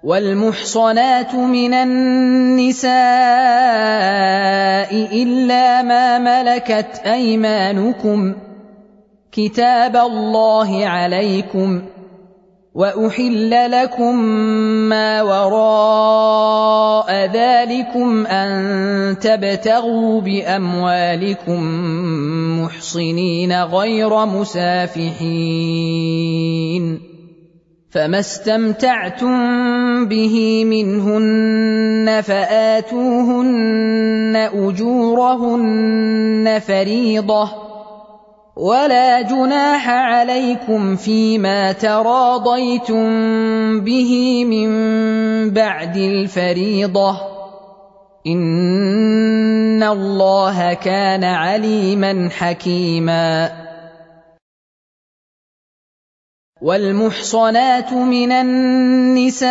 والمحصنات من النساء إلا ما ملكت أيمانكم كتاب الله عليكم، وأحل لكم ما وراء ذلكم أن تبتغوا بأموالكم محصنين غير مسافحين، فما استمتعتم به منهن فآتوهن أجورهن فريضة، ولا جناح عليكم فيما تراضيتم به من بعد الفريضة، إن الله كان عليما حكيما. والمحصنات من النساء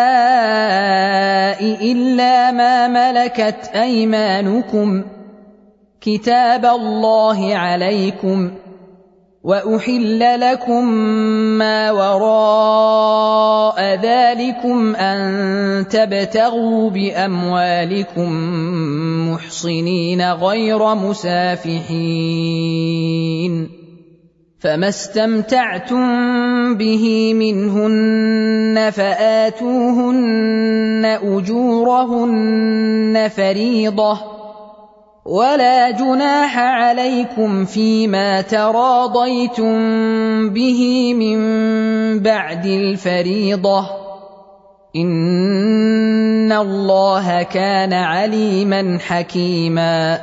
إلا ما ملكت أيمانكم كتاب الله عليكم، وأحل لكم ما وراء ذلكم أن تبتغوا بأموالكم محصنين غير مسافحين، فما استمتعتم به منهن فآتوهن أجورهن فريضة، ولا جناح عليكم فيما تراضيتم به من بعد الفريضة، إن الله كان عليما حكيما.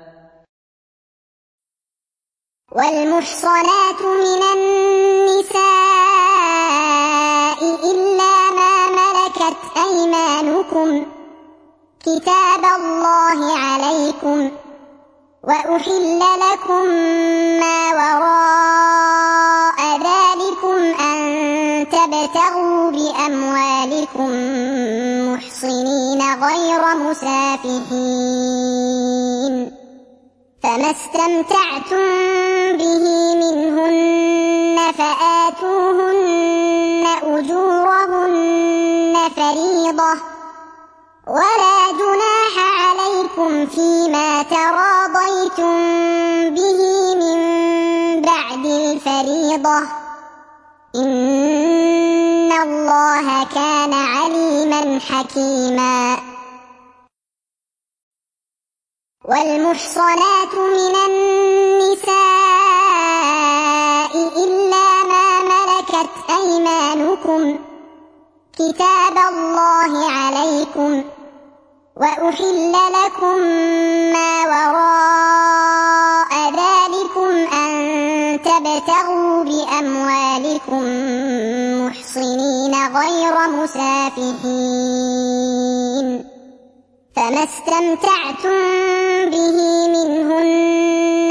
والمحصنات من النساء إلا ما ملكت أيمانكم كتاب الله عليكم، وأحل لكم ما وراء ذلكم أن تبتغوا بأموالكم محصنين غير مسافحين، فما استمتعتم به منهن فآتوهن أجورهن فريضة، ولا جناح عليكم فيما تراضيتم به من بعد الفريضة، إن الله كان عليما حكيما. والمحصنات من النساء إلا ما ملكت أيمانكم كتاب الله عليكم، وأحل لكم ما وراء ذلكم أن تبتغوا بأموالكم محصنين غير مسافحين، فما استمتعتم به منهن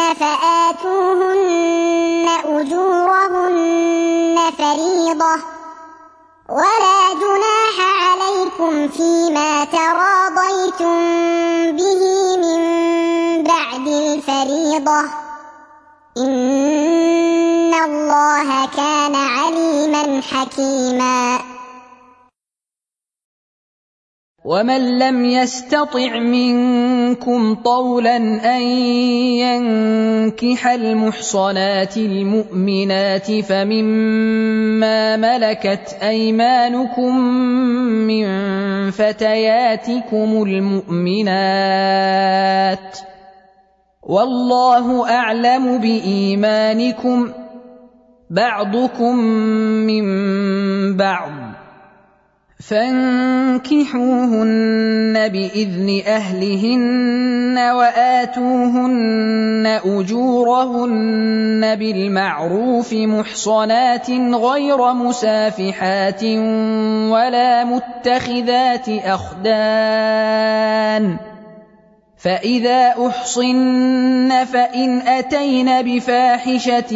فآتوهن أجورهن فريضة، ولا جناح عليكم فيما تراضيتم به من بعد الفريضة، إن الله كان عليما حكيما. ومن لم يستطع منكم طولا أن ينكح المحصنات المؤمنات فمما ملكت أيمانكم من فتياتكم المؤمنات، والله أعلم بإيمانكم، بعضكم من بعض، فانكحوهن بإذن أهلهن وآتوهن أجورهن بالمعروف محصنات غير مسافحات ولا متخذات أخدان، فإذا أحصن فإن أتين بفاحشة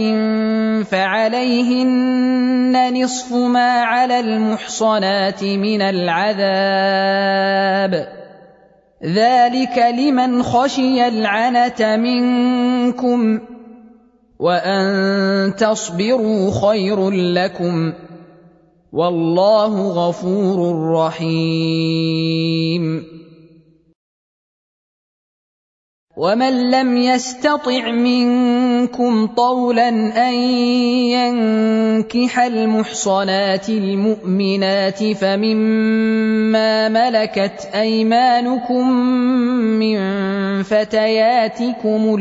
فعليهن نصف ما على المحصنات من العذاب، ذلك لمن خشي العنة منكم، وأن تصبروا خير لكم، والله غفور رحيم. ومن لم يستطع منكم طولا أن ينكح المحصنات المؤمنات فمما ملكت أيمانكم من فتياتكم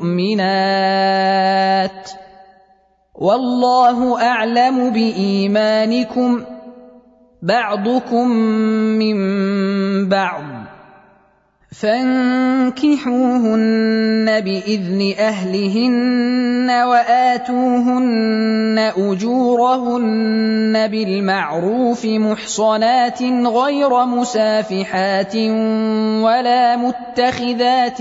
المؤمنات والله أعلم بإيمانكم بعضكم من بعض فانكحوهن بإذن أهلهن وآتوهن أجورهن بالمعروف محصنات غير مسافحات ولا متخذات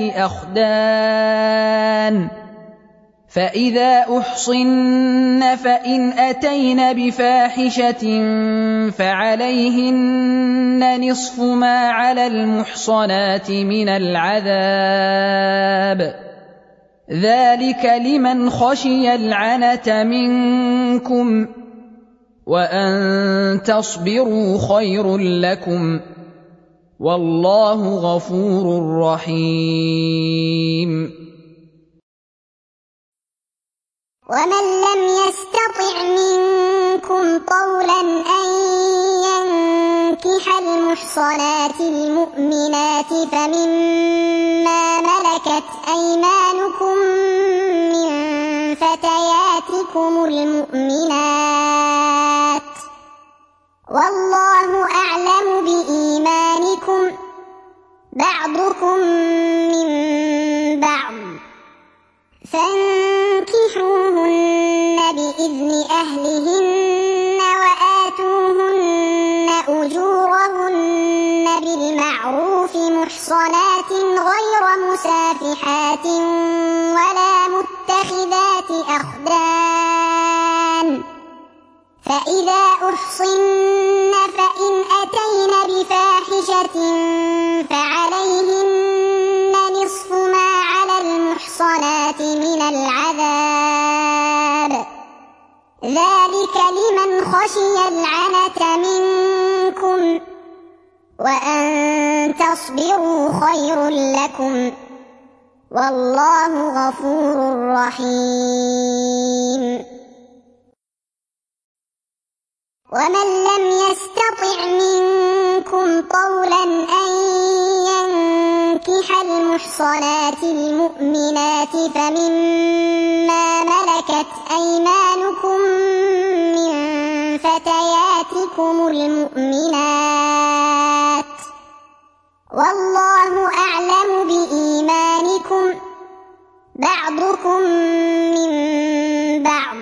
أخدان فإذا أحصن فإن أتين بفاحشة فعليهن نصف ما على المحصنات من العذاب ذلك لمن خشي العنة منكم وأن تصبروا خير لكم والله غفور رحيم. ومن لم يستطع منكم طولا أن ينكح المحصنات المؤمنات فمما ملكت أيمانكم من فتياتكم المؤمنات والله أعلم بإيمانكم بعضكم من بعض فانكحوهن بإذن أهلهن وآتوهن أجورهن بالمعروف محصنات غير مسافحات ولا متخذات أخدان فإذا أحصن فإن أتين بفاحشة فعليهن نصف ما على المحصنات من العذاب ذلك لمن خشي العنة منكم وأن تصبروا خير لكم والله غفور رحيم. ومن لم يستطع منكم طولا أن ينكح المحصنات المؤمنات فمما ملكت أيمانكم من فتياتكم المؤمنات والله أعلم بإيمانكم بعضكم من بعض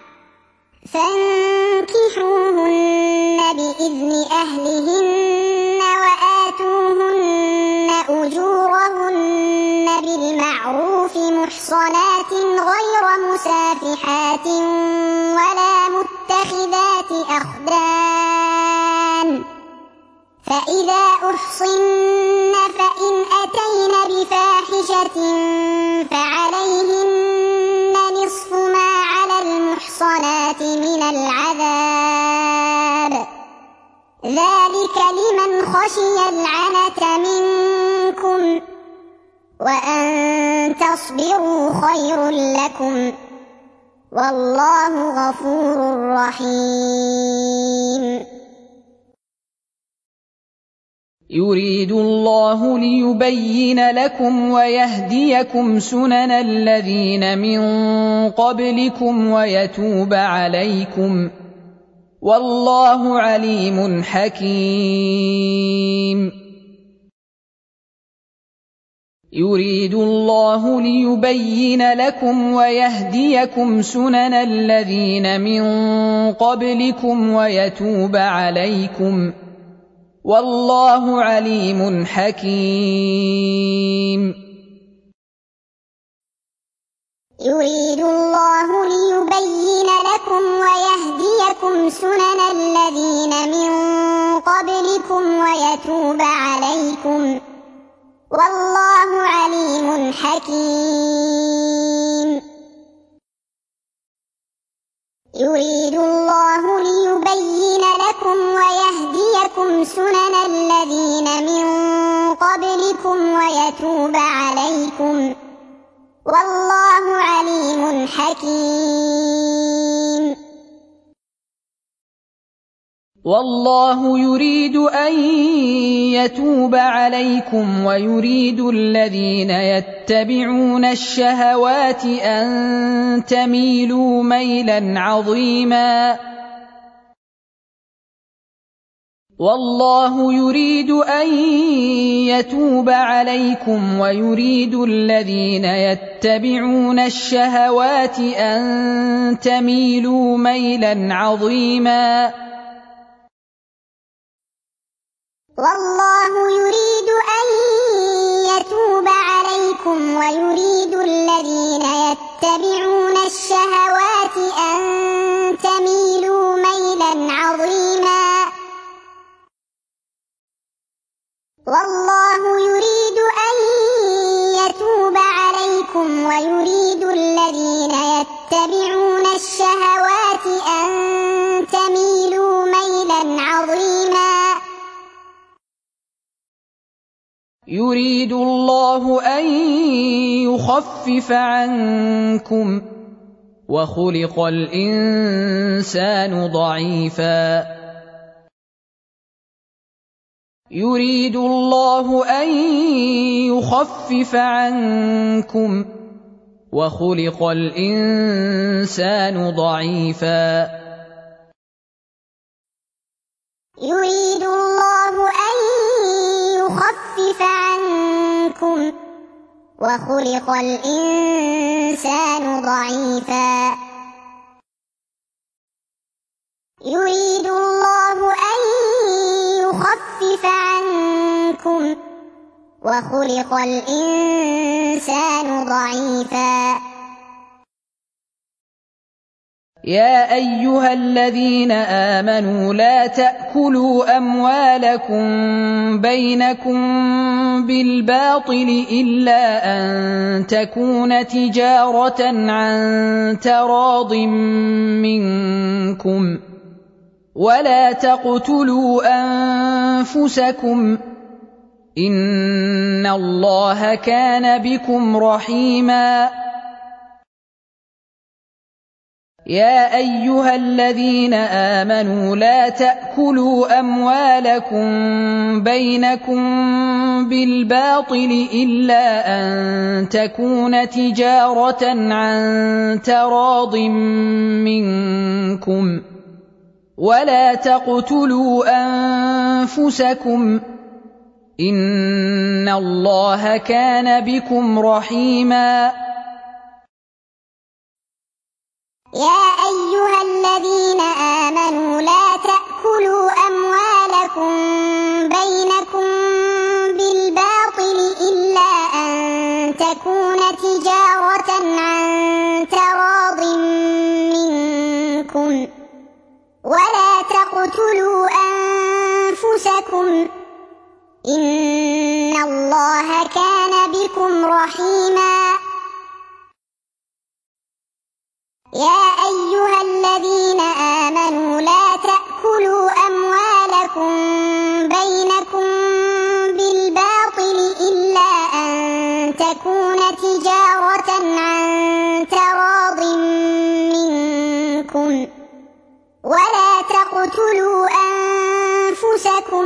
فانكحوهن بإذن أهلهن وآتوهن أجورهن بالمعروف محصنات غير مسافحات ولا متخذات أخدان فإذا أحصن فإن أتين بفاحشة فعليهن نصف ما على المحصنات من العذاب ذلك لمن خشي العنة منكم وأن تصبروا خير لكم والله غفور رحيم. يريد الله ليبين لكم ويهديكم سنن الذين من قبلكم ويتوب عليكم والله عليم حكيم. يريد الله ليبين لكم ويهديكم سنن الذين من قبلكم ويتوب عليكم والله عليم حكيم. يريد الله ليبين لكم ويهديكم سنن الذين من قبلكم ويتوب عليكم والله عليم حكيم. يريد الله ليبين لكم ويهديكم سنن الذين من قبلكم ويتوب عليكم والله عليم حكيم. والله يريد أن يتوب عليكم ويريد الذين يتبعون الشهوات أن تميلوا ميلا عظيما. والله يريد أن يتوب عليكم ويريد الذين يتبعون الشهوات أن تميلوا ميلا عظيما. والله يريد أن يتوب عليكم ويريد الذين يتبعون الشهوات أن تميلوا ميلا عظيما. والله يريد أن يتوب عليكم ويريد الذين يتبعون الشهوات أن تميلوا ميلا عظيما. يريد الله أن يخفف عنكم وخلق الإنسان ضعيفا. يريد الله أن يخفف عنكم وخلق الإنسان ضعيفا. يريد الله أن يخفف عنكم وخلق الإنسان ضعيفا. يريد الله أن يخفف عنكم وخلق الإنسان ضعيفا. يا أيها الذين آمنوا لا تأكلوا أموالكم بينكم بالباطل إلا أن تكون تجارة عن تراض منكم ولا تقتلوا أنفسكم إن الله كان بكم رحيما. يا أيها الذين آمنوا لا تأكلوا أموالكم بينكم بالباطل إلا أن تكون تجارة عن تراض منكم ولا تقتلوا أنفسكم إن الله كان بكم رحيما. يا أيها الذين آمنوا لا تأكلوا أموالكم بينكم بالباطل إلا أن تكون تجارة عن تراض منكم ولا تقتلوا أنفسكم إن الله كان بكم رحيما. يا أيها الذين آمنوا لا تأكلوا أموالكم بينكم بالباطل إلا أن تكون تجارة عن تراض منكم ولا تقتلوا أنفسكم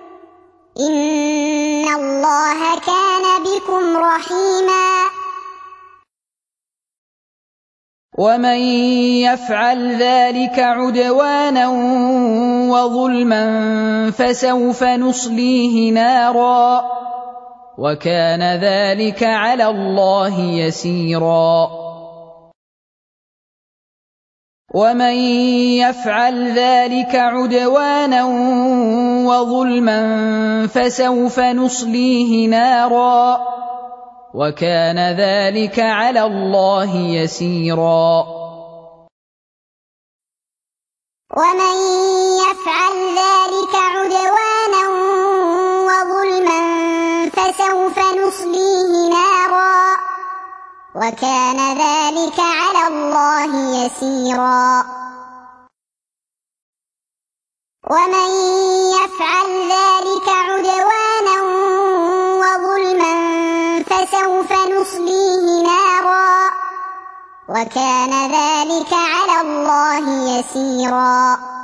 إن الله كان بكم رحيما. ومن يفعل ذلك عدوانا وظلما فسوف نصليه نارا وكان ذلك على الله يسيرا. ومن يفعل ذلك عدوانا وظلما فسوف نصليه نارا وكان ذلك على الله يسيرا. ومن يفعل ذلك عدوانا وظلما فسوف نصليه نارا وكان ذلك على الله يسيرا. ومن يفعل ذلك عدوانا وظلما فسوف نصليه نارا وكان ذلك على الله يسيرا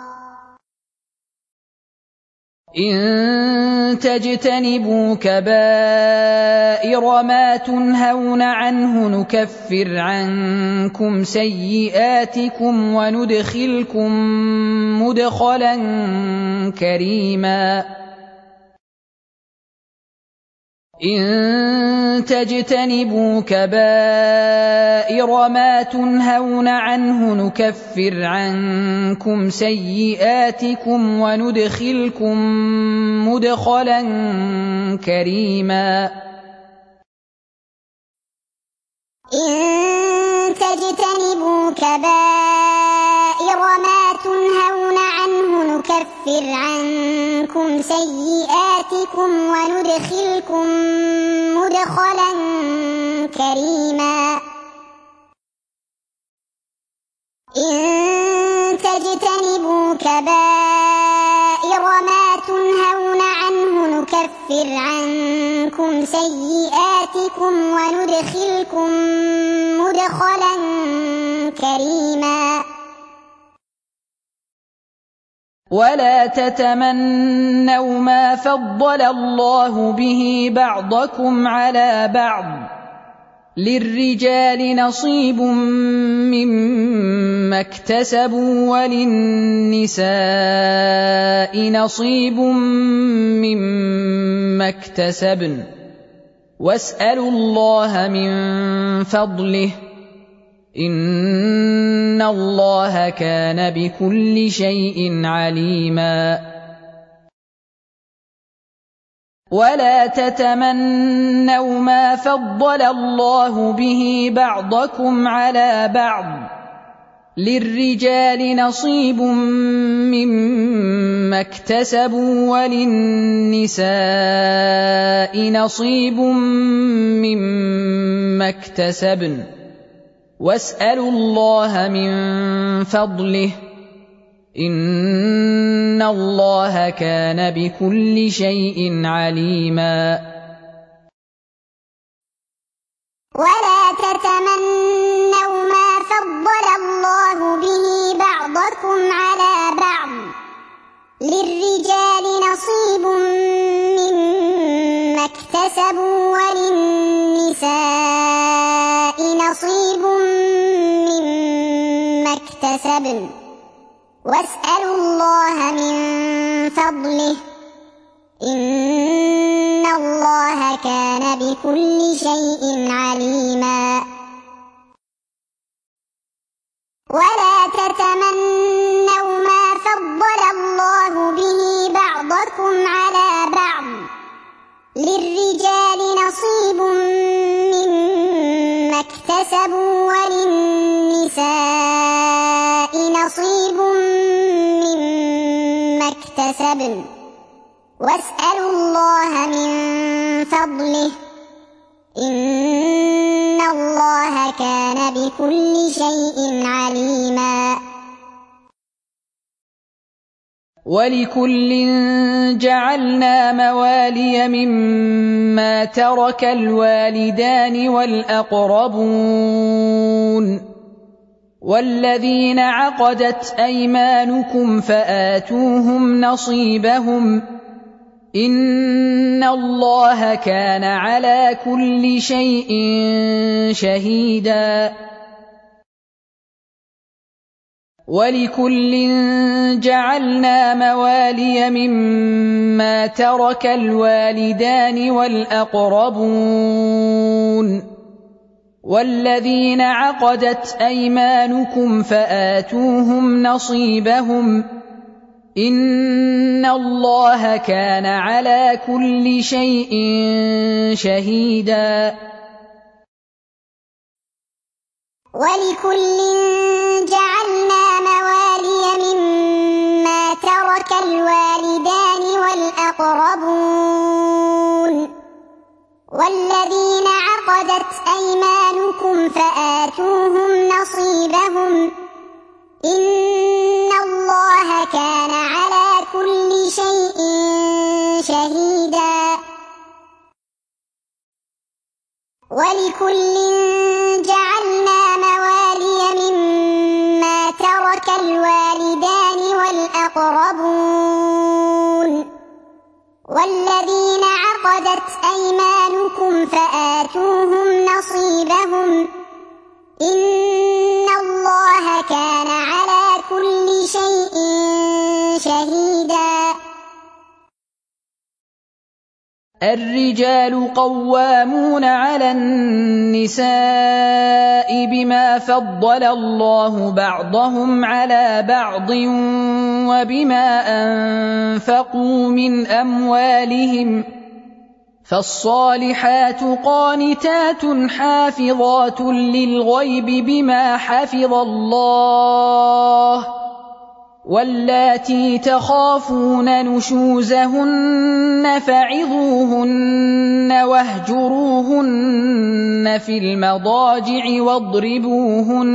إن تجتنبوا كبائر ما تنهون عنه نكفر عنكم سيئاتكم وندخلكم مدخلا كريما إن تجتنبوا كبائر ما تنهون عنه نكفر عنكم سيئاتكم وندخلكم مدخلا كريما إن تجتنبوا كبائر ما تنهون عنه نكفر عنكم سيئاتكم وندخلكم مدخلا كريما إن تجتنبوا كبائر ما تنهون عنه نكفر عنكم سيئاتكم وندخلكم مدخلا كريما ولا تتمنوا ما فضل الله به بعضكم على بعض للرجال نصيب مما اكتسبوا وللنساء نصيب مما اكتسبن واسألوا الله من فضله إن الله كان بكل شيء عليما ولا تتمنوا ما فضل الله به بعضكم على بعض للرجال نصيب مما اكتسبوا وللنساء نصيب مما اكتسبن واسألوا الله من فضله إن الله كان بكل شيء عليما ولا تتمنوا ما فضل الله به بعضكم على بعض للرجال نصيب مما اكتسبوا وللنساء نصيب مما اكتسبن واسألوا الله من فضله إن الله كان بكل شيء عليما ولا تتمنوا ما فضل الله به بعضكم على بعض للرجال نصيب مما اكتسبوا وللنساء نصيب مما اكتسبن واسألوا الله من فضله إن الله كان بكل شيء عليما ولكل جعلنا موالي مما ترك الوالدان والأقربون والذين عقدت أيمانكم فآتوهم نصيبهم إن الله كان على كل شيء شهيدا ولكل جعلنا موالي مما ترك الوالدان والأقربون والذين عقدت أيمانكم فآتوهم نصيبهم إن الله كان على كل شيء شهيدا ولكل جعلنا موالي مما ترك الوالدان والأقربون والذين عقدت أيمانكم فآتوهم نصيبهم إن الله كان على شهيدا ولكل جعلنا موالي مما ترك الوالدان والأقربون والذين عقدت أيمانكم فآتوهم نصيبهم إن الله كان على كل شيء شهيدا. الرجال قوامون على النساء بما فضل الله بعضهم على بعض وبما أنفقوا من أموالهم فالصالحات قانتات حافظات للغيب بما حفظ الله واللاتي تخافون نشوزهن فعظوهن واهجروهن في المضاجع واضربوهن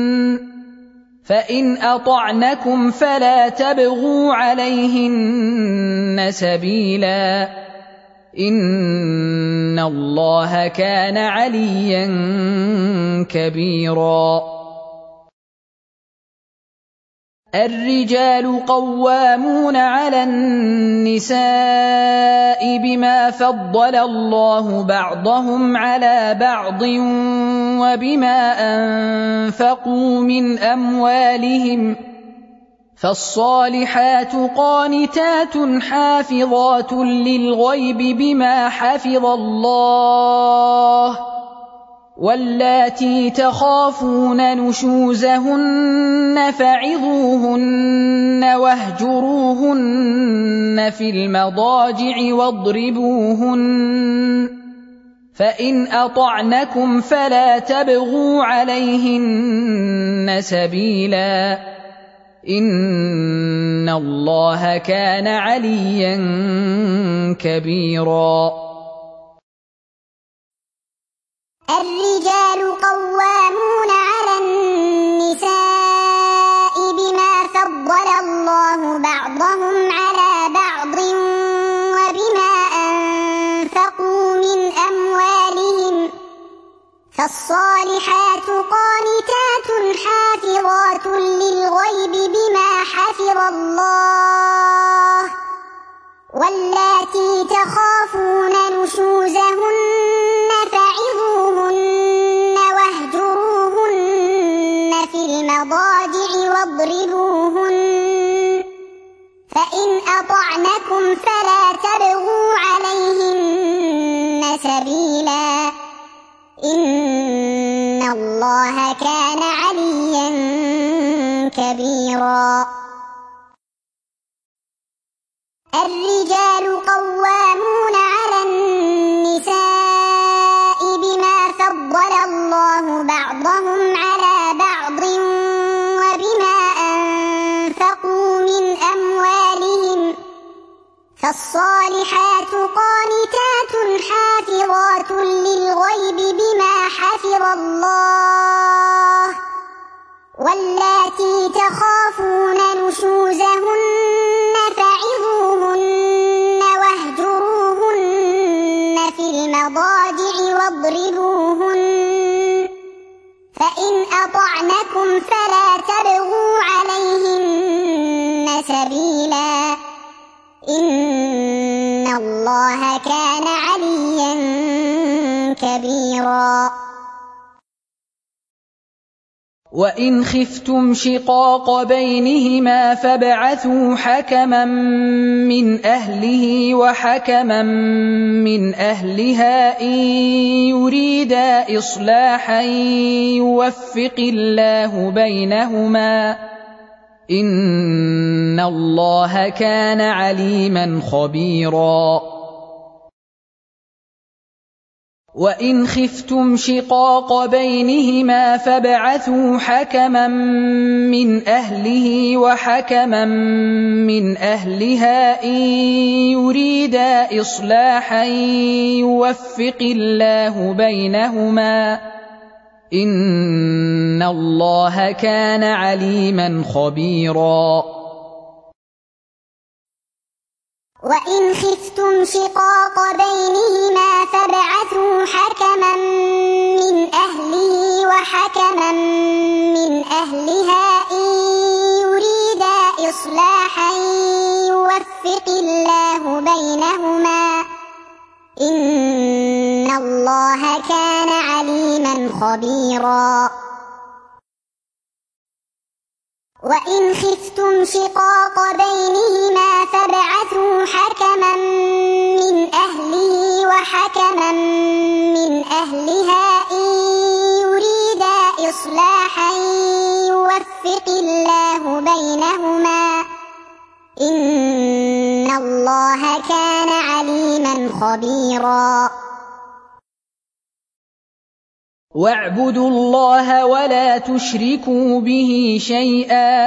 فإن أطعنكم فلا تبغوا عليهن سبيلا إن الله كان عليا كبيرا. الرجال قوامون على النساء بما فضل الله بعضهم على بعض وبما أنفقوا من أموالهم فالصالحات قانتات حافظات للغيب بما حفظ الله واللاتي تخافون نشوزهن فعظوهن واهجروهن في المضاجع واضربوهن فإن أطعنكم فلا تبغوا عليهن سبيلا إن الله كان عليا كبيرا. الرجال قوامون على النساء بما فضل الله بعضهم على بعض وبما أنفقوا من أموالهم فالصالحات قانتات حافظات للغيب بما حفظ الله واللاتي تخافون نشوزهن فعظوهن واهجروهن في المضاجع واضربوهن فإن أطعنكم فلا تبغوا عليهن سبيلا إن الله كان عليا كبيرا. الرجال قوامون على النساء بما فضل الله بعضهم على بعض وبما أنفقوا من أموالهم فالصالحات قانتات حافظات للغيب بما حفظ الله واللاتي تخافون نشوزهن فعظوهن واهجروهن في المضاجع واضربوهن فإن أطعنكم فلا تبغوا عليهن سبيلا إن الله كان عليا كبيرا. وإن خفتم شقاق بينهما فابعثوا حكما من أهله وحكما من أهلها إن يريدا إصلاحا يوفق الله بينهما إن الله كان عليما خبيرا. وإن خفتم شقاق بينهما فابعثوا حكما من أهله وحكما من أهلها إن يريدا إصلاحا يوفق الله بينهما إن الله كان عليما خبيرا. وإن خفتم شقاق بينهما فابعثوا حكما من أهله وحكما من أهلها إن يريدا إصلاحا يوفق الله بينهما إن الله كان عليما خبيرا وإن خفتم شقاق بينهما فابعثوا حكما من أهله وحكما من أهلها إن يريدا إصلاحا يوفق الله بينهما إن الله كان عليما خبيرا واعبدوا الله ولا تشركوا به شيئا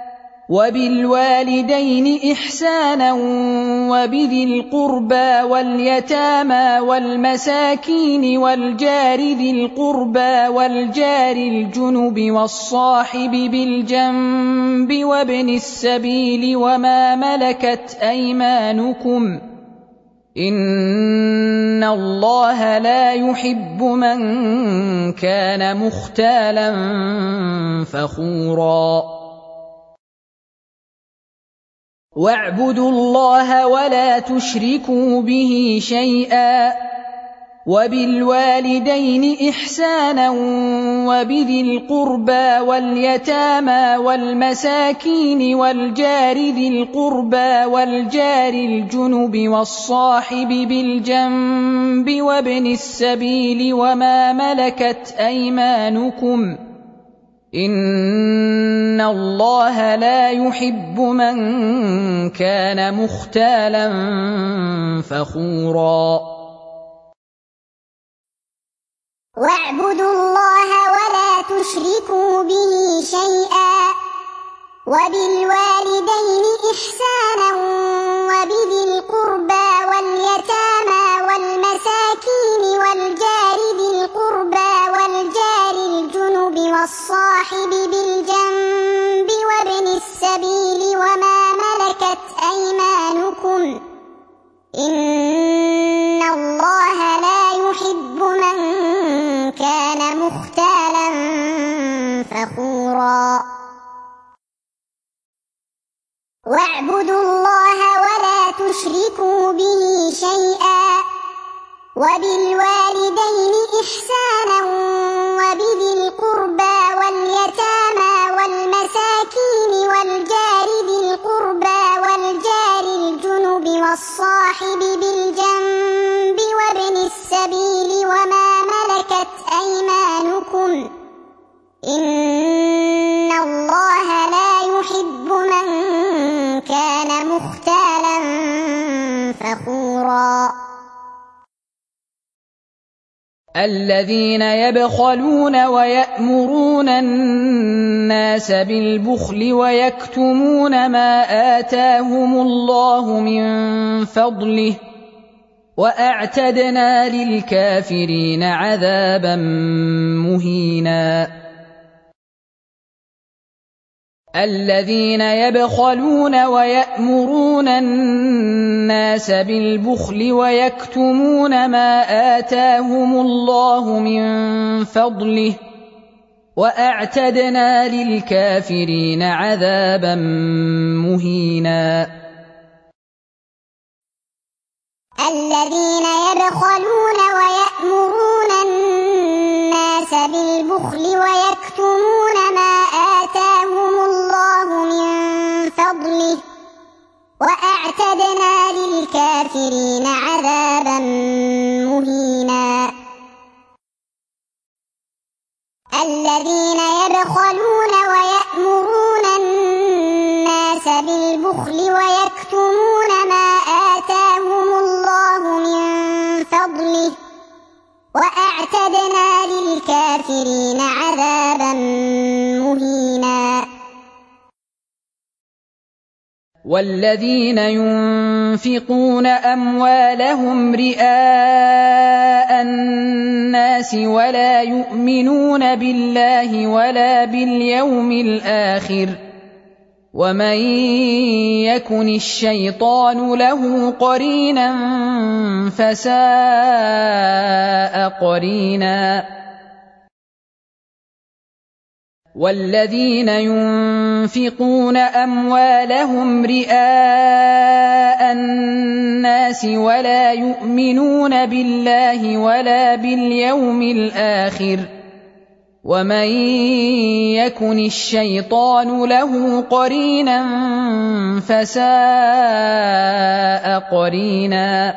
وبالوالدين إحسانا وبذي القربى واليتامى والمساكين والجار ذي القربى والجار الجنب والصاحب بالجنب وابن السبيل وما ملكت أيمانكم إن الله لا يحب من كان مختالا فخورا واعبدوا الله ولا تشركوا به شيئا وبالوالدين إحسانا وبذي القربى واليتامى والمساكين والجار ذي القربى والجار الجنب والصاحب بالجنب وابن السبيل وما ملكت أيمانكم إن الله لا يحب من كان مختالا فخورا واعبدوا الله ولا تشركوا به شيئا وبالوالدين إحسانا وبذي القربى واليتامى والمساكين والجار ذي القربى والجار الجنب والصاحب بالجنب وابن السبيل وما ملكت أيمانكم إن الله لا يحب من كان مختالا فخورا واعبدوا الله ولا تشركوا به شيئا وبالوالدين إحسانا وبذي القربى واليتامى والمساكين والجار ذي القربى والجار الجنب والصاحب بالجنب وابن السبيل وما ملكت أيمانكم إن الله لا يحب من كان مختالا فخورا الذين يبخلون ويأمرون الناس بالبخل ويكتمون ما آتاهم الله من فضله وأعتدنا للكافرين عذابا مهينا الذين يبخلون ويأمرون الناس بالبخل ويكتمون ما آتاهم الله من فضله وأعتدنا للكافرين عذابا مهينا الذين يبخلون ويأمرون الناس بالبخل ويكتمون ما آتاهم الله من فضله وأعتدنا للكافرين عذابا مهينا الذين يبخلون ويأمرون الناس بالبخل ويكتمون ما آتاهم الله من فضله وأعتدنا للكافرين عذابا مهينا والذين ينفقون أموالهم رئاء الناس ولا يؤمنون بالله ولا باليوم الآخر ومن يكن الشيطان له قرينا فساء قرينا والذين ينفقون أموالهم رئاء الناس ولا يؤمنون بالله ولا باليوم الآخر ومن يكن الشيطان له قرينا فساء قرينا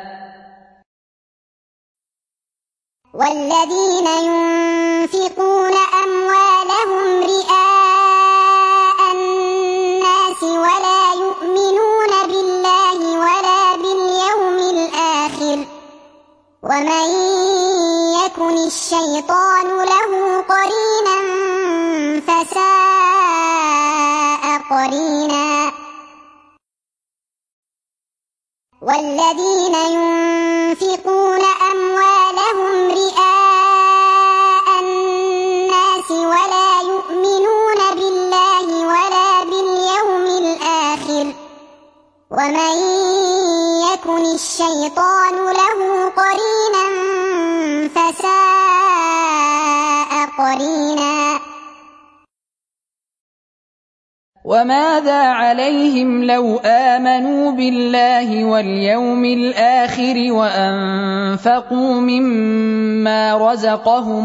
والذين ينفقون أموالهم رئاء الناس ولا يؤمنون بالله ولا باليوم الآخر ومن يكن الشيطان له قرينا فساء قرينا والذين ينفقون أموالهم رئاء الناس ولا يؤمنون بالله ولا باليوم الآخر ومن يكن الشيطان له قرينا فساء قرينا وماذا عليهم لو آمنوا بالله واليوم الآخر وأنفقوا مما رزقهم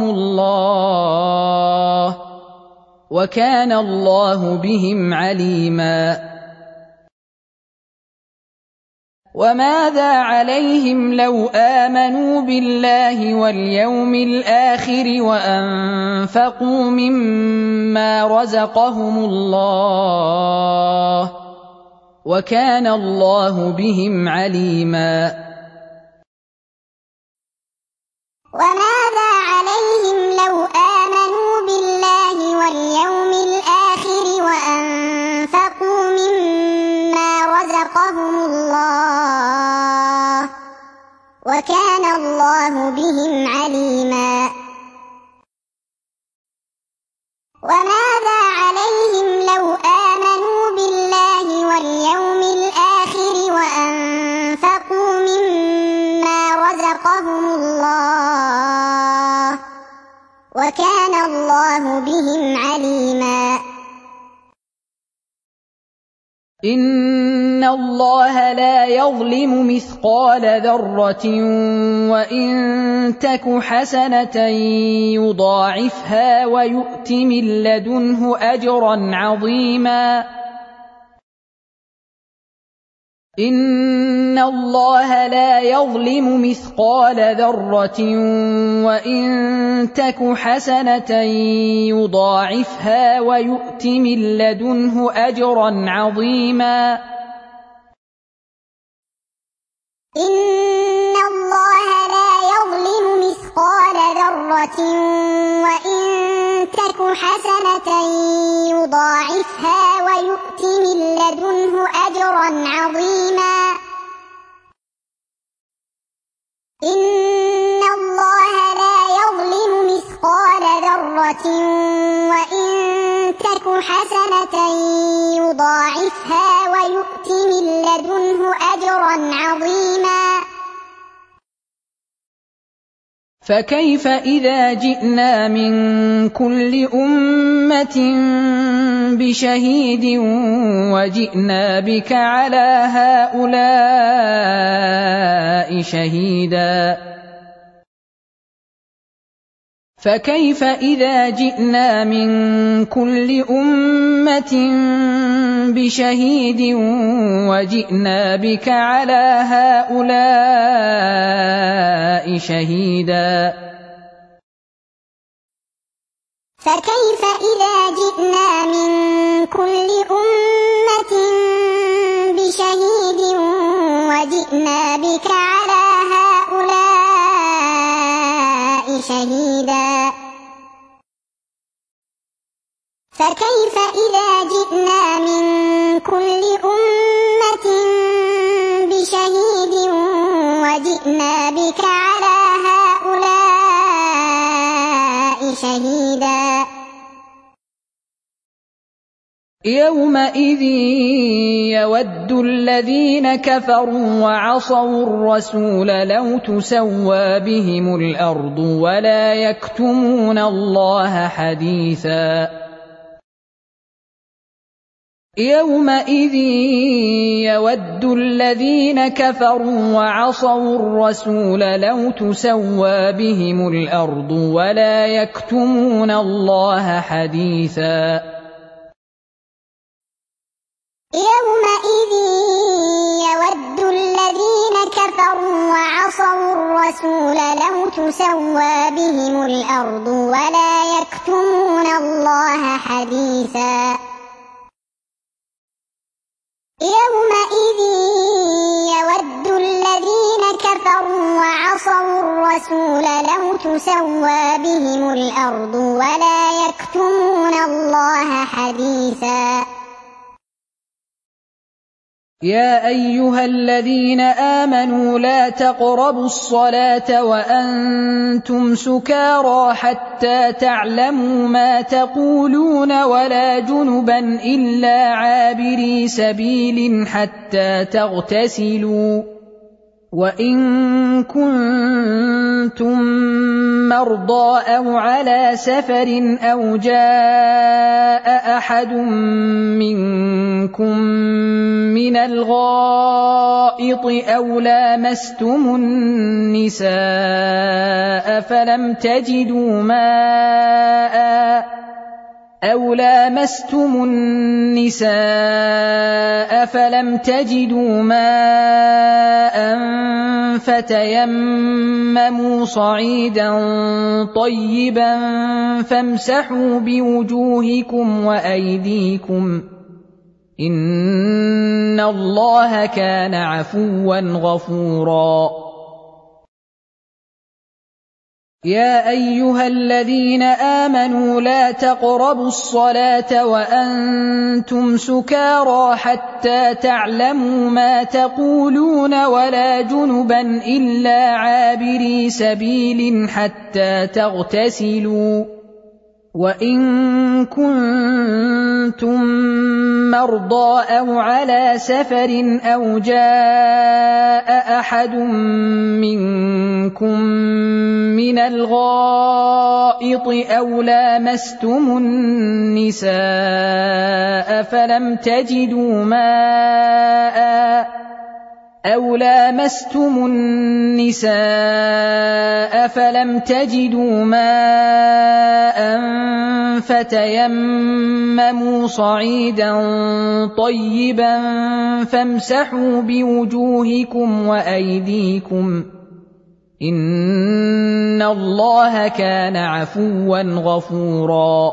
الله وكان الله بهم عليما وماذا عليهم لو آمنوا بالله واليوم الآخر وأنفقوا مما رزقهم الله وكان الله بهم عليما وماذا عليهم لو آمنوا بالله واليوم الآخر وأنفقوا مما رزقهم الله وكان الله بهم عليما وماذا عليهم لو آمنوا بالله واليوم الآخر وأنفقوا مما رزقهم الله وكان الله بهم عليما إن الله لا يظلم مثقال ذرة وإن تك حسنة يضاعفها ويؤت من لدنه أجرا عظيما إن الله لا يظلم مثقال ذرة وإن تك حسنة يضاعفها ويؤت من لدنه أجرا عظيما إن الله لا يظلم مثقال ذرة وإن تك حسنة يضاعفها ويؤت من لدنه أجرا عظيما إن الله لا يظلم مثقال ذرة وإن تك حسنة يضاعفها ويؤت من لدنه أجرا عظيما فكيف إذا جئنا من كل أمة بشهيد وجئنا بك على هؤلاء شهيدا فكيف إذا جئنا من كل أمة بشهيد وجئنا بك على هؤلاء شهيدا فكيف إذا جئنا من كل أمة بشهيد وجئنا بك على هؤلاء شهيدا فكيف إذا جئنا من كل أمة بشهيد وجئنا بك على هؤلاء شهيدا يومئذ يود الذين كفروا وعصوا الرسول لو تسوى بهم الأرض ولا يكتمون الله حديثا يومئذ يود الذين كفروا وعصوا الرسول لو تسوى بهم الأرض ولا يكتمون الله حديثا يومئذ يود الذين كفروا وعصوا الرسول لو تسوى بهم الأرض ولا يكتمون الله حديثا يومئذ يود الذين كفروا وعصوا الرسول لو تسوى بهم الأرض ولا يكتمون الله حديثا يا أيها الذين آمنوا لا تقربوا الصلاة وأنتم سكارى حتى تعلموا ما تقولون ولا جنبا إلا عابري سبيل حتى تغتسلوا وإن كنتم مرضى أو على سفر أو جاء أحد منكم من الغائط أو لامستم النساء فلم تجدوا ماء فتيمموا صعيدا طيبا فامسحوا بوجوهكم وأيديكم إن الله كان عفوا غفورا يا أيها الذين آمنوا لا تقربوا الصلاة وأنتم سكارى حتى تعلموا ما تقولون ولا جنبا إلا عابري سبيل حتى تغتسلوا وإن كنتم مرضى أو على سفر أو جاء أحد منكم من الغائط أو لامستم النساء فلم تجدوا ماء فتيمموا صعيدا طيبا فامسحوا بوجوهكم وأيديكم إن الله كان عفوا غفورا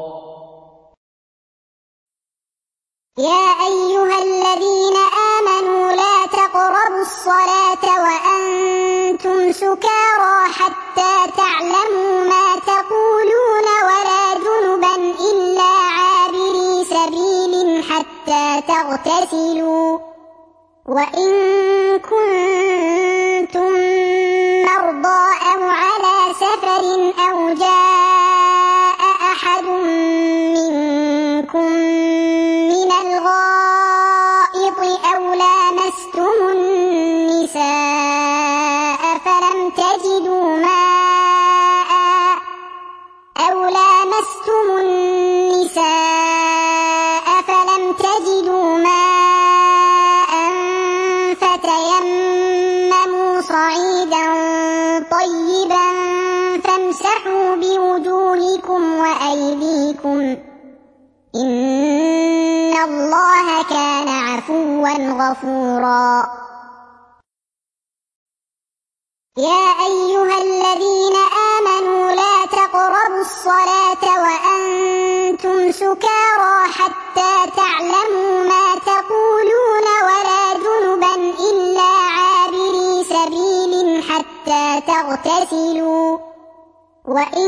يا أيها الذين آمنوا لا تقربوا الصلاة وأنتم سكارى حتى تعلموا ما تقولون ولا جنبا إلا عابري سبيل حتى تغتسلوا وإن كنتم مرضى أو على سفر أو جاء أحد منكم من الغائط أو لامستم النساء فلم تجدوا ماء فتيمموا صعيدا طيبا فامسحوا بوجوهكم وأيديكم إن الله كان عفوا غفورا يا أيها الذين آمنوا لا تقربوا الصلاة وأنتم سكارى حتى تعلموا ما تقولون ولا جنبا إلا عابري سبيل حتى تغتسلوا وإن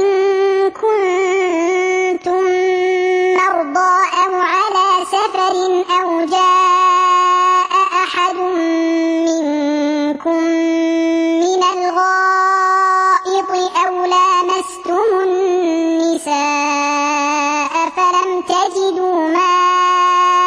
كنتم مرضى أو على سفر أو جاء أحد منكم من الغائط أو لامستم النساء فلم تجدوا ماء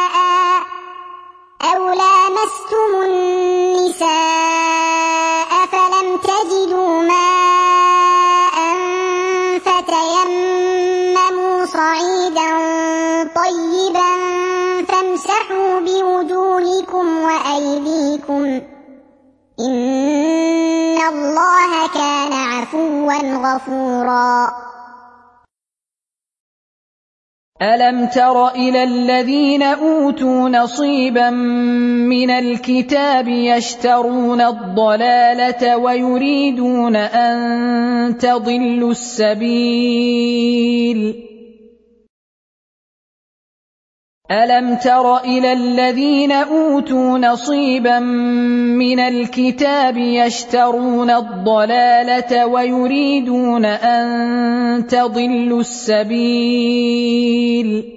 بِكُمْ ۚ إِنَّ اللَّهَ كَانَ عَفُوًّا غَفُورًا. أَلَمْ تَرَ إِلَى الَّذِينَ أُوتُوا نَصِيبًا مِنَ الْكِتَابِ يَشْتَرُونَ الضَّلَالَةَ وَيُرِيدُونَ أَن تَضِلُّوا السَّبِيلَ. أَلَمْ تَرَ إِلَى الَّذِينَ أُوتُوا نَصِيبًا مِنَ الْكِتَابِ يَشْتَرُونَ الضَّلَالَةَ وَيُرِيدُونَ أَن تَضِلُّوا السَّبِيلَ.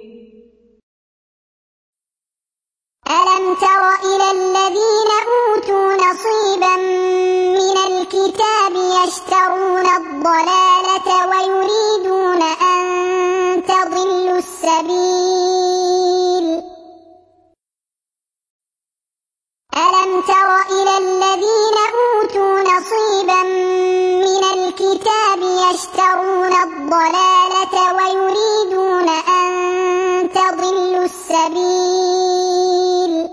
أَلَمْ تَرَ إِلَى الَّذِينَ أُوتُوا نَصِيبًا مِنَ الْكِتَابِ يَشْتَرُونَ الضَّلَالَةَ وَيُرِيدُونَ أَن تَضِلُّوا السَّبِيلَ. أَلَمْ تَرَ إِلَى الَّذِينَ أُوتُوا نَصِيبًا مِنَ الْكِتَابِ يَشْتَرُونَ الضَّلَالَةَ وَيُرِيدُونَ أَن تَضِلُّوا السَّبِيلَ.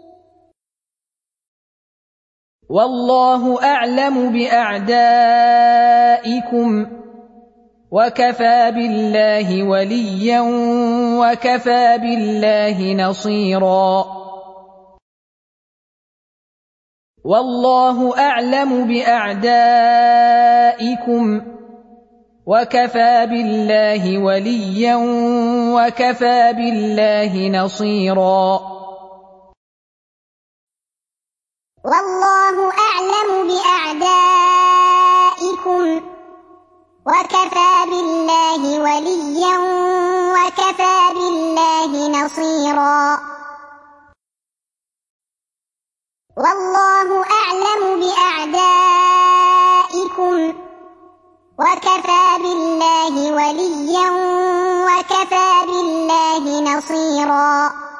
وَاللَّهُ أَعْلَمُ بِأَعْدَائِكُمْ ۚ وَكَفَىٰ بِاللَّهِ وَلِيًّا وَكَفَىٰ بِاللَّهِ نَصِيرًا. وَاللَّهُ أَعْلَمُ بِأَعْدَائِكُمْ ۚ وَكَفَىٰ بِاللَّهِ وَلِيًّا وَكَفَىٰ بِاللَّهِ نَصِيرًا. وَاللَّهُ أَعْلَمُ بِأَعْدَائِكُمْ ۚ وَكَفَىٰ بِاللَّهِ وَلِيًّا وَكَفَىٰ بِاللَّهِ نَصِيرًا. وَاللَّهُ أَعْلَمُ بِأَعْدَائِكُمْ ۚ وَكَفَىٰ بِاللَّهِ وَلِيًّا وَكَفَىٰ بِاللَّهِ نَصِيرًا.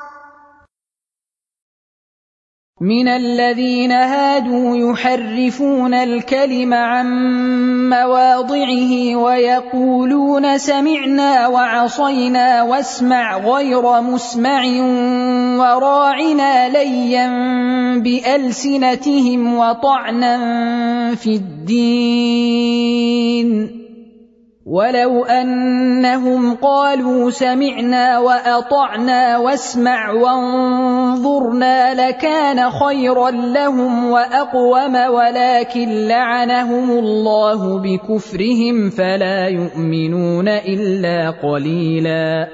مِنَ الَّذِينَ هَادُوا يُحَرِّفُونَ الْكَلِمَ عَن مَّوَاضِعِهِ وَيَقُولُونَ سَمِعْنَا وَعَصَيْنَا وَاسْمَعْ غَيْرَ مُسْمَعٍ وَرَاعِنَا لَيًّا بِأَلْسِنَتِهِمْ وَطَعْنًا فِي الدِّينِ. وَلَوْ أَنَّهُمْ قَالُوا سَمِعْنَا وَأَطَعْنَا وَاسْمَعْ وَانظُرْنَا لَكَانَ خَيْرًا لَّهُمْ وَأَقْوَمَ وَلَٰكِن لَّعَنَهُمُ اللَّهُ بِكُفْرِهِمْ فَلَا يُؤْمِنُونَ إِلَّا قَلِيلًا.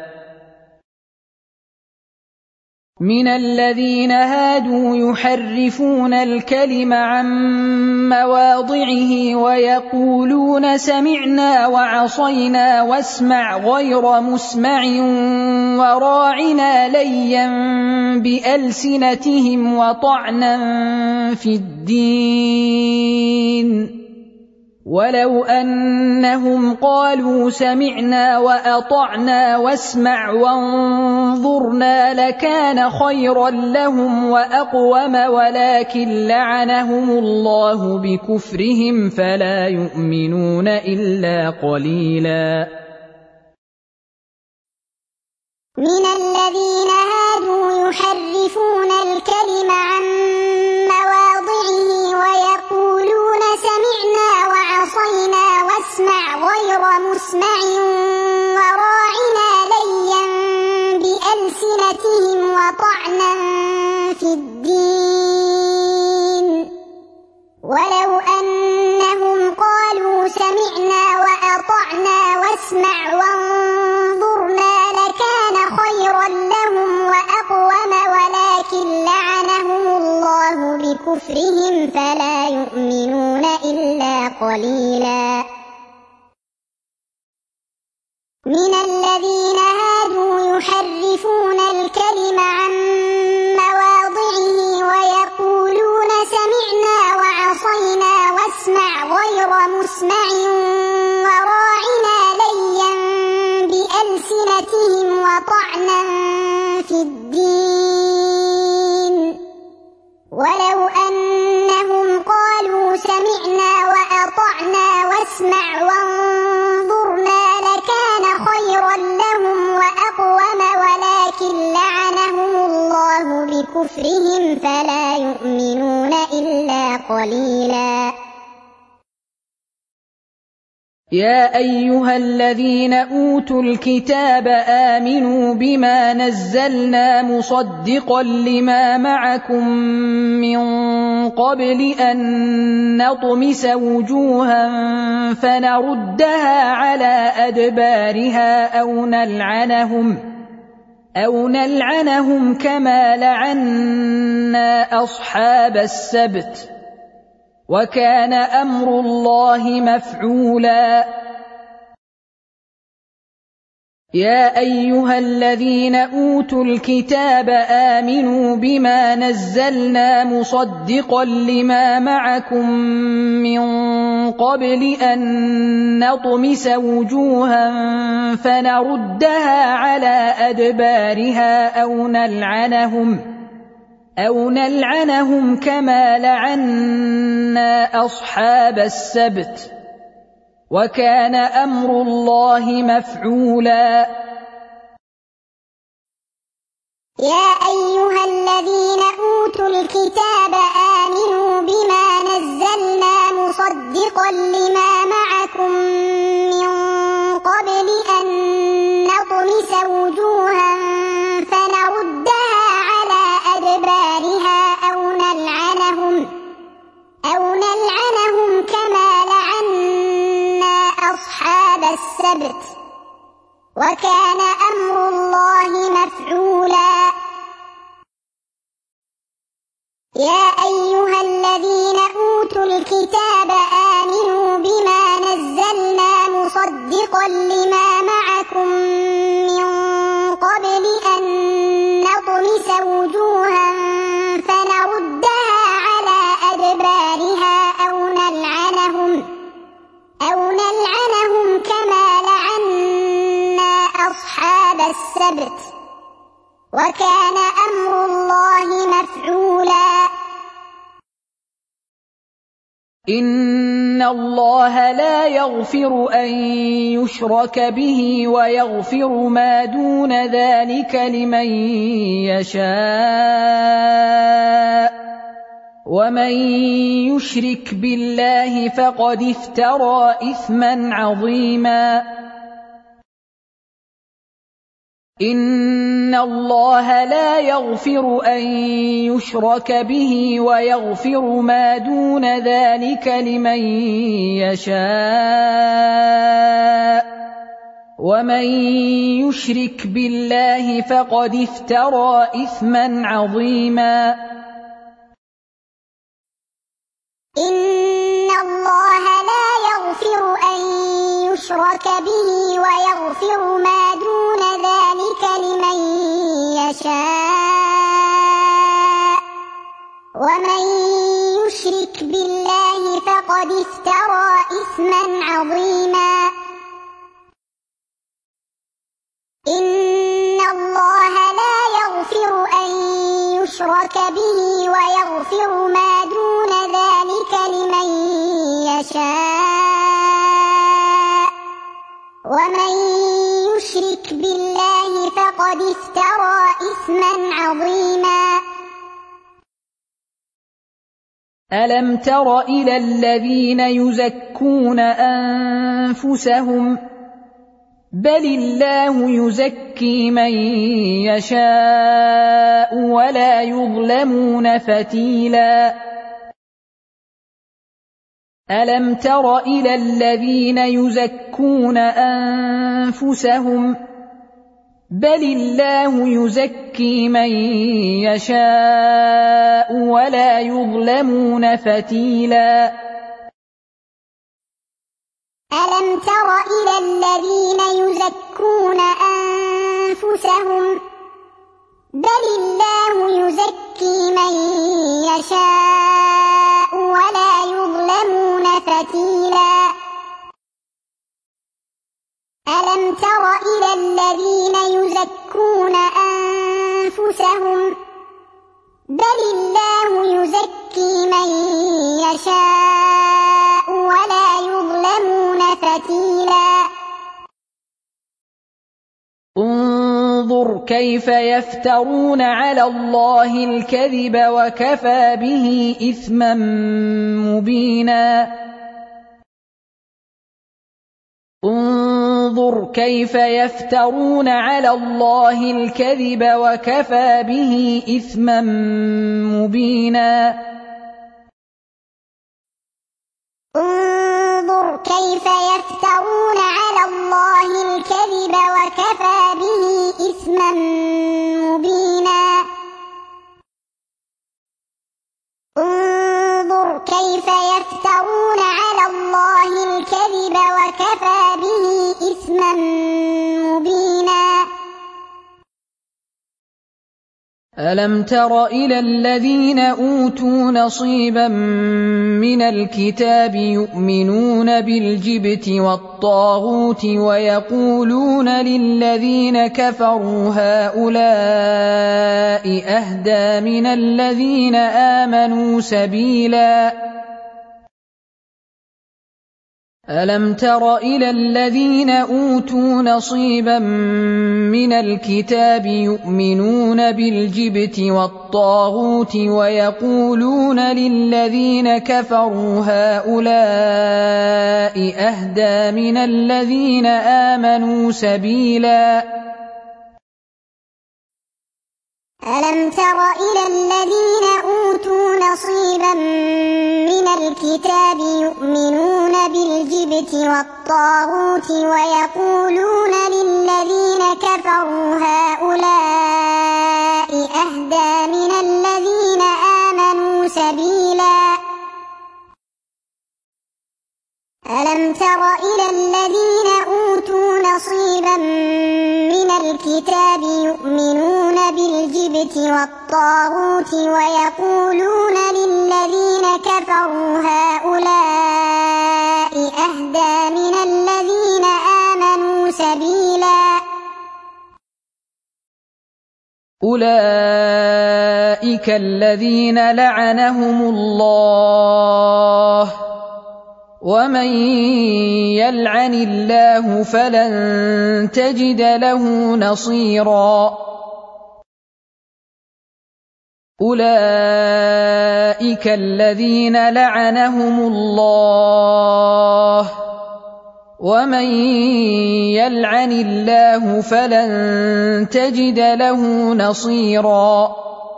مِنَ الَّذِينَ هَادُوا يُحَرِّفُونَ الْكَلِمَ عَن مَّوَاضِعِهِ وَيَقُولُونَ سَمِعْنَا وَعَصَيْنَا وَاسْمَعْ غَيْرَ مُسْمَعٍ وَرَاعِنَا لَيًّا بِأَلْسِنَتِهِمْ وَطَعْنًا فِي الدِّينِ. وَلَوْ أَنَّهُمْ قَالُوا سَمِعْنَا وَأَطَعْنَا وَاسْمَعْ وَانظُرْنَا لَكَانَ خَيْرًا لَّهُمْ وَأَقْوَمَ وَلَٰكِن لَّعَنَهُمُ اللَّهُ بِكُفْرِهِمْ فَلَا يُؤْمِنُونَ إِلَّا قَلِيلًا. مِنَ الَّذِينَ هَادُوا يُحَرِّفُونَ الْكَلِمَ عَن مَّوَاضِعِهِ وَيَقُولُونَ سَمِعْنَا وَعَصَيْنَا وَاسْمَعْ غَيْرَ مُسْمَعٍ وَرَاعِنَا لَيًّا بِأَلْسِنَتِهِمْ وَطَعْنًا فِي الدِّينِ. وَلَوْ أَنَّهُمْ قَالُوا سَمِعْنَا وَأَطَعْنَا وَاسْمَعْ وَانظُرْنَا لَكَانَ خَيْرًا لَّهُمْ وَأَقْوَمَ وَلَٰكِن لَّعَنَهُمُ اللَّهُ بِكُفْرِهِمْ فَلَا يُؤْمِنُونَ إِلَّا قَلِيلًا. مِنَ الَّذِينَ هَادُوا يُحَرِّفُونَ الْكَلِمَ عَن مَّوَاضِعِهِ وَيَقُولُونَ سَمِعْنَا وَعَصَيْنَا وَاسْمَعْ غَيْرَ مُسْمَعٍ وَرَاعِنَا لَيًّا بِأَلْسِنَتِهِمْ وَطَعْنًا فِي الدِّينِ. وَلَوْ أَنَّهُمْ قَالُوا سَمِعْنَا وَأَطَعْنَا وَاسْمَعْ وَانظُرْنَا لَكَانَ خَيْرًا لَّهُمْ وَأَقْوَمَ وَلَٰكِن لَّعَنَهُمُ اللَّهُ بِكُفْرِهِمْ فَلَا يُؤْمِنُونَ قليلا. يا أيها الذين أوتوا الكتاب آمنوا بما نزلنا مصدقا لما معكم من قبل أن نطمس وجوها فنردها على أدبارها أو نلعنهم كما لعنا أصحاب السبت وكان أمر الله مفعولا. يا أيها الذين أوتوا الكتاب آمنوا بما نزلنا مصدقا لما معكم من قبل أن نطمس وجوها فنردها على أدبارها أو نلعنهم كما لعنا أصحاب السبت وكان أمر الله مفعولا. يا أيها الذين أوتوا الكتاب آمنوا بما نزلنا مصدقا لما معكم من قبل أن نطمس وجوها فنردها على أدبارها أو نلعنهم كما لعنا أصحاب السبت وكان أمر الله مفعولا. يا أيها الذين أوتوا الكتاب آمنوا بما نزلنا مصدقا لما معكم من قبل أن نطمس وجوها فنردها على أدبارها أو نلعنهم كما لعنا أصحاب السبت وكان أمر الله مفعولا. إن الله لا يغفر أن يشرك به ويغفر ما دون ذلك لمن يشاء ومن يشرك بالله فقد افترى إثما عظيما. إن الله لا يغفر أن يشرك به ويغفر ما دون ذلك لمن يشاء ومن يشرك بالله فقد افترى إثما عظيما. إن الله لا يغفر أن يشرك به ويغفر ما دون ذلك لمن يشاء ومن يشرك بالله فقد افترى إثما عظيما. إن الله لا يغفر أن يشرك به ويغفر ما دون ذلك لمن يشاء ومن يشرك بالله فقد افترى إثما عظيما. ألم تر إلى الذين يزكون أنفسهم بل الله يزكي من يشاء ولا يظلمون فتيلا. ألم تر إلى الذين يزكون أنفسهم بل الله يزكي من يشاء ولا يظلمون فتيلا. ألم تر إلى الذين يزكون أنفسهم بل الله يزكي من يشاء ولا يظلمون فتيلا. ألم تر إلى الذين يزكون أنفسهم بل الله يزكي من يشاء ولا يظلمون فتيلا. انظر كيف يفترون على الله الكذب وكفى به إثما مبينا انظر كيف يفترون على الله الكذب وكفى به إثما مبينا انظر كيف يفترون على الله الكذب وكفى به إثما مبينا انظر كيف يفترون على الله الكذب وكفى به إثما مبينا ألم تر إلى الذين أوتوا نصيبا من الكتاب يؤمنون بالجبت والطاغوت ويقولون للذين كفروا هؤلاء أهدى من الذين آمنوا سبيلا ألم تر إلى الذين أوتوا نصيبا من الكتاب يؤمنون بالجبت والطاغوت ويقولون للذين كفروا هؤلاء أهدى من الذين آمنوا سبيلا ألم تر إلى الذين أوتوا نصيبا من الكتاب يؤمنون بالجبت والطاغوت ويقولون للذين كفروا هؤلاء أهدى من الذين آمنوا سبيلا ألم تر إلى الذين أوتوا نصيبا من الكتاب يؤمنون بالجبت والطاغوت ويقولون للذين كفروا هؤلاء أهدى من الذين آمنوا سبيلا أولئك الذين لعنهم الله ومن يلعن الله فلن تجد له نصيرا أولئك الذين لعنهم الله ومن يلعن الله فلن تجد له نصيرا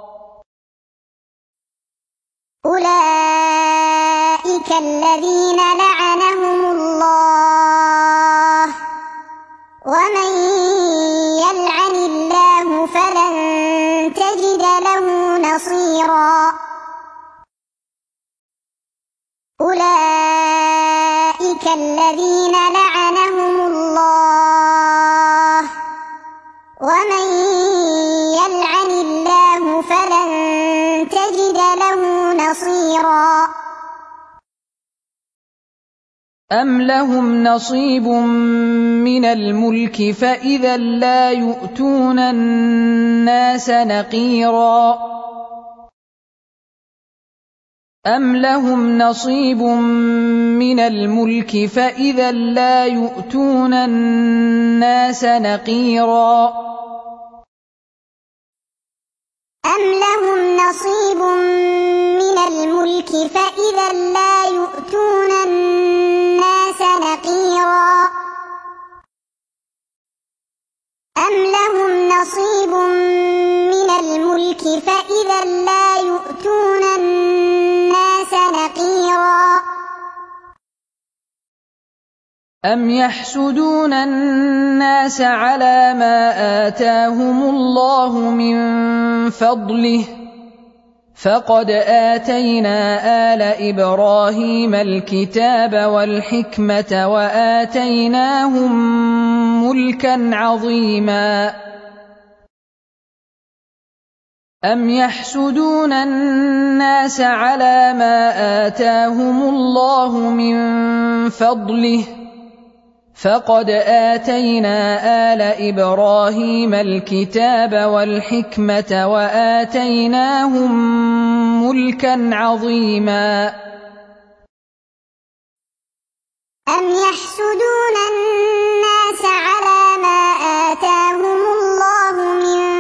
أولئك الذين لعنهم الله ومن يلعن الله فلن تجد له نصيرا أولئك الذين لعنهم الله ومن يلعن الله فلن تجد له نصيرا أم لهم نصيب من الملك فإذا لا يؤتون الناس نقيرا أم لهم نصيب من الملك فإذا لا يؤتون الناس نقيرا أم لهم نصيب من الملك فإذا لا يؤتون الناس نقيرا أم لهم نصيب من الملك فإذا لا يؤتون الناس نقيرا أم يحسدون الناس على ما آتاهم الله من فضله فقد آتينا آل إبراهيم الكتاب والحكمة وآتيناهم ملكا عظيما أم يحسدون الناس على ما آتاهم الله من فضله فقد آتينا آل إبراهيم الكتاب والحكمة وآتيناهم ملكا عظيما أم يحسدون الناس على ما آتاهم الله من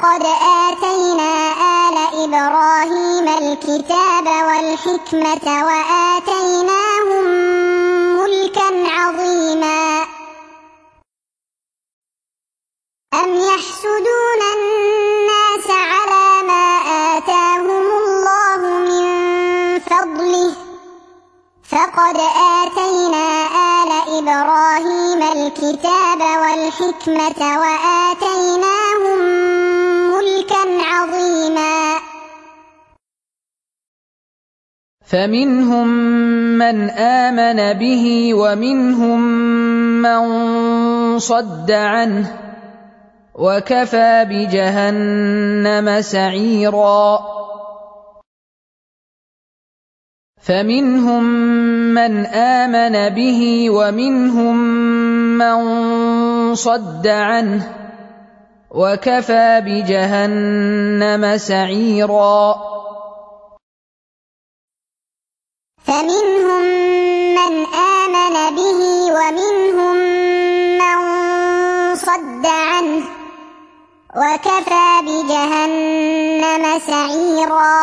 ولقد آتينا آل إبراهيم الكتاب والحكمة وآتيناهم ملكا عظيما أم يحسدون الناس على ما آتاهم الله من فضله فقد آتينا آل إبراهيم الكتاب والحكمة وآتيناهم ملكا عظيما فمنهم من آمن به ومنهم من صد عنه وكفى بجهنم سعيرا فمنهم من آمن به ومنهم من صد عنه وكفى بجهنم سعيرا فمنهم من آمن به ومنهم من صد عنه وكفى بجهنم سعيرا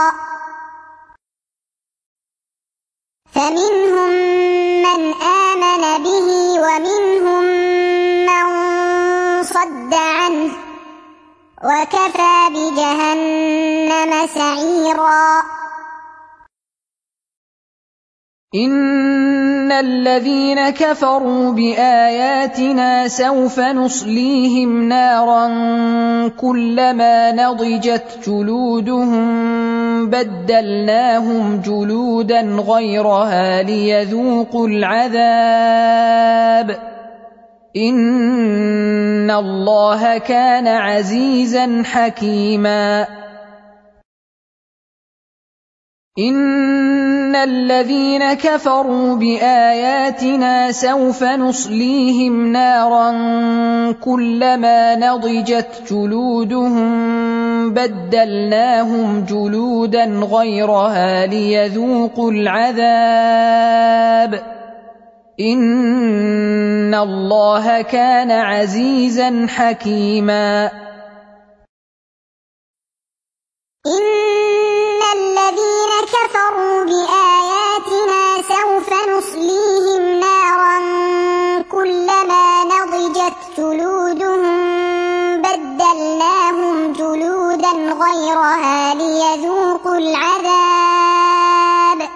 فمنهم من آمن به ومنهم من صد عنه وكفى بجهنم سعيرا إن الذين كفروا بآياتنا سوف نصليهم نارا كلما نضجت جلودهم بدلناهم جلودا غيرها ليذوقوا العذاب إن الله كان عزيزا حكيما إن الذين كفروا بآياتنا سوف نصليهم نارا كلما نضجت جلودهم بدلناهم جلودا غيرها ليذوقوا العذاب إن الله كان عزيزا حكيما إن الذين كفروا بآياتنا سوف نصليهم نارا كلما نضجت جلودهم بدلناهم جلودا غيرها ليذوقوا العذاب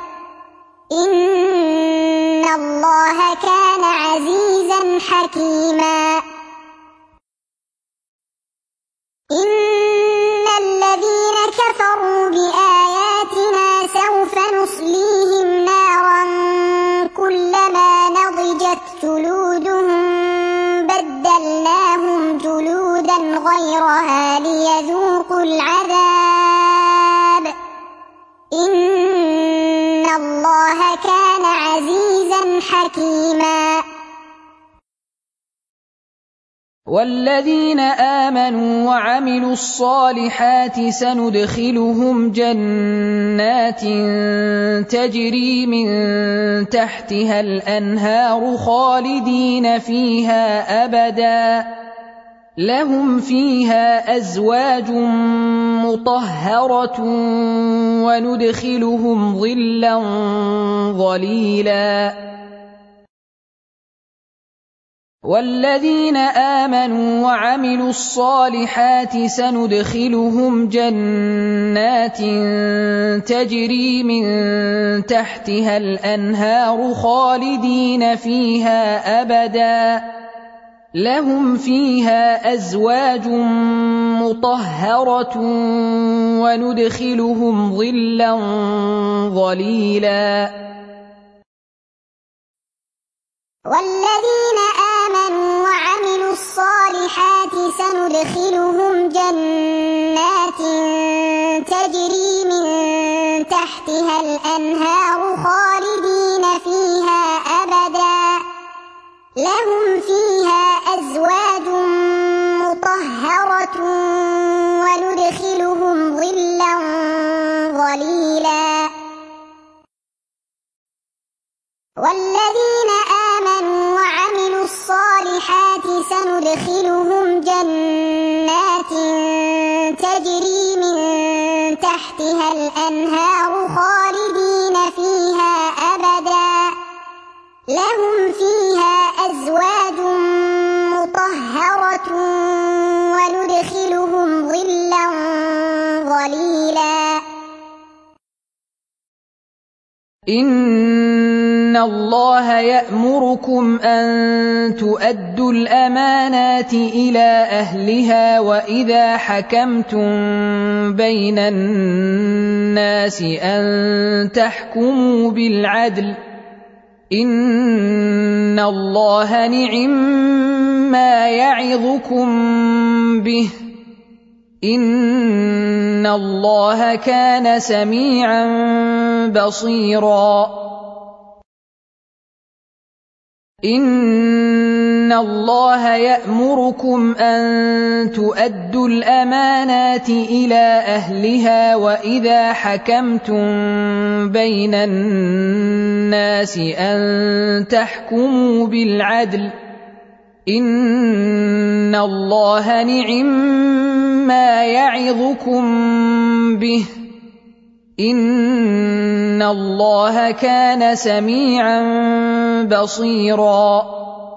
إن الله كان عزيزا حكيما إن الذين كفروا بآياتنا سوف نصليهم نارا كلما نضجت جلودهم بدلناهم جلودا غيرها ليذوقوا العذاب إن الله كان عزيزا حكيما والذين آمنوا وعملوا الصالحات سندخلهم جنات تجري من تحتها الأنهار خالدين فيها أبدا لهم فيها أزواج مطهرة وندخلهم ظلا ظليلا والذين آمنوا وعملوا الصالحات سندخلهم جنات تجري من تحتها الأنهار خالدين فيها أبدا لهم فيها أزواج مطهرة وندخلهم ظلا ظليلا والذين آمنوا وعملوا الصالحات سندخلهم جنات تجري من تحتها الأنهار خالدين فيها أبدا لهم فيها أزواج مطهرة وندخلهم ظلا ظليلا والذين آمنوا وعملوا الصالحات سندخلهم جنات تجري من تحتها الأنهار خالدين فيها أبدا لهم فيها أزواج مطهرة وندخلهم ظلا ظليلا إن الله يأمركم أن تؤدوا الأمانات إلى أهلها وإذا حكمتم بين الناس أن تحكموا بالعدل إن الله نعما يعظكم به إن الله كان سميعا بصيرا إن الله يأمركم أن تؤدوا الأمانات إلى أهلها وإذا حكمتم بين الناس أن تحكموا بالعدل إن الله نعما يعظكم به إن الله كان سميعا بصيرا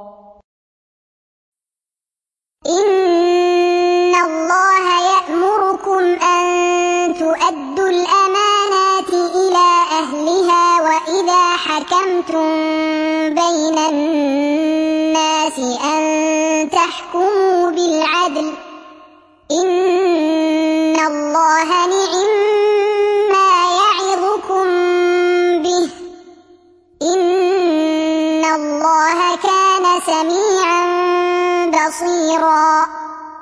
إن الله يأمركم أن تؤدوا الأمانات إلى أهلها وإذا حكمتم بين الناس أن تحكموا بالعدل إن الله نعما يعظكم به إن الله كان سميعا بصيرا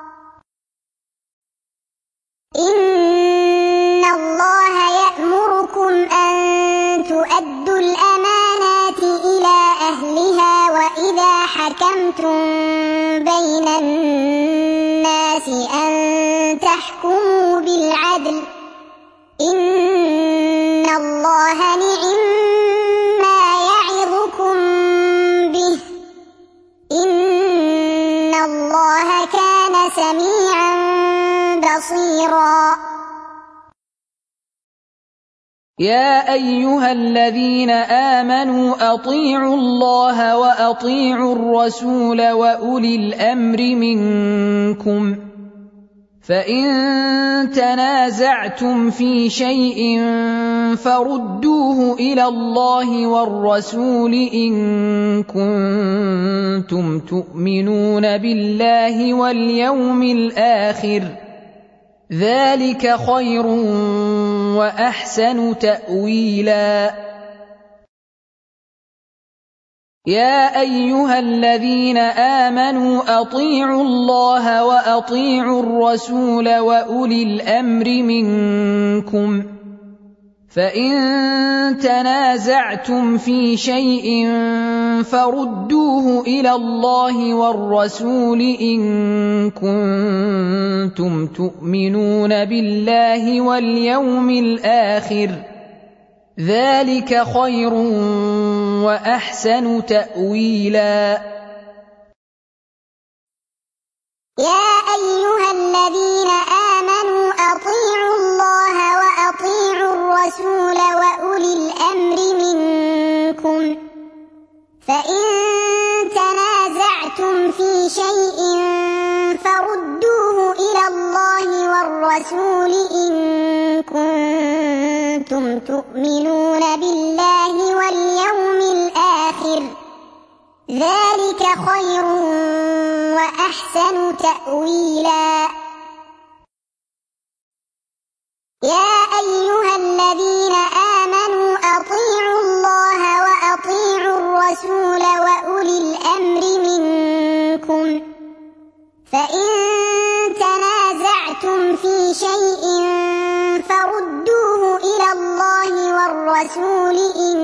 إن الله يأمركم أن تؤدوا الأمانات إلى أهلها وإذا حكمتم بين الناس أن تحكموا بالعدل إن الله نعما يعظكم به إن الله كان سميعا بصيرا يا أيها الذين آمنوا أطيعوا الله وأطيعوا الرسول وأولي الأمر منكم فإن تنازعتم في شيء فردوه إلى الله والرسول إن كنتم تؤمنون بالله واليوم الآخر ذلك خير وأحسن تأويلا يا أيها الذين آمنوا أطيعوا الله وأطيعوا الرسول وأولي الأمر منكم فإن تنازعتم في شيء فردوه إلى الله والرسول إن كنتم تؤمنون بالله واليوم الآخر ذلك خير وأحسن تأويلا يا أيها الذين آمنوا أطيعوا الله وأطيعوا الرسول وأولي الأمر منكم فإن تنازعتم في شيء فردوه إلى الله والرسول إن كنتم تؤمنون بالله واليوم الآخر ذلك خير وأحسن تأويلا يا أيها الذين آمنوا أطيعوا الله وأطيعوا الرسول وأولي الأمر منكم فإن تنازعتم في شيء فردوه إلى الله والرسول إن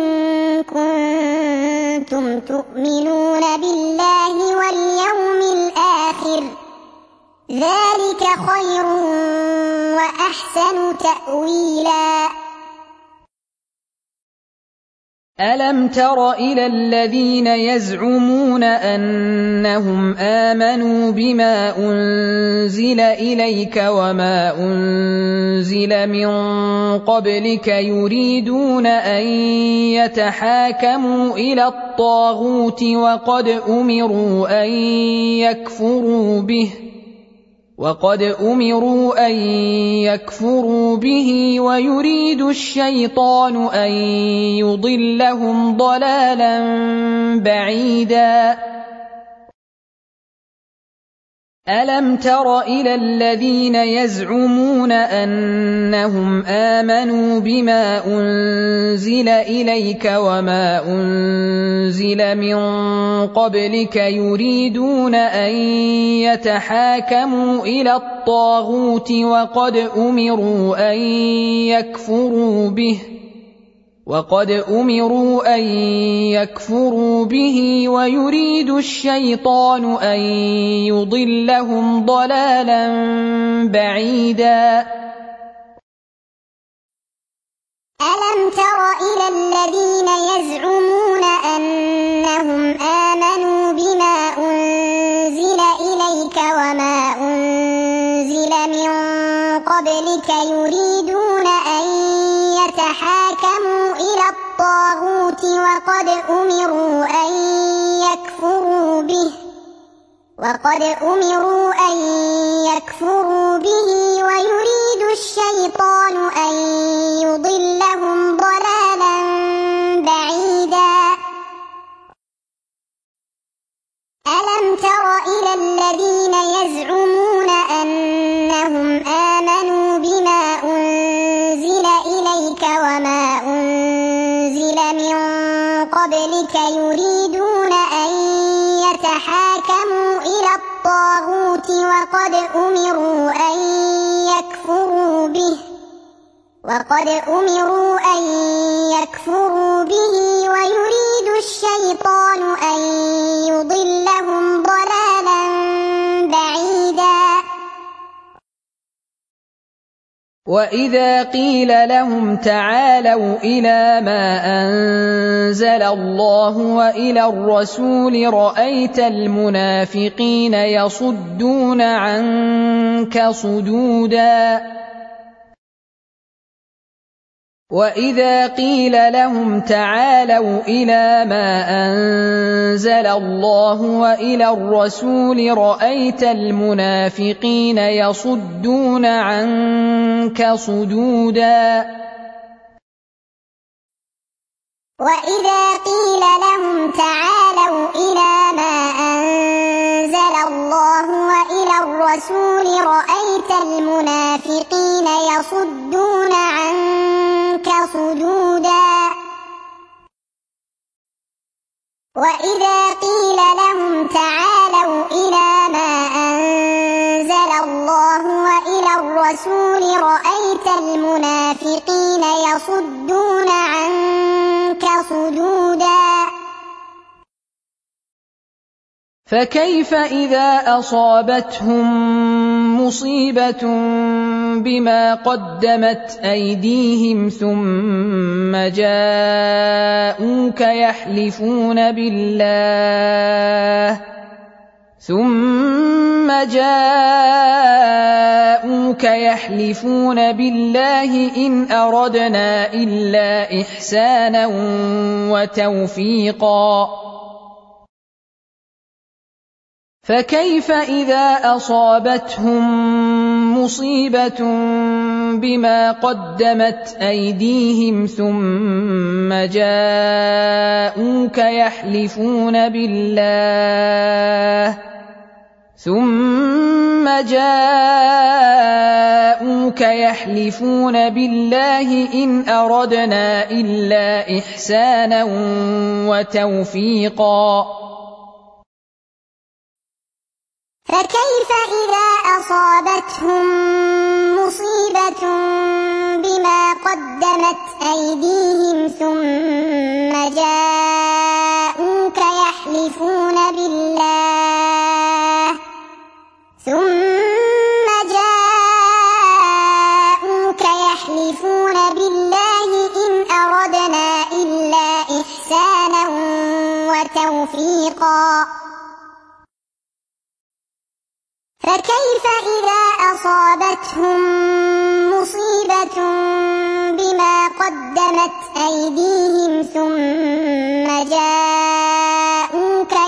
كنتم تؤمنون بالله واليوم الآخر ذلك خير وأحسن تأويلا ألم تر إلى الذين يزعمون أنهم آمنوا بما أنزل إليك وما أنزل من قبلك يريدون أن يتحاكموا إلى الطاغوت وقد أمروا أن يكفروا به ويريد الشيطان أن يضلهم ضلالا بعيدا ألم تر إلى الذين يزعمون أنهم آمنوا بما أنزل إليك وما أنزل من قبلك يريدون أن يتحاكموا إلى الطاغوت وقد أمروا أن يكفروا به ويريد الشيطان أن يضلهم ضلالا بعيدا ألم تر إلى الذين يزعمون أنهم آمنوا بما أنزل إليك وما أنزل من قبلك يريدون أن يتحاكموا إلى الطاغوت وقد أمروا أن يكفروا به ويريد الشيطان أن يضلهم ضلالا بعيدا ألم تر إلى الذين يزعمون أنهم آمنوا بما أنزل إليك وما أنزل من قبلك يريدون أن يتحاكموا إلى الطاغوت وقد أمروا أن يكفروا به ويريد الشيطان أن يضلهم ضلالا بعيدا وإذا قيل لهم تعالوا إلى ما أنزل الله وإلى الرسول رأيت المنافقين يصدون عنك صدودا وإذا قيل لهم تعالوا إلى ما أنزل الله وإلى الرسول رأيت المنافقين يصدون عنك صدودا وإذا قيل لهم تعالوا إلى ما أنزل الله وإلى الرسول رأيت المنافقين يصدون عنك صدودا وإذا قيل لهم تعالوا إلى ما أنزل الله وإلى الرسول رأيت المنافقين يصدون عنك صدودا فكيف إذا أصابتهم مصيبة بما قدمت أيديهم ثم جاءوك يحلفون بالله إن أردنا إلا إحسانا وتوفيقا فكيف إذا أصابتهم مصيبة بما قدمت أيديهم ثم جاءوك يحلفون بالله إن أردنا إلا إحسانا وتوفيقا فكيف إذا أصابتهم مصيبة بما قدمت أيديهم ثم جاءوك يحلفون بالله إن أردنا إلا إحسانا وتوفيقا فكيف إذا أصابتهم مصيبة بما قدمت أيديهم ثم جاءوك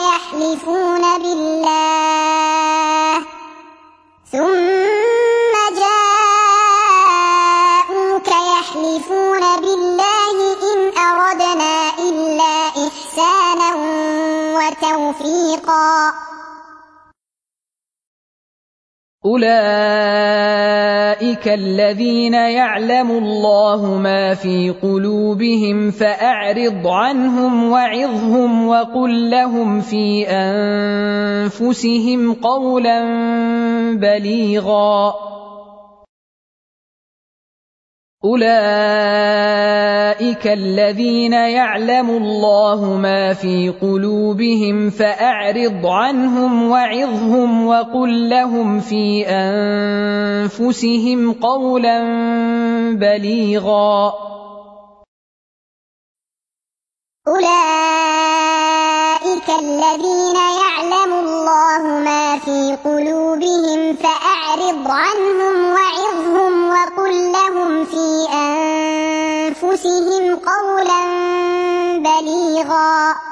يحلفون بالله إن أردنا إلا إحسانا وتوفيقا أولئك الذين يعلم الله ما في قلوبهم فأعرض عنهم وعظهم وقل لهم في أنفسهم قولا بليغا أولئك الذين يعلم الله ما في قلوبهم فأعرض عنهم وعظهم وقل لهم في أنفسهم قولا بليغا أولئك الذين يعلم الله ما في قلوبهم فأعرض عنهم وعظهم وقل لهم في أنفسهم قولا بليغا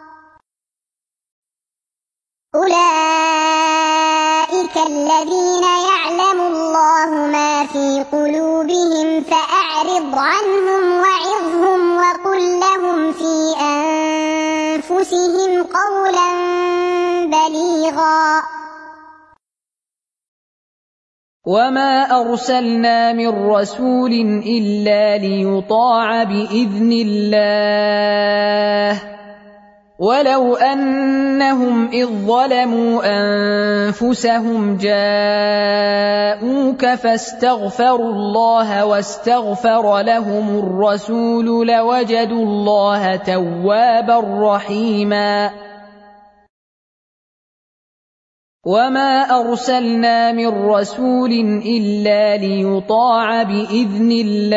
أولئك الذين يعلم الله ما في قلوبهم فأعرض عنهم وعظهم وقل لهم في أنفسهم قولا بليغا وما أرسلنا من رسول إلا ليطاع بإذن الله ولو أنهم إذ ظلموا أنفسهم جاءوك فاستغفروا الله واستغفر لهم الرسول لوجدوا الله توابا رحيما وما أرسلنا من رسول إلا ليطاع بإذن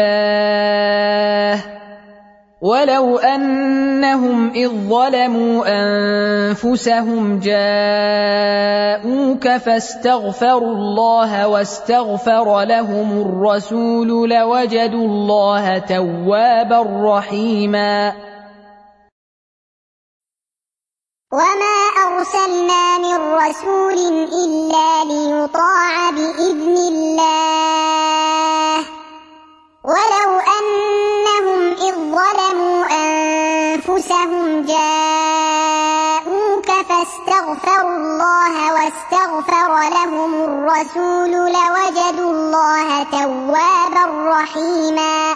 الله ولو أنهم إذ ظلموا أنفسهم جاءوك فاستغفروا الله واستغفر لهم الرسول لوجدوا الله توابا رحيما وما أرسلنا من رسول إلا ليطاع بإذن الله ولو أنهم إذ ظلموا أنفسهم جاءوك فاستغفروا الله واستغفر لهم الرسول لوجدوا الله توابا رحيما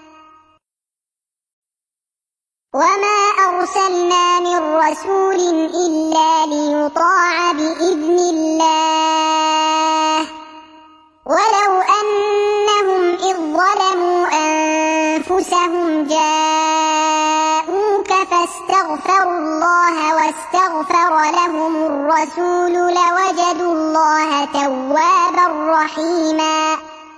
وما أرسلنا من رسول إلا ليطاع بإذن الله ولو أنهم إذ ظلموا أنفسهم جاءوك فاستغفروا الله واستغفر لهم الرسول لوجدوا الله توابا رحيما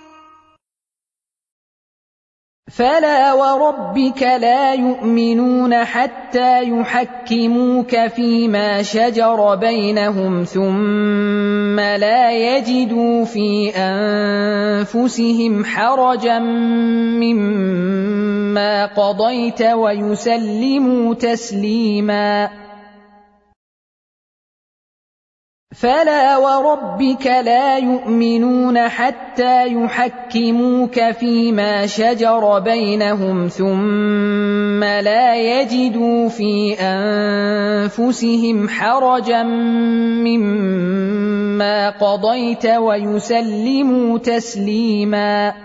فلا وربك لا يؤمنون حتى يحكموك فيما شجر بينهم ثم لا يجدوا في أنفسهم حرجا مما قضيت ويسلموا تسليما فلا وربك لا يؤمنون حتى يحكموك فيما شجر بينهم ثم لا يجدوا في أنفسهم حرجا مما قضيت ويسلموا تسليما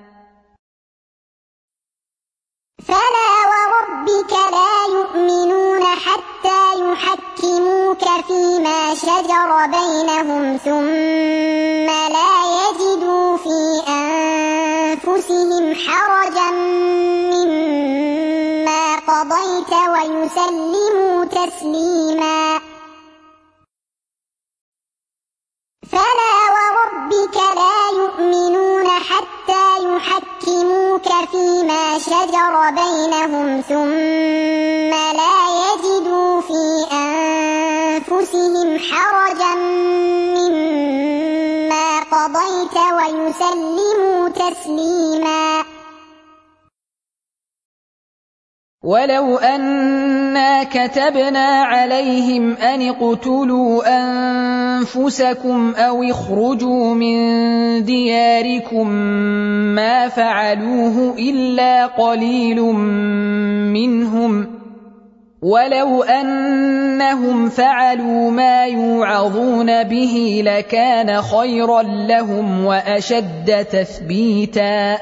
فلا وربك لا يؤمنون حتى يحكموك فيما شجر بينهم ثم لا يجدوا في أنفسهم حرجا مما قضيت ويسلموا تسليما فلا وربك لا يؤمنون حتى يحكموك فيما شجر بينهم ثم لا يجدوا في حرجا مما قضيت ويسلموا تسليما. ولو أنا كتبنا عليهم أن اقتلوا أنفسكم أو اخرجوا من دياركم ما فعلوه إلا قليل منهم، ولو أنهم فعلوا ما يوعظون به لكان خيرا لهم وأشد تثبيتا.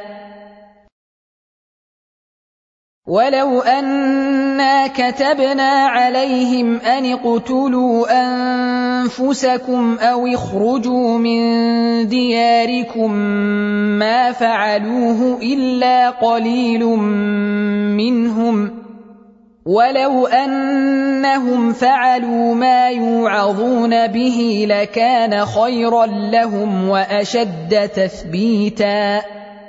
ولو أنا كتبنا عليهم أن اقتلوا أنفسكم أو اخرجوا من دياركم ما فعلوه إلا قليل منهم، ولو أنهم فعلوا ما يوعظون به لكان خيرا لهم وأشد تثبيتا.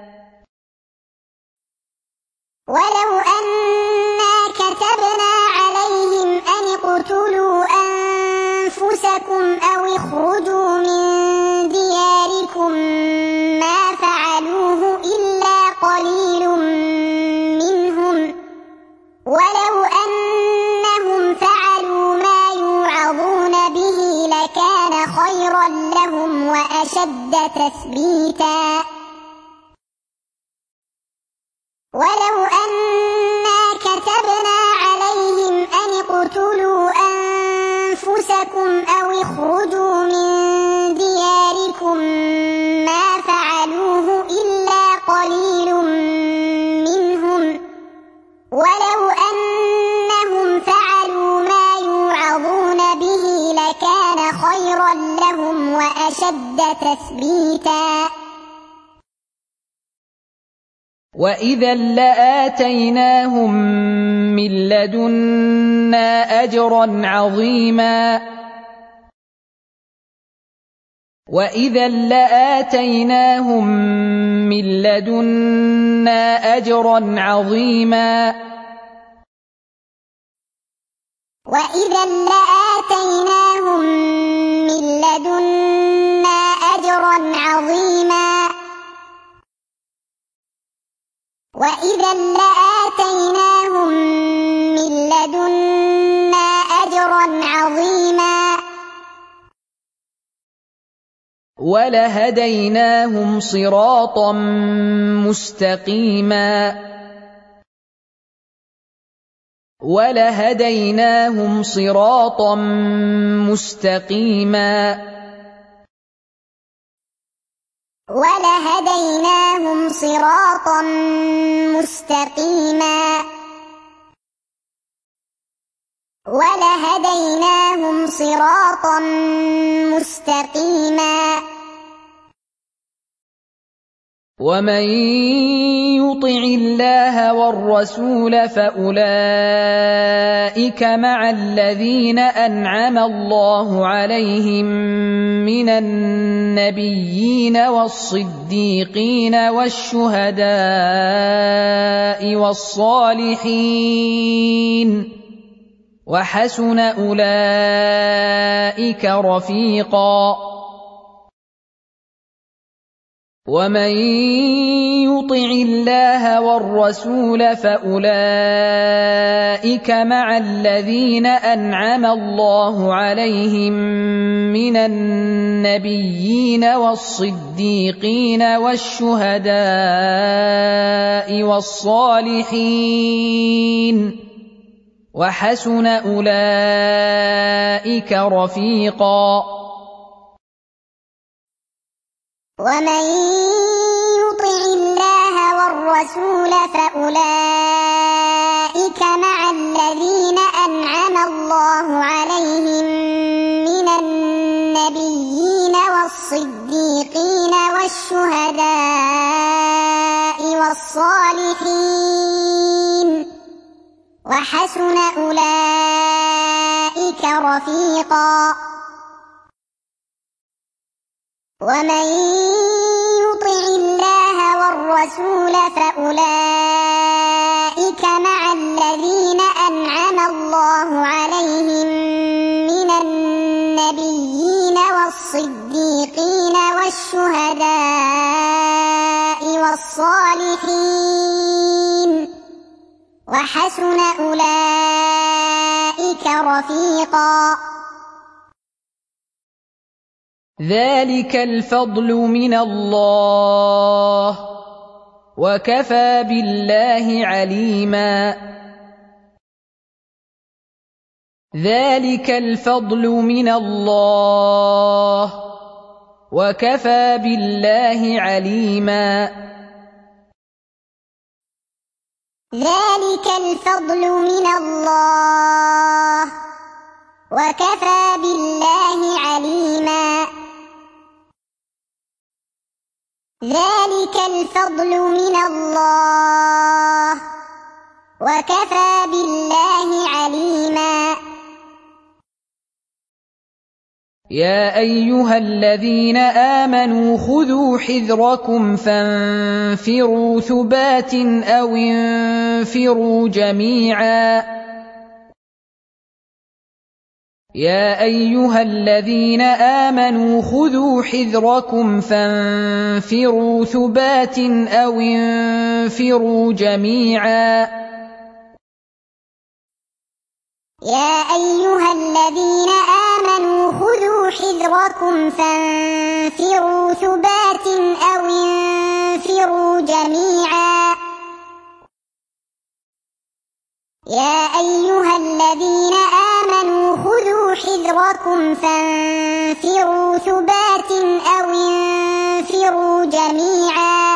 ولو أنا كتبنا عليهم أن اقتلوا أنفسكم أو اخرجوا من دياركم ما فعلوه إلا قليل منهم، ولو أنهم فعلوا ما يوعظون به لكان خيرا لهم وأشد تثبيتا. ولو أنا كتبنا عليهم أن اقتلوا أنفسكم أو اخرجوا من دياركم ما فعلوه إلا قليل منهم، ولو أنهم فعلوا ما يوعظون به لكان خيرا لهم وأشد تثبيتا. وإذا لآتيناهم من لدنا أجرا عظيما. وإذا لآتيناهم من لدنا أجرا عظيما. وإذا لآتيناهم من لدنا أجرا عظيما. وإذا لآتيناهم من لدنا أجرا عظيما. ولهديناهم صراطا مستقيما. ولهديناهم صراطا مستقيما. ولهديناهم صراطا مستقيما. ولهديناهم صراطا مستقيما. ومن يطع الله والرسول فأولئك مع الذين أنعم الله عليهم من النبيين والصديقين والشهداء والصالحين، وحسن أولئك رفيقا. ومن يطع الله والرسول فأولئك مع الذين أنعم الله عليهم من النبيين والصديقين والشهداء والصالحين، وحسن أولئك رفيقا. ومن يطع الله والرسول فأولئك مع الذين أنعم الله عليهم من النبيين والصديقين والشهداء والصالحين، وحسن أولئك رفيقا. ومن يطع الله والرسول فأولئك مع الذين أنعم الله عليهم من النبيين والصديقين والشهداء والصالحين وحسن أولئك رفيقا ذلك الفضل من الله وكفى بالله عليما ذلك الفضل من الله وكفى بالله عليما ذلك الفضل من الله وكفى بالله عليما ذلك الفضل من الله وكفى بالله عليما يا أيها الذين آمنوا خذوا حذركم فانفروا ثبات أو انفروا جميعا يا أيها الذين آمنوا خذوا حذركم فانفروا ثبات أو انفروا جميعا يا أيها الذين آمنوا خذوا حذركم فانفروا ثبات أو انفروا جميعا يا أيها الذين آمنوا خذوا حذركم فانفروا ثبات أو انفروا جميعا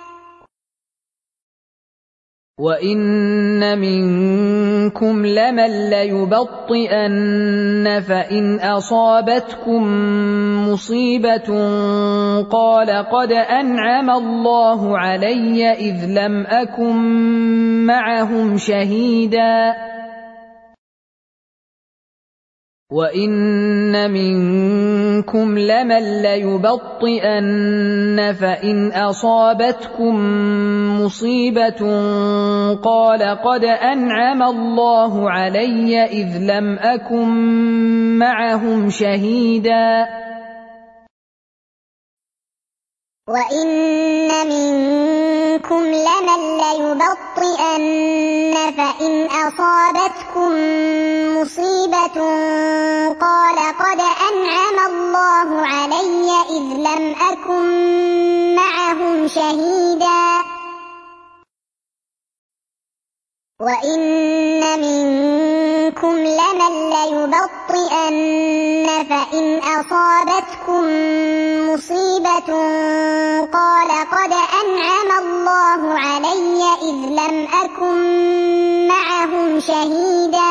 وإن منكم لمن ليبطئن فإن أصابتكم مصيبة قال قد أنعم الله علي إذ لم أكن معهم شهيدا وإن منكم لمن ليبطئن فإن أصابتكم مصيبة قال قد أنعم الله علي إذ لم أكن معهم شهيدا وإن منكم لمن ليبطئن فإن أصابتكم مصيبة قال قد أنعم الله علي إذ لم أكن معهم شهيدا وإن منكم لمن ليبطئن فإن أصابتكم مصيبة قال قد أنعم الله علي إذ لم أكن معهم شهيدا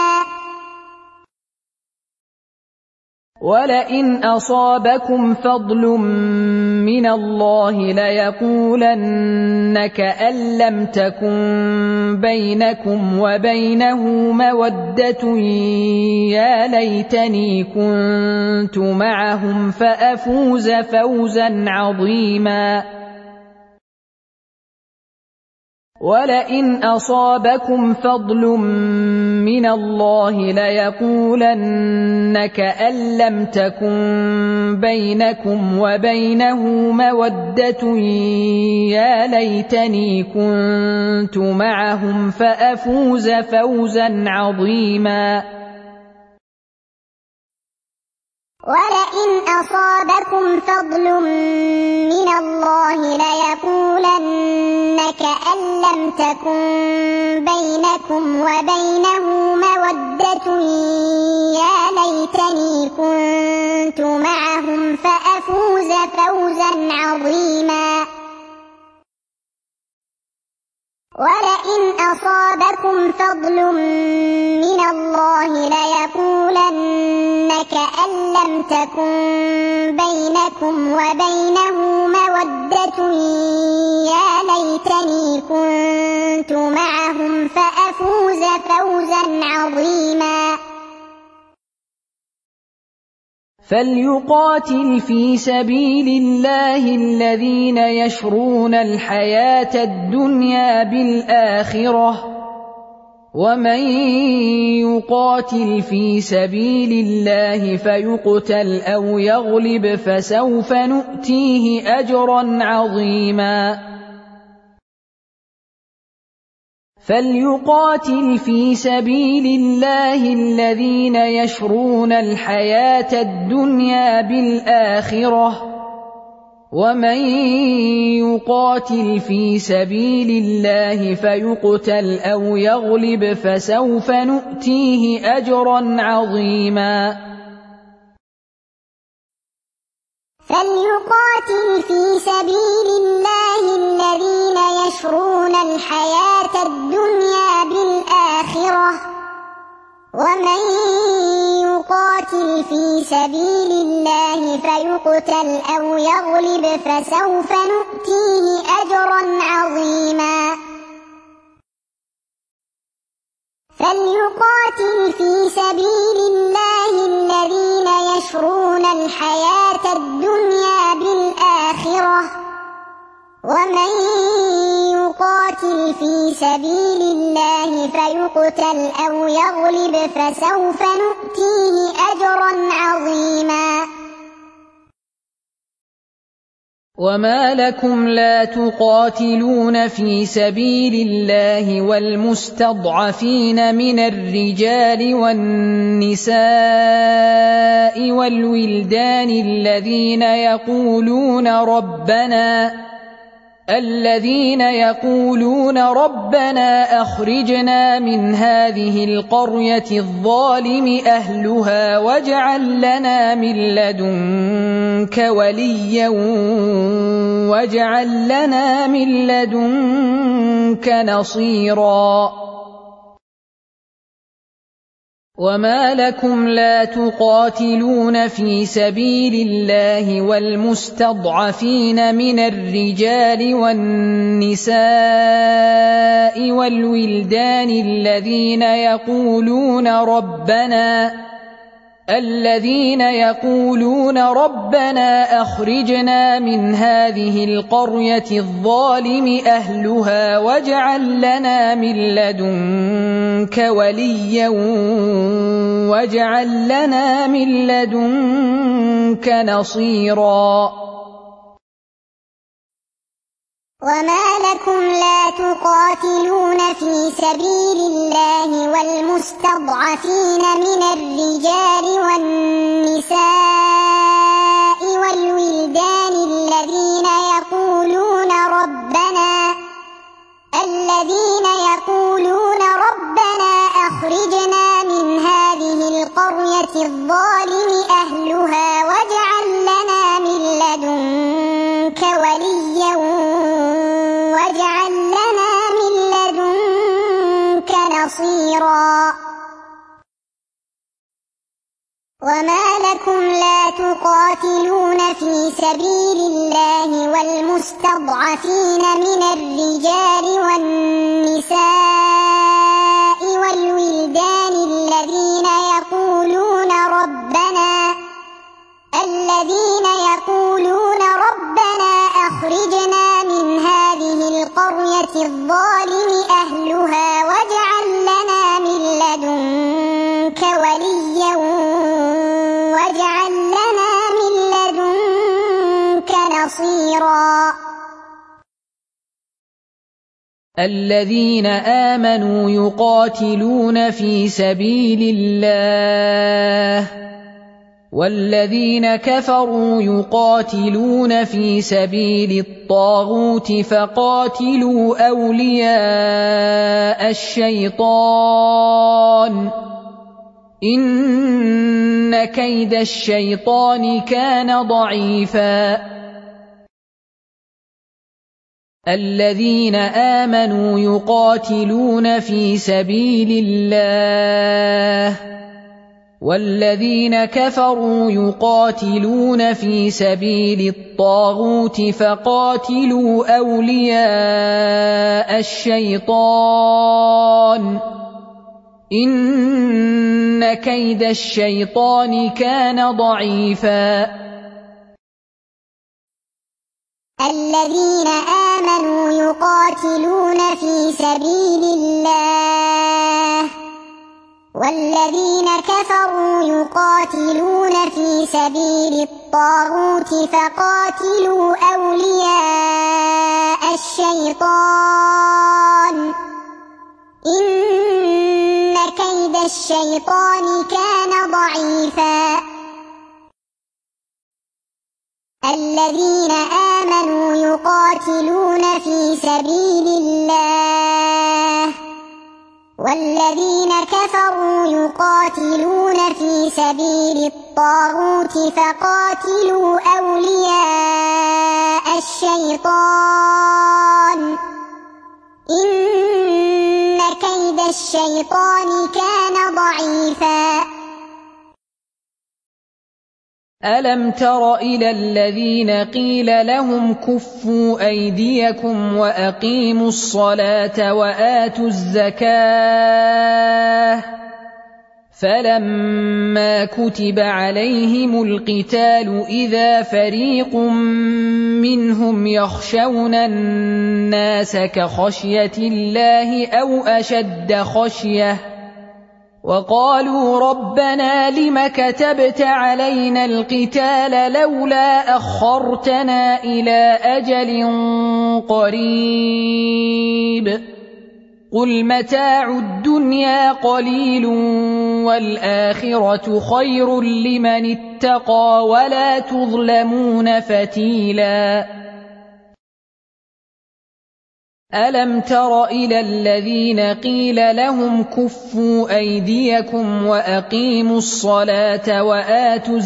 ولئن أصابكم فضل من الله ليقولن كأن لم تكن بينكم وبينه مودة يا ليتني كنت معهم فأفوز فوزا عظيما ولئن أصابكم فضل من الله ليقولن كأن لم تكن بينكم وبينه مودة يا ليتني كنت معهم فأفوز فوزا عظيما ولئن أصابكم فضل من الله ليقولن كأن لم تكن بينكم وبينه مودة يا ليتني كنت معهم فأفوز فوزا عظيما ولئن أصابكم فضل من الله ليقولن كأن لم تكن بينكم وبينه مودة يا ليتني كنت معهم فأفوز فوزا عظيما فليقاتل في سبيل الله الذين يشرون الحياة الدنيا بالآخرة ومن يقاتل في سبيل الله فيقتل أو يغلب فسوف نؤتيه أجرا عظيما فليقاتل في سبيل الله الذين يشرون الحياة الدنيا بالآخرة ومن يقاتل في سبيل الله فيقتل أو يغلب فسوف نؤتيه أجرا عظيما فليقاتل في سبيل الله الذين يشرون الحياة الدنيا بالآخرة ومن يقاتل في سبيل الله فيقتل أو يغلب فسوف نؤتيه أجرا عظيما فليقاتل في سبيل الله الذين يشرون الحياة الدنيا بالآخرة ومن يقاتل في سبيل الله فيقتل أو يغلب فسوف نؤتيه أجرا عظيما وما لكم لا تقاتلون في سبيل الله والمستضعفين من الرجال والنساء والولدان الذين يقولون ربنا أخرجنا من هذه القرية الظالم أهلها واجعل لنا من لدنك وليا واجعل لنا من لدنك نصيرا وما لكم لا تقاتلون في سبيل الله والمستضعفين من الرجال والنساء والولدان الذين يقولون ربنا أخرجنا من هذه القرية الظالم أهلها واجعل لنا من لدنك وليا واجعل لنا من لدنك نصيرا وما لكم لا تقاتلون في سبيل الله والمستضعفين من الرجال والنساء والولدان الذين يقولون ربنا أخرجنا من هذه القرية الظالم أهلها واجعل لنا من لدنك وليا واجعل لنا من لدنك نصيرا وما لكم لا تقاتلون في سبيل الله والمستضعفين من الرجال والنساء والولدان الذين يقولون ربنا أخرجنا من هذه القرية الظالم أهلها واجعل لنا من لدنك وليا واجعل لنا من لدنك نصيرا الذين آمنوا يقاتلون في سبيل الله والذين كفروا يقاتلون في سبيل الطاغوت فقاتلوا أولياء الشيطان إن كيد الشيطان كان ضعيفا الذين آمنوا يقاتلون في سبيل الله والذين كفروا يقاتلون في سبيل الطاغوت فقاتلوا أولياء الشيطان إن كيد الشيطان كان ضعيفا الذين آمنوا يقاتلون في سبيل الله والذين كفروا يقاتلون في سبيل الطاغوت فقاتلوا أولياء الشيطان إن كيد الشيطان كان ضعيفا الذين آمنوا يقاتلون في سبيل الله والذين كفروا يقاتلون في سبيل الطاغوت فقاتلوا أولياء الشيطان إن كيد الشيطان كان ضعيفا ألم تر إلى الذين قيل لهم كفوا أيديكم وأقيموا الصلاة وآتوا الزكاة فلما كتب عليهم القتال إذا فريق منهم يخشون الناس كخشية الله أو أشد خشية وقالوا ربنا لم كتبت علينا القتال لولا أخرتنا إلى أجل قريب قل متاع الدنيا قليل والآخرة خير لمن اتقى ولا تظلمون فتيلا ألم تر إلى الذين قيل لهم كفوا أيديكم وأقيموا الصلاة وآتوا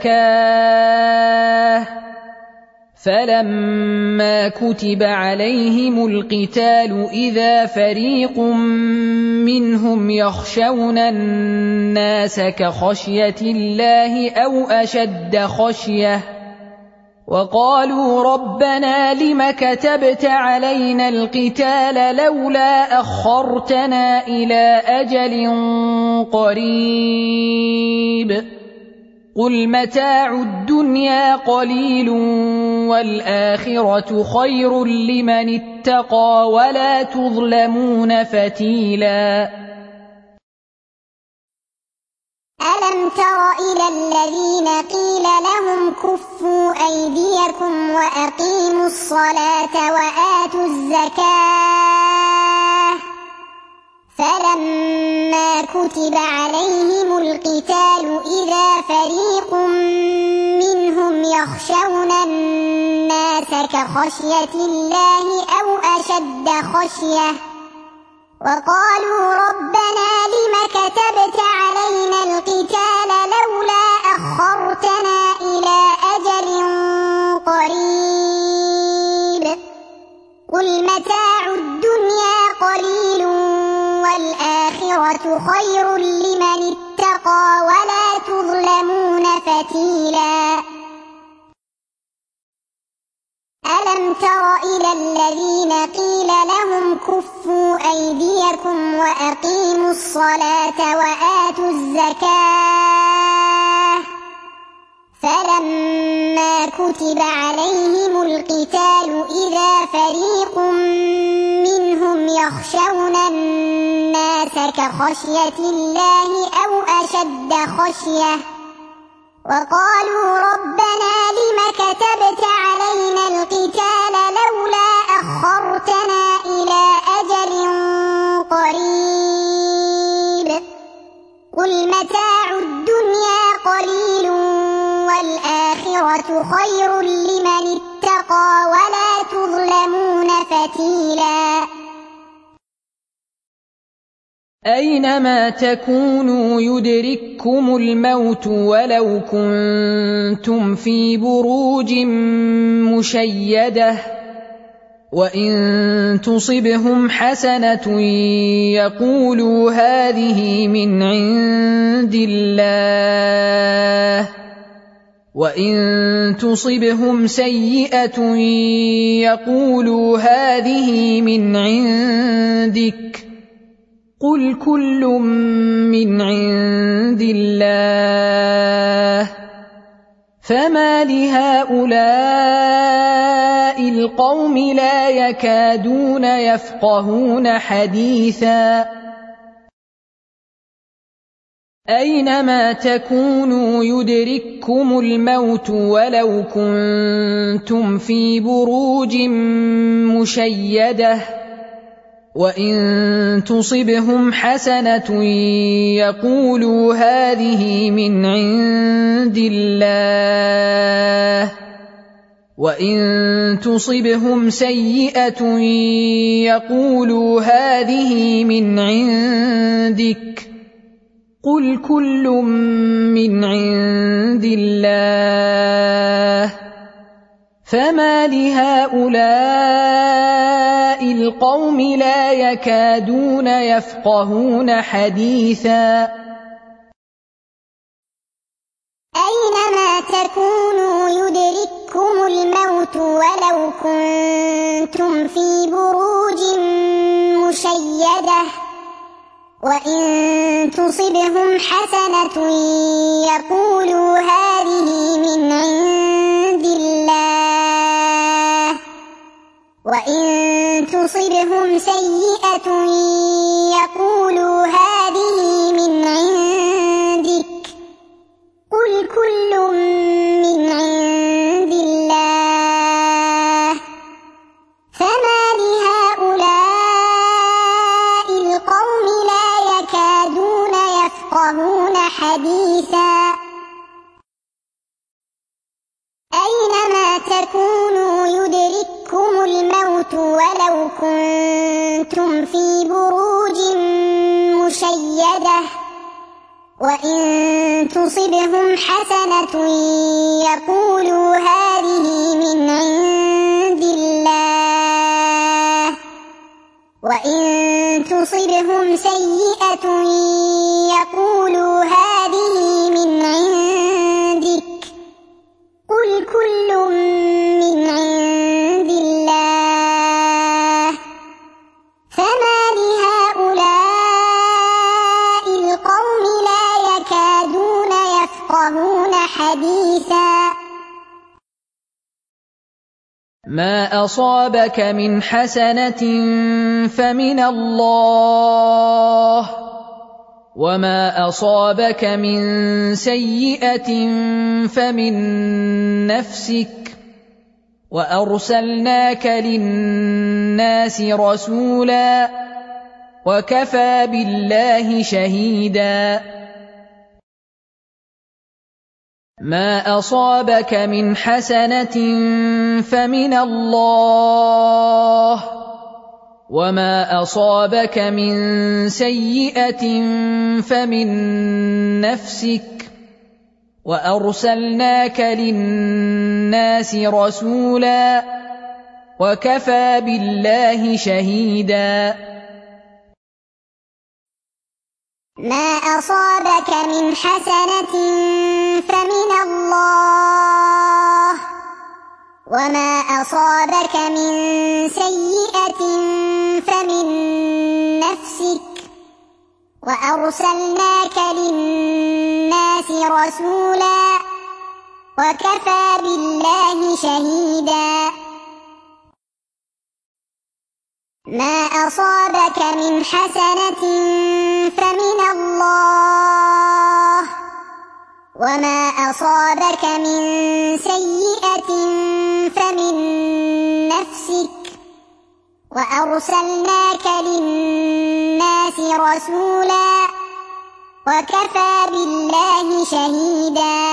الزكاة فلما كتب عليهم القتال إذا فريق منهم يخشون الناس كخشية الله أو أشد خشية وقالوا ربنا لم كتبت علينا القتال لولا أخرتنا إلى أجل قريب قل متاع الدنيا قليل والآخرة خير لمن اتقى ولا تظلمون فتيلا ألم تر إلى الذين قيل لهم كفوا أيديكم وأقيموا الصلاة وآتوا الزكاة فلما كتب عليهم القتال إذا فريق منهم يخشون الناس كخشية الله أو أشد خشية وقالوا ربنا لم كتبت علينا القتال لولا أخرتنا إلى أجل قريب قل متاع الدنيا قليل والآخرة خير لمن اتقى ولا تظلمون فتيلا ألم تر إلى الذين قيل لهم كفوا أيديكم وأقيموا الصلاة وآتوا الزكاة فلما كتب عليهم القتال إذا فريق منهم يخشون الناس كخشية الله أو أشد خشية وقالوا ربنا لم كتبت علينا القتال لولا أخرتنا إلى أجل قريب قل متاع الدنيا قليل والآخرة خير لمن اتقى ولا تظلمون فتيلا أينما تكونوا يدرككم الموت ولو كنتم في بروج مشيدة وإن تصبهم حسنة يقولوا هذه من عند الله وإن تصبهم سيئة يقولوا هذه من عندك قل كل من عند الله فما لهؤلاء القوم لا يكادون يفقهون حديثا أينما تكونوا يدرككم الموت ولو كنتم في بروج مشيدة وإن تصبهم حسنة يقولوا هذه من عند الله وإن تصبهم سيئة يقولوا هذه من عندك قل كل من عند الله فما لهؤلاء القوم لا يكادون يفقهون حديثا أينما تكونوا يدرككم الموت ولو كنتم في بروج مشيدة وإن تصبهم حسنة يقولوا هذه من عند الله وإن تصبهم سيئة يقولوا هذه من عندك قل كل من عند الله فما لهؤلاء القوم لا يكادون يفقهون حديثا أينما تكونوا يدرككم الموت ولو كنتم في بروج مشيدة وإن تصبهم حسنة يقولوا هذه من عند الله وإن تصبهم سيئة يقولوا هذه من عندك قل كل من عند الله فما لهؤلاء القوم لا يكادون يفقهون حديثا ما أصابك من حسنة فمن الله وما أصابك من سيئة فمن نفسك وأرسلناك للناس رسولا وكفى بالله شهيدا ما أصابك من حسنة فمن الله وما أصابك من سيئة فمن نفسك وأرسلناك للناس رسولا وكفى بالله شهيدا ما أصابك من حسنة فمن الله وما أصابك من سيئة فمن نفسك وأرسلناك للناس رسولا وكفى بالله شهيدا ما أصابك من حسنة فمن الله وما أصابك من سيئة فمن نفسك وأرسلناك للناس رسولا وكفى بالله شهيدا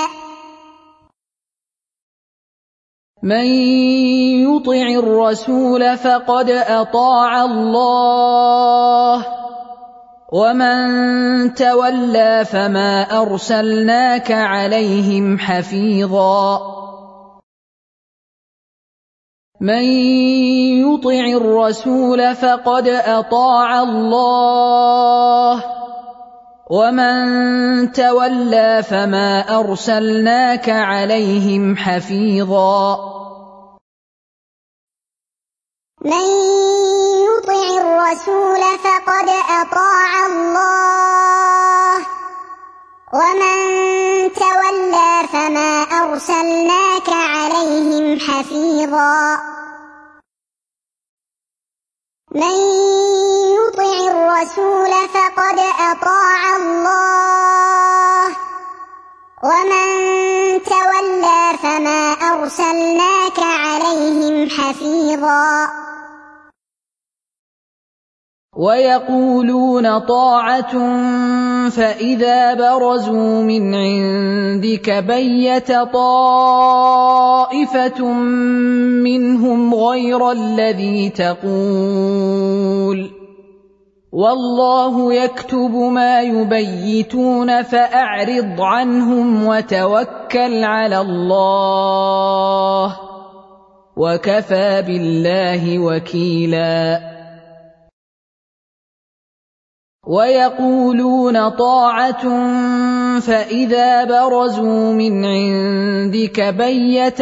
من يطع الرسول فقد أطاع الله ومن تولى فما أرسلناك عليهم حفيظا من يطع الرسول فقد أطاع الله ومن تولى فما أرسلناك عليهم حفيظا من يطع الرسول فقد أطاع الله ومن تولى فما أرسلناك عليهم حفيظا من يطع الرسول فقد أطاع الله أرسلناك عليهم حفيظا ويقولون طاعة فإذا برزوا من عندك بيت طائفة منهم غير الذي تقول والله يكتب ما يبيتون فأعرض عنهم وتوكل على الله وكفى بالله وكيلا ويقولون طاعة فإذا برزوا من عندك بيت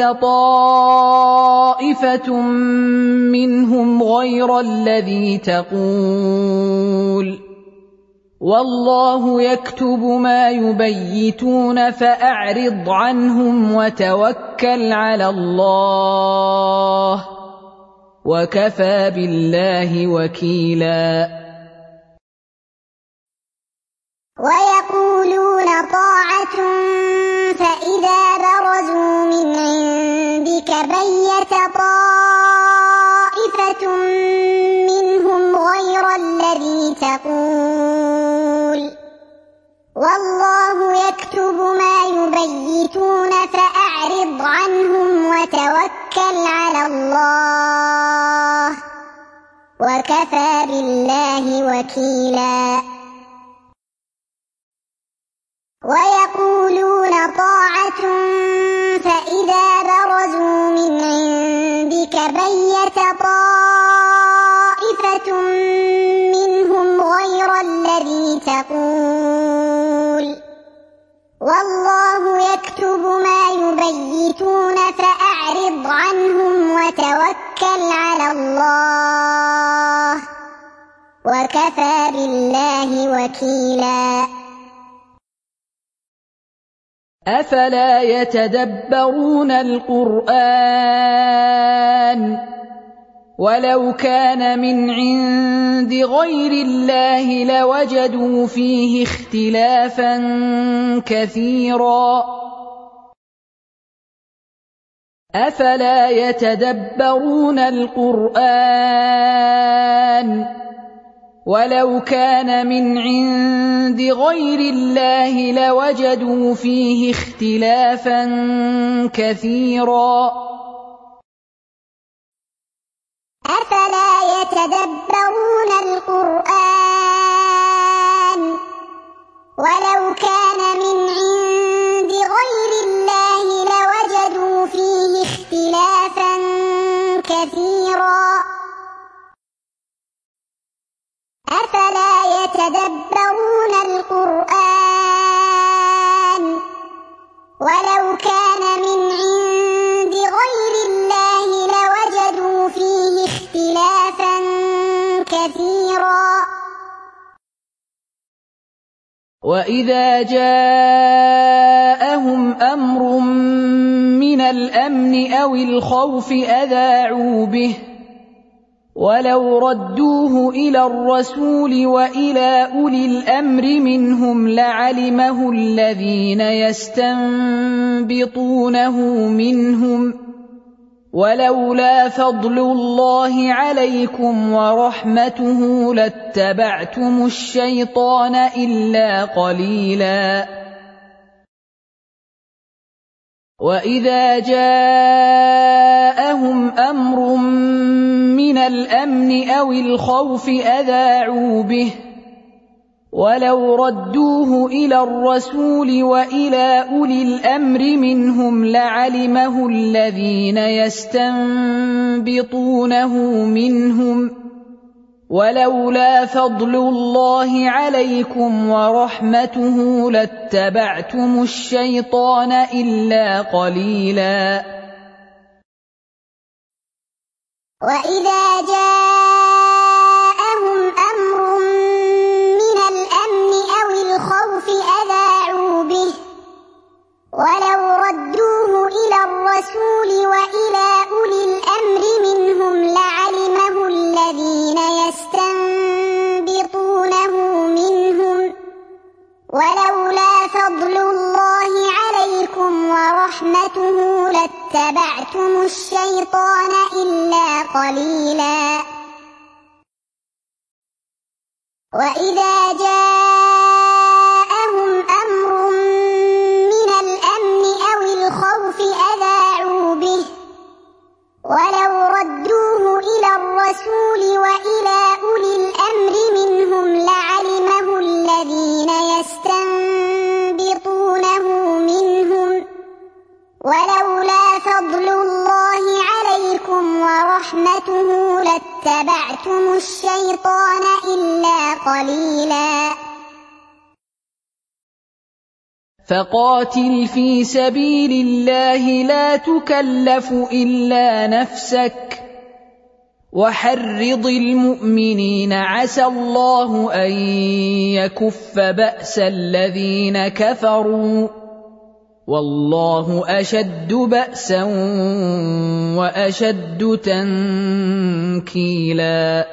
طائفة منهم غير الذي تقول والله يكتب ما يبيتون فأعرض عنهم وتوكل على الله وكفى بالله وكيلا ويقولون طاعة فإذا برزوا من عندك بيت طائفة منهم غير الذي تقول والله يكتب ما يبيتون فأعرض عنهم وتوكل على الله وكفى بالله وكيلا ويقولون طاعة فإذا برزوا من عندك بيت طائفة منهم غير الذي تقول والله يكتب ما يبيتون فأعرض عنهم وتوكل على الله وكفى بالله وكيلا أفلا يتدبرون القرآن ولو كان من عند غير الله لوجدوا فيه اختلافا كثيرا أفلا يتدبرون القرآن ولو كان من عند غير الله لوجدوا فيه اختلافا كثيرا أفلا يتدبرون القرآن ولو كان من عند غير الله لوجدوا فيه اختلافا كثيرا أفلا يتدبرون القرآن ولو كان من عند غير الله لوجدوا فيه اختلافا كثيرا وإذا جاءهم أمر من الأمن أو الخوف أذاعوا به ولو ردوه إلى الرسول وإلى أولي الأمر منهم لعلمه الذين يستنبطونه منهم ولولا فضل الله عليكم ورحمته لاتبعتم الشيطان إلا قليلا وإذا جاءهم أمر من الأمن أو الخوف أذاعوا به ولو ردوه إلى الرسول وإلى أولي الأمر منهم لعلمه الذين يستنبطونه منهم ولولا فضل الله عليكم ورحمته لاتبعتم الشيطان إلا قليلا وإذا جاءهم أمر من الأمن أو الخوف أذاعوا به ولو ردوه إلى الرسول وإلى أولي الأمر منهم لعلمه الذين يستنبطونه منهم ولولا فضل الله عليكم عليكم ورحمته لاتبعتم الشيطان إلا قليلا وإذا جاءهم أمر من الأمن أو الخوف أذاعوا به ولو ردوه إلى الرسول وإلى أولي الأمر منهم لعلمه الذين يستنبطونه منهم ولولا فضل الله عليكم ورحمته لاتبعتم الشيطان إلا قليلا فقاتل في سبيل الله لا تكلف إلا نفسك وحرض المؤمنين عسى الله أن يكف بأس الذين كفروا والله أشد بأسا وأشد تنكيلا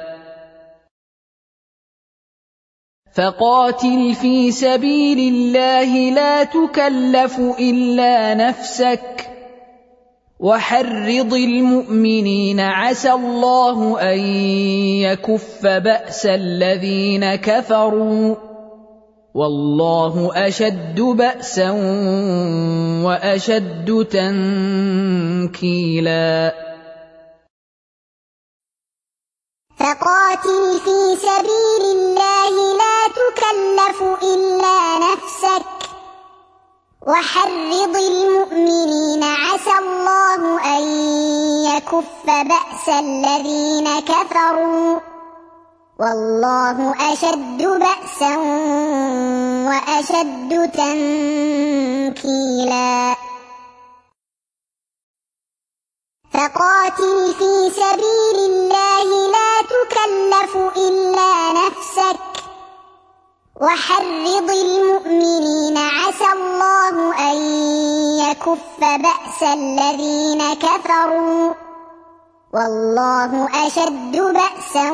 فقاتل في سبيل الله لا تكلف إلا نفسك وحرض المؤمنين عسى الله أن يكف بأس الذين كفروا والله أشد بأسا وأشد تنكيلا فقاتل في سبيل الله لا تكلف إلا نفسك وحرض المؤمنين عسى الله أن يكف بأس الذين كفروا والله أشد بأسا وأشد تنكيلا فقاتل في سبيل الله لا تكلف إلا نفسك وحرض المؤمنين عسى الله أن يكف بأس الذين كفروا والله أشد بأسا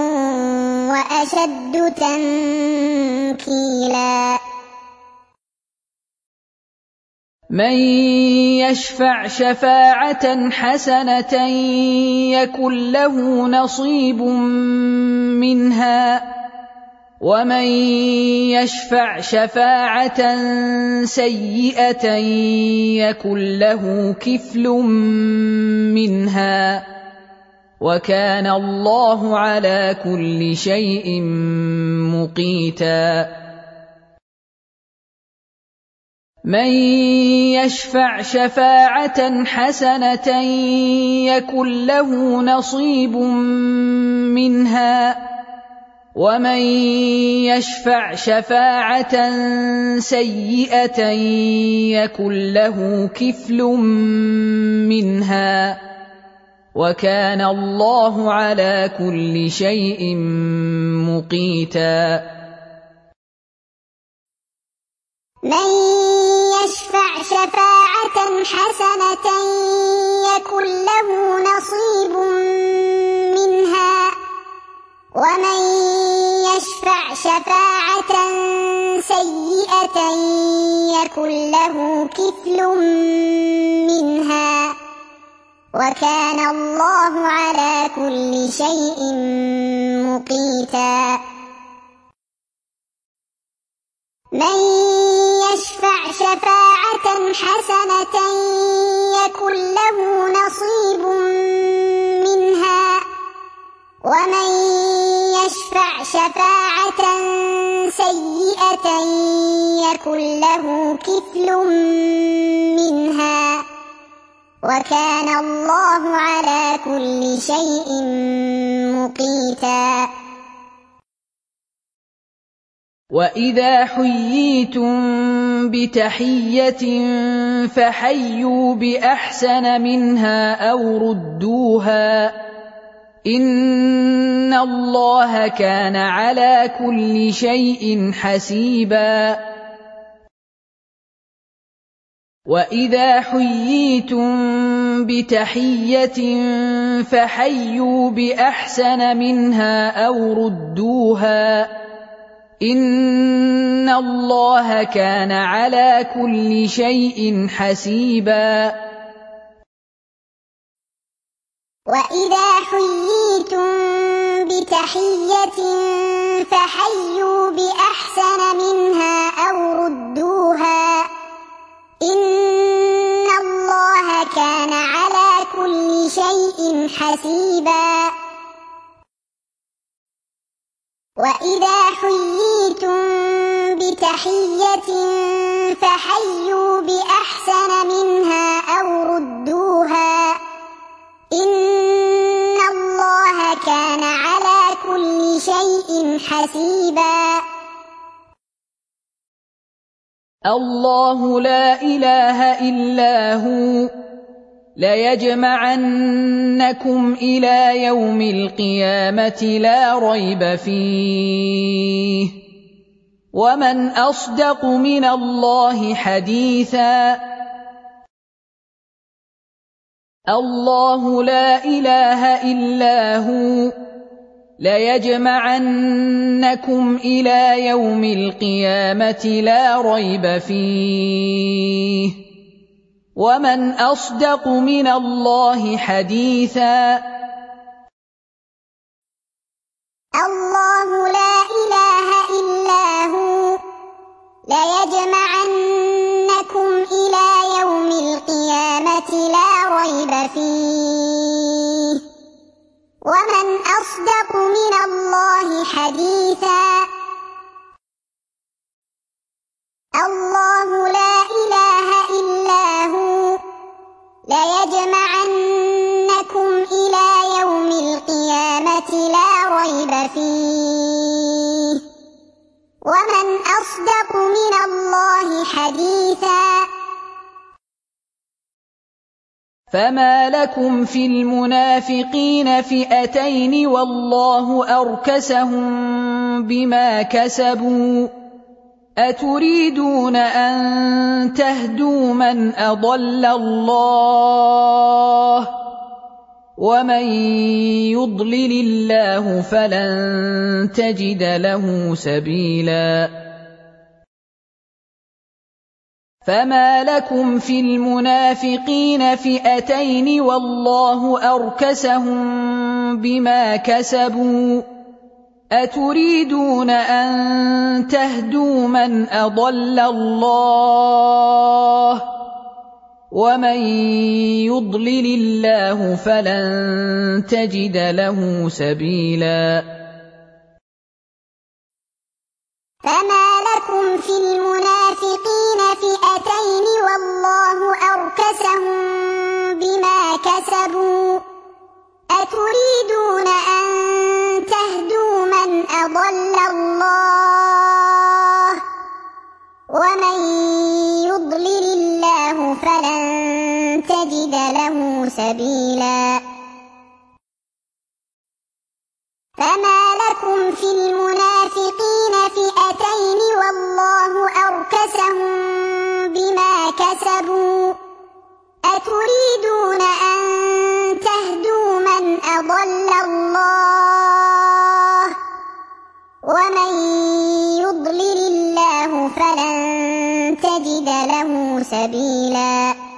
وأشد تنكيلا من يشفع شفاعة حسنة يكن له نصيب منها ومن يشفع شفاعة سيئة يكن له كفل منها وكان الله على كل شيء مقيتا من يشفع شفاعة حسنة يكن له نصيب منها ومن يشفع شفاعة سيئة يكن له كفل منها وكان الله على كل شيء مقيتا من يشفع شفاعة حسنة يكن له نصيب منها ومن يشفع شفاعة سيئة يكن له كفل منها وكان الله على كل شيء مقيتا من يشفع شفاعة حسنة يكن له نصيب منها ومن يشفع شفاعة سيئة يكن له كفل منها وكان الله على كل شيء مقيتا وإذا حييتم بتحية فحيوا بأحسن منها أو ردوها إن الله كان على كل شيء حسيبا وإذا حييتم بتحية فحيوا بأحسن منها أو ردوها إن الله كان على كل شيء حسيبا. وإذا حييتم بتحية فحيوا بأحسن منها أو ردوها إن الله كان على كل شيء حسيبا. وإذا حييتم بتحية فحيوا بأحسن منها أو ردوها إن الله كان على كل شيء حسيبا. الله لا إله إلا هو ليجمعنكم إلى يوم القيامة لا ريب فيه ومن أصدق من الله حديثا. الله لا إله إلا هو ليجمعنكم إلى يوم القيامة لا ريب فيه ومن أصدق من الله حديثا. الله لا إله إلا هو ليجمعنكم إلى يوم القيامة لا ريب فيه ومن أصدق من الله حديثا. الله لا إله إلا هو ليجمعنكم إلى يوم القيامة لا ريب فيه ومن أصدق من الله حديثا. فما لكم في المنافقين فئتين والله أركسهم بما كسبوا أتريدون أن تهدوا من أضل الله ومن يضلل الله فلن تجد له سبيلا. فما لكم في المنافقين فئتين والله أركسهم بما كسبوا أتريدون أن تهدوا من أضل الله ومن يضلل الله فلن تجد له سبيلا. فما لكم في المنافقين فئتين والله أركسهم بما كسبوا أتريدون أن تهدوا من أضل الله ومن يضلل الله فلن تجد له سبيلا. فما لكم في المنافقين فئتين والله أركسهم بما كسبوا أتريدون أن تهدوا من أضل الله ومن يضلل الله فلن تجد له سبيلا.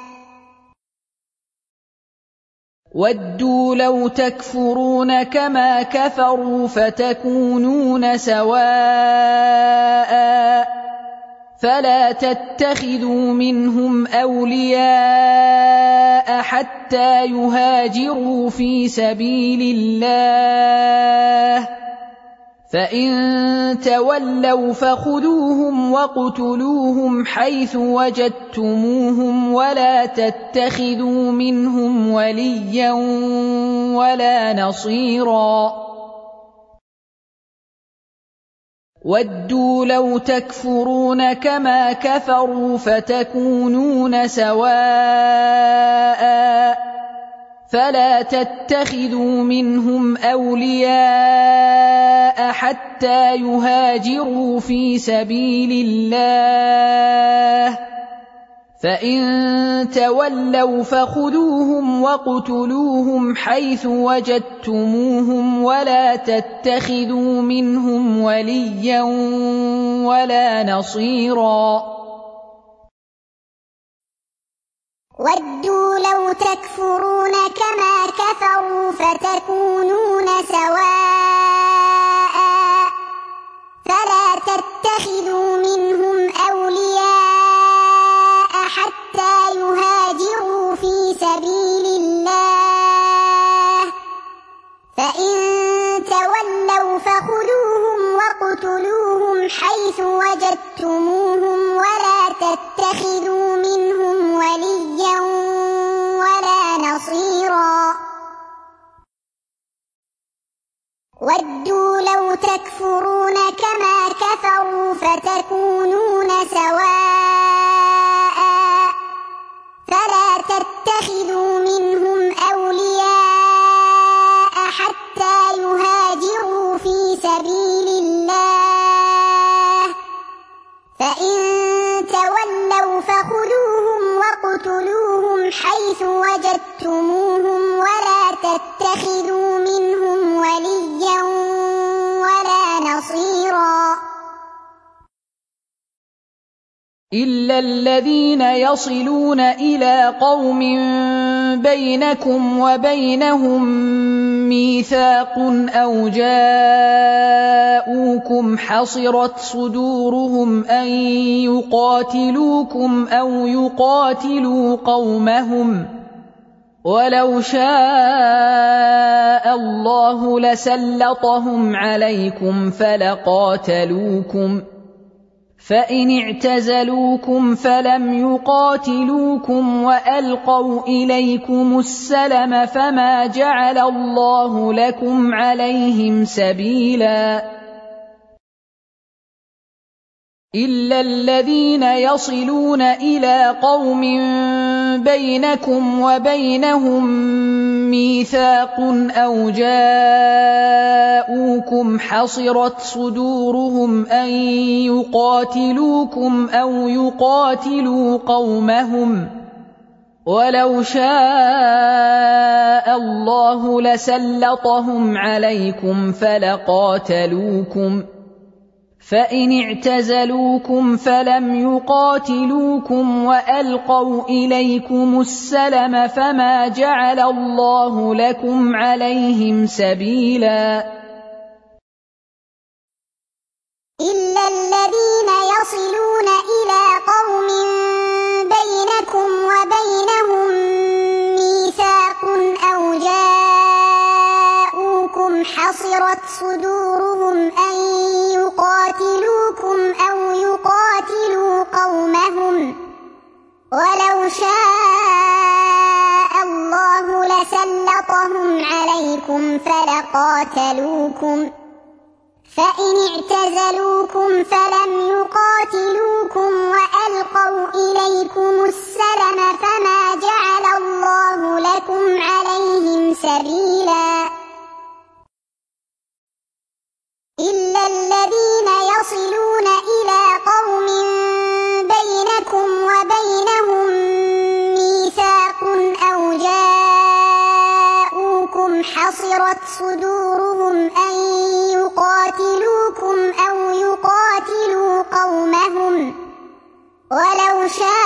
ودوا لو تكفرون كما كفروا فتكونون سواء فلا تتخذوا منهم أولياء حتى يهاجروا في سبيل الله فإن تولوا فخذوهم واقتلوهم حيث وجدتموهم ولا تتخذوا منهم وليا ولا نصيرا. ودوا لو تكفرون كما كفروا فتكونون سواء فلا تتخذوا منهم أولياء حتى يهاجروا في سبيل الله فإن تولوا فخذوهم واقتلوهم حيث وجدتموهم ولا تتخذوا منهم وليا ولا نصيرا ودوا لو تكفرون كما كفروا فتكونون سواء فلا تتخذوا منهم أولياء حتى يهاجروا في سبيل الله فإن تولوا فخذوهم واقتلوهم حيث وجدتموهم ولا تتخذوا منهم وليا ولا نصيرا ودوا لو تكفرون كما كفروا فتكونون سواء فلا تتخذوا منهم أولياء حتى يهاجروا في سبيل الله فإن تولوا فخذوهم واقتلوهم حيث وجدتموهم ولا تتخذوا منهم وليا ولا نصيرا إلا الذين يصلون إلى قوم بينكم وبينهم ميثاق أو جاءوكم حصرت صدورهم أن يقاتلوكم أو يقاتلوا قومهم ولو شاء الله لسلطهم عليكم فلقاتلوكم فإن اعتزلوكم فلم يقاتلوكم وألقوا إليكم السلم فما جعل الله لكم عليهم سبيلا إلا الذين يصلون إلى قوم بينكم وبينهم ميثاق أو جاءوكم حصرت صدورهم أن يقاتلوكم أو يقاتلوا قومهم ولو شاء الله لسلطهم عليكم فلقاتلوكم فإن اعتزلوكم فلم يقاتلوكم وألقوا إليكم السلم فما جعل الله لكم عليهم سبيلا إلا الذين يصلون إلى قوم بينكم وبينهم ميثاق أو جاءوكم حصرت صدورهم أن يقاتلوكم أو يقاتلوا قومهم ولو شاء الله لسلطهم عليكم فلقاتلوكم فإن اعتزلوكم فلم يقاتلوكم وألقوا إليكم السلم فما جعل الله لكم عليهم سبيلا إلا الذين يصلون إلى قوم بينكم وبينهم ميثاق أو جاءوكم حصرت صدورهم أن يقاتلوكم أو يقاتلوا قومهم ولو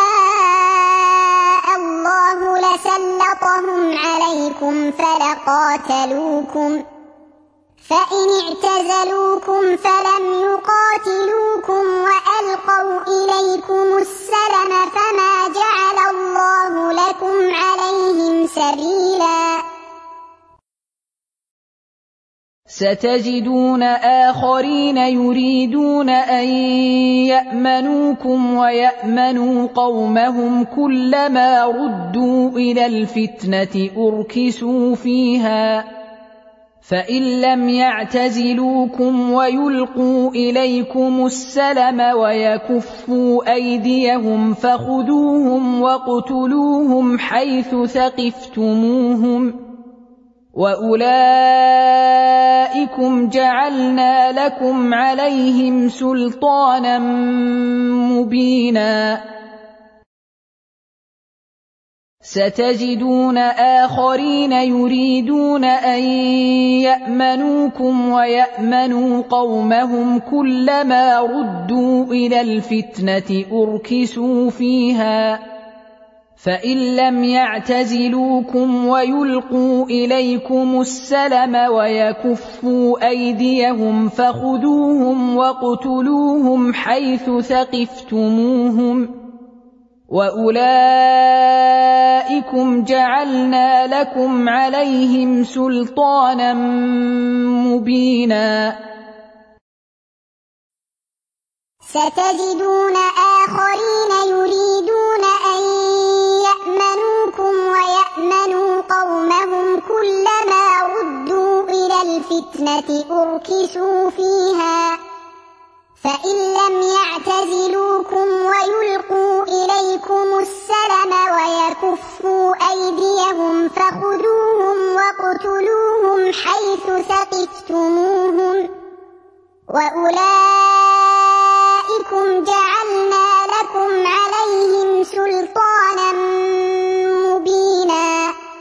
شاء الله لسلطهم عليكم فلقاتلوكم فإن اعتزلوكم فلم يقاتلوكم وألقوا إليكم السلم فما جعل الله لكم عليهم سبيلا ستجدون آخرين يريدون أن يأمنوكم ويأمنوا قومهم كلما ردوا إلى الفتنة أركسوا فيها فإن لم يعتزلوكم ويلقوا إليكم السلم ويكفوا أيديهم فخذوهم واقتلوهم حيث ثقفتموهم وأولئكم جعلنا لكم عليهم سلطانا مبينا ستجدون آخرين يريدون أن يأمنوكم ويأمنوا قومهم كلما ردوا إلى الفتنة أركسوا فيها فإن لم يعتزلوكم ويلقوا إليكم السلم ويكفوا أيديهم فخذوهم واقتلوهم حيث ثقفتموهم وأولئكم جعلنا لكم عليهم سلطانا مبينا. ستجدون آخرين يريدون أن يأمنوكم ويأمنوا قومهم كلما ردوا إلى الفتنة أركسوا فيها فإن لم يعتزلوكم ويلقوا إليكم السلم ويكفوا أيديهم فخذوهم واقتلوهم حيث ثقفتموهم وأولئكم جعلنا لكم عليهم سلطانا مبينا.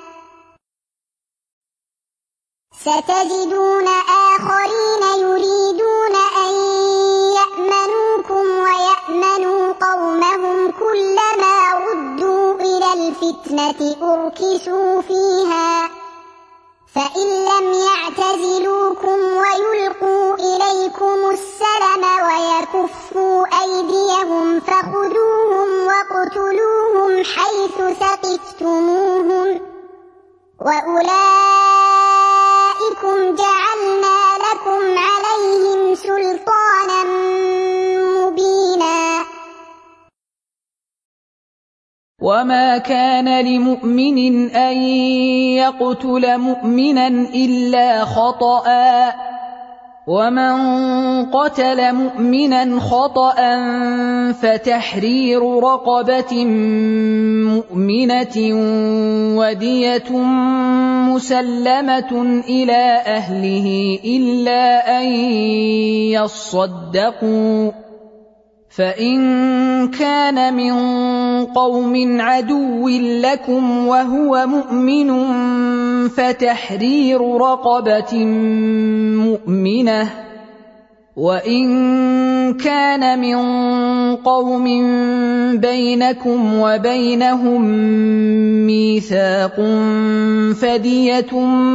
ستجدون آخرين يريدون أن يأمنوكم ويأمنوا قومهم كلما ردوا إلى الفتنة أركسوا فيها فإن لم يعتزلوكم ويلقوا إليكم السلم ويكفوا أيديهم فخذوهم واقتلوهم حيث ثقفتموهم وأولئكم جعلنا لكم عليهم سلطانا مبينا. وما كان لمؤمن أن يقتل مؤمنا إلا خطأ ومن قتل مؤمنا خطأ فتحرير رقبة مؤمنة ودية مسلمة إلى أهله إلا أن يصدقوا فإن كان من قوم عدو لكم وهو مؤمن فتحرير رقبة مؤمنة وإن كان من قوم بينكم وبينهم ميثاق فدية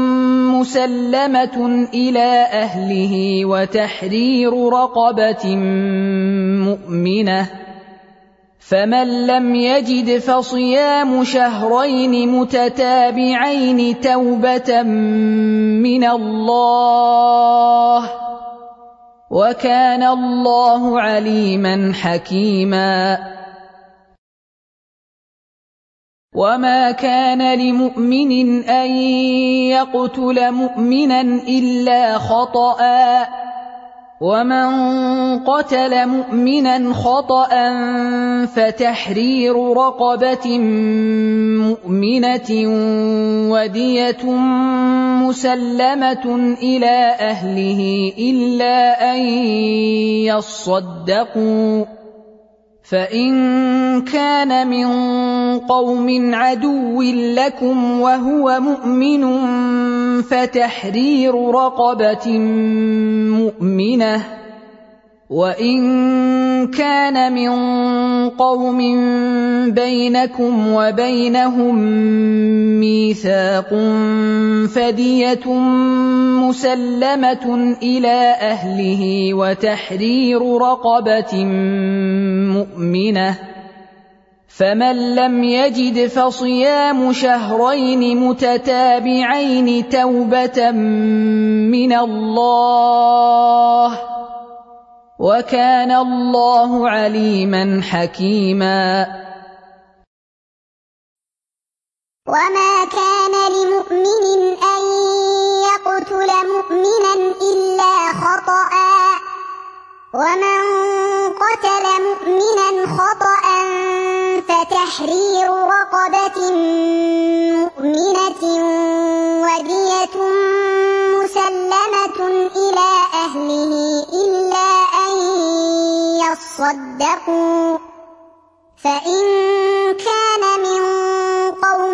مسلمة إلى أهله وتحرير رقبة مؤمنة فمن لم يجد فصيام شهرين متتابعين توبة من الله وكان الله عليما حكيما. وما كان لمؤمن أن يقتل مؤمنا إلا خطأ ومن قتل مؤمنا خطأ فتحرير رقبة مؤمنة ودية مسلمة إلى أهله إلا أن يصدقوا فإن كان من قوم عدو لكم وهو مؤمن فتحرير رقبة مؤمنة وإن كان من قوم بينكم وبينهم ميثاق فدية مسلمة إلى أهله وتحرير رقبة مؤمنة فمن لم يجد فصيام شهرين متتابعين توبة من الله وكان الله عليما حكيما. وما كان لمؤمن أن يقتل مؤمنا إلا خطأ ومن قتل مؤمنا خطأ فتحرير رقبة مؤمنة ودية مسلمة إلى أهله إلا أن يصدقوا فإن كان من قوم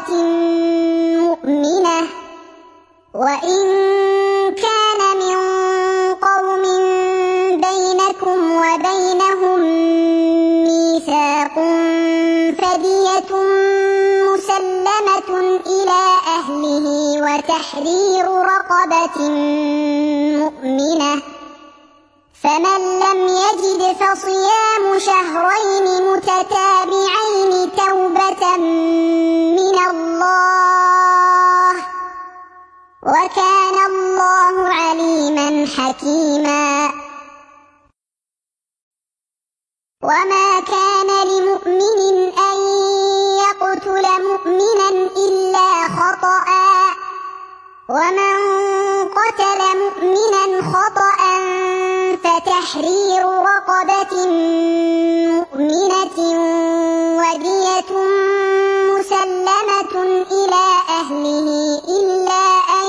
رقبة مؤمنة وإن كان من قوم بينكم وبينهم ميثاق فدية مسلمة إلى أهله وتحرير رقبة مؤمنة فمن لم يجد فصيام شهرين متتابعين توبة من الله وكان الله عليما حكيما وما كان لمؤمن أن يقتل مؤمنا إلا خطأ ومن قتل مؤمنا خطأ فتحرير رقبة مؤمنة ودية مسلمة إلى أهله إلا أن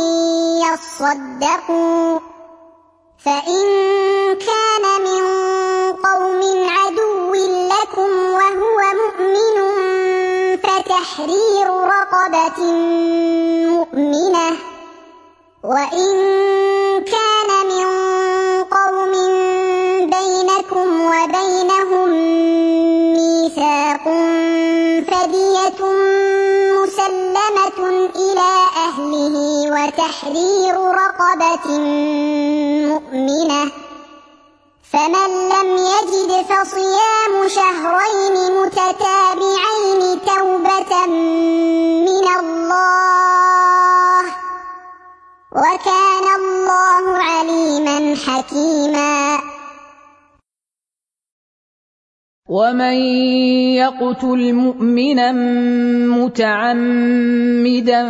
يصدقوا فإن كان من قوم عدو لكم وهو مؤمن فتحرير رقبة مؤمنة وإن كان من قوم بينكم وبينهم ميثاق فدية مسلمة إلى أهله وتحرير رقبة مؤمنة فمن لم يجد فصيام شهرين متتابعين توبة من الله وكان الله عليما حكيما ومن يقتل مؤمنا متعمدا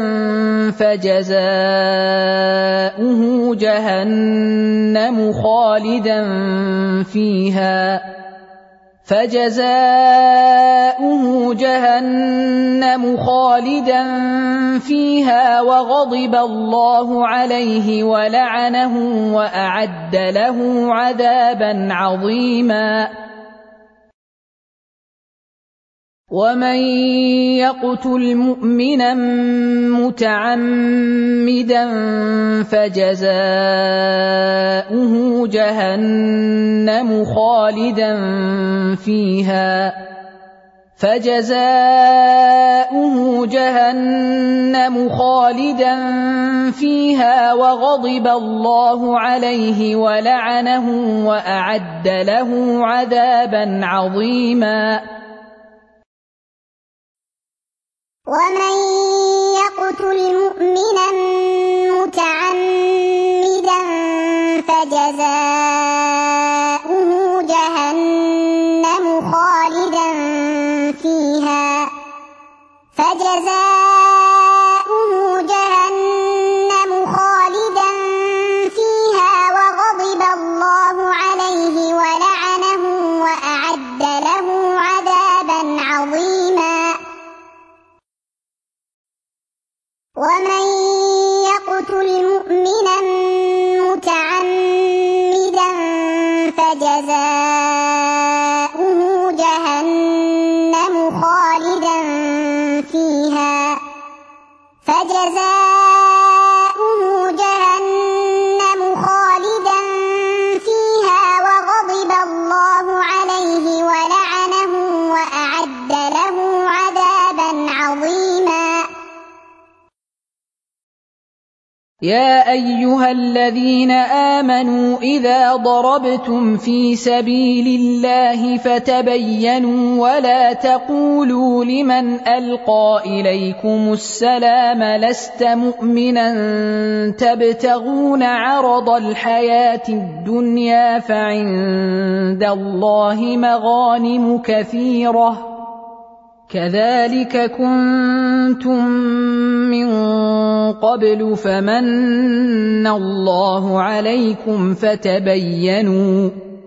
فجزاؤه جهنم خالدا فيها وغضب الله عليه ولعنه وأعد له عذابا عظيما ومن يقتل مؤمنا متعمدا فجزاؤه جهنم خالدا فيها وغضب الله عليه ولعنه وأعد له عذابا عظيما ومن يقتل مؤمنا متعمدا فجزاؤه جهنم خالدا فيها وغضب الله عليه ولعنه وأعد له عذابا عظيما ومن يقتل مؤمنا متعمدا فجزاؤه جهنم خالدا فيها وغضب الله عليه ولعنه وأعد له عذابا عظيما يا أيها الذين آمنوا إذا ضربتم في سبيل الله فتبينوا ولا تقولوا لمن ألقى إليكم السلام لست مؤمنا تبتغون عرض الحياة الدنيا فعند الله مغانم كثيرة كذلك كنتم من قبل فمن الله عليكم فتبينوا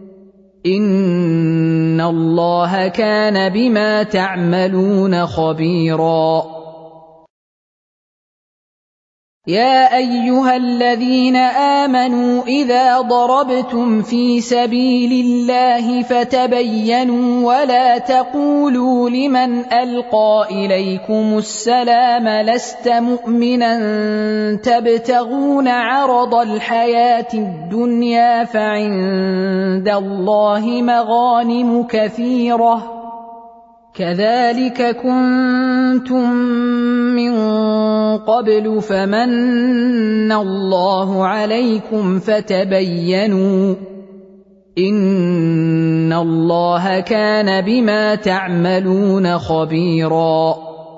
إن الله كان بما تعملون خبيرا يا أيها الذين آمنوا إذا ضربتم في سبيل الله فتبينوا ولا تقولوا لمن ألقى إليكم السلام لست مؤمنا تبتغون عرض الحياة الدنيا فعند الله مغانم كثيرة كذلك كنتم من قبل فمن الله عليكم فتبينوا إن الله كان بما تعملون خبيرا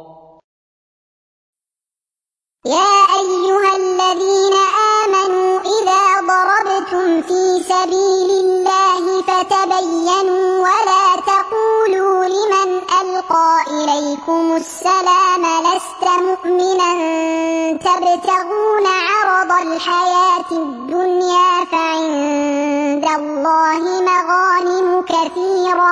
يا أيها الذين آمنوا إذا ضربتم في سبيل الله فتبينوا ولا تقولوا لمن ألقى إليكم السلام لست مؤمنا تبتغون عرض الحياة الدنيا فعند الله مغانم كثيرة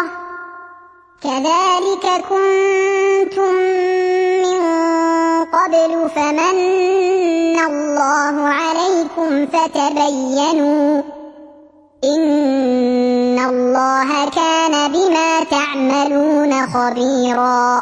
كذلك كنتم من قبل فمن الله عليكم فتبينوا إن الله كان بما تعملون خبيرا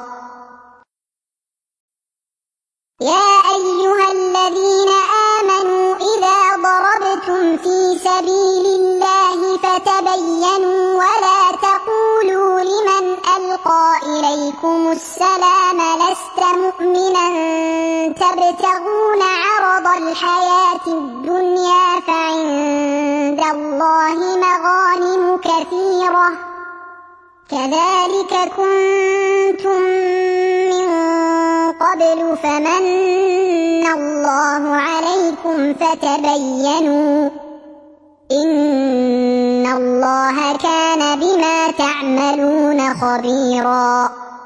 يا أيها الذين آمنوا إذا ضربتم في سبيل الله فتبينوا ولا تقولوا لمن ألقى إليكم السلام لست مؤمنا تبتغون عرض الحياة الدنيا فعند الله مغانم كثيرة كذلك كنتم من قبل فمن الله عليكم فتبينوا إن الله كان بما تعملون خبيرا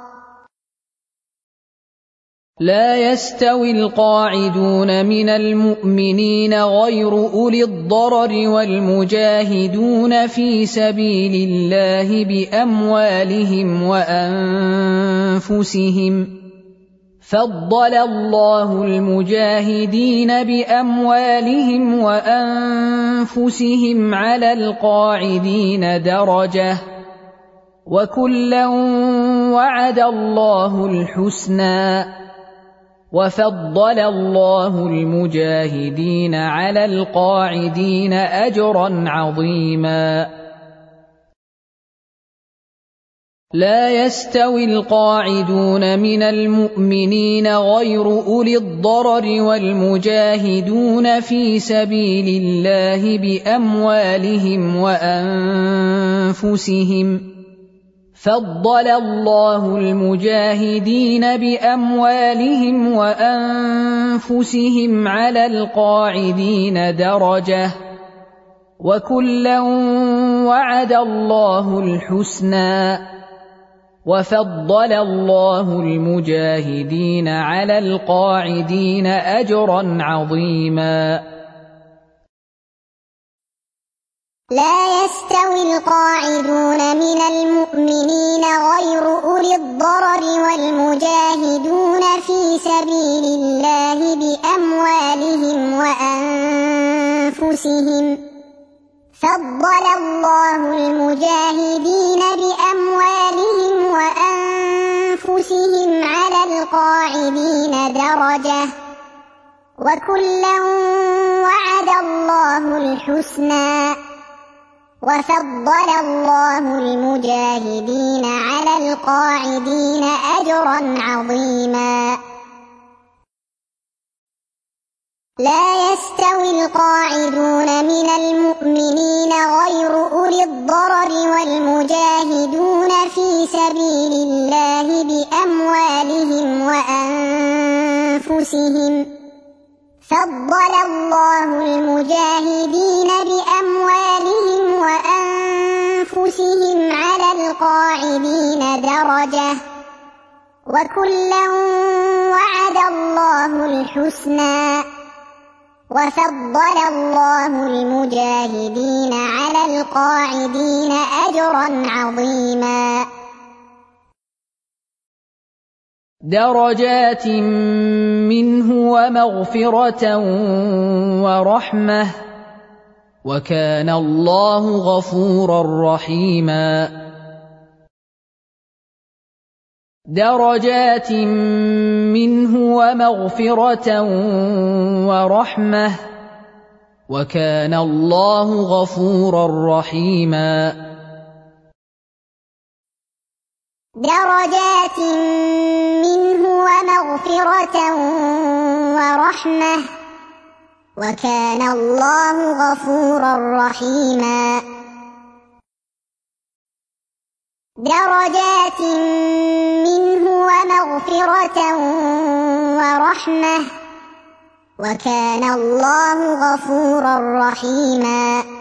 لا يستوي القاعدون من المؤمنين غير أولي الضرر والمجاهدون في سبيل الله بأموالهم وأنفسهم فضل الله المجاهدين بأموالهم وأنفسهم على القاعدين درجة وكلا وعد الله الحسنى وفضل الله المجاهدين على القاعدين أجرا عظيما لا يستوي القاعدون من المؤمنين غير أولي الضرر والمجاهدون في سبيل الله بأموالهم وأنفسهم فضل الله المجاهدين بأموالهم وأنفسهم على القاعدين درجة وكلا وعد الله الحسنى وفضل الله المجاهدين على القاعدين أجرا عظيما لا يستوي القاعدون من المؤمنين غير أولي الضرر والمجاهدون في سبيل الله بأموالهم وأنفسهم فضل الله المجاهدين بأموالهم وأنفسهم على القاعدين درجة وكلا وعد الله الحسنى وفضل الله المجاهدين على القاعدين أجرا عظيما لا يستوي القاعدون من المؤمنين غير أولي الضرر والمجاهدون في سبيل الله بأموالهم وأنفسهم فضل الله المجاهدين بأموالهم وأنفسهم على القاعدين درجة وكلا وعد الله الحسنى وفضل الله المجاهدين على القاعدين أجرا عظيما درجات منه ومغفرة ورحمة وكان الله غفورا رحيما درجات منه ومغفرة ورحمة وكان الله غفورا رحيما درجات منه ومغفرة ورحمة وكان الله غفورا رحيما درجات منه ومغفرة ورحمة وكان الله غفورا رحيما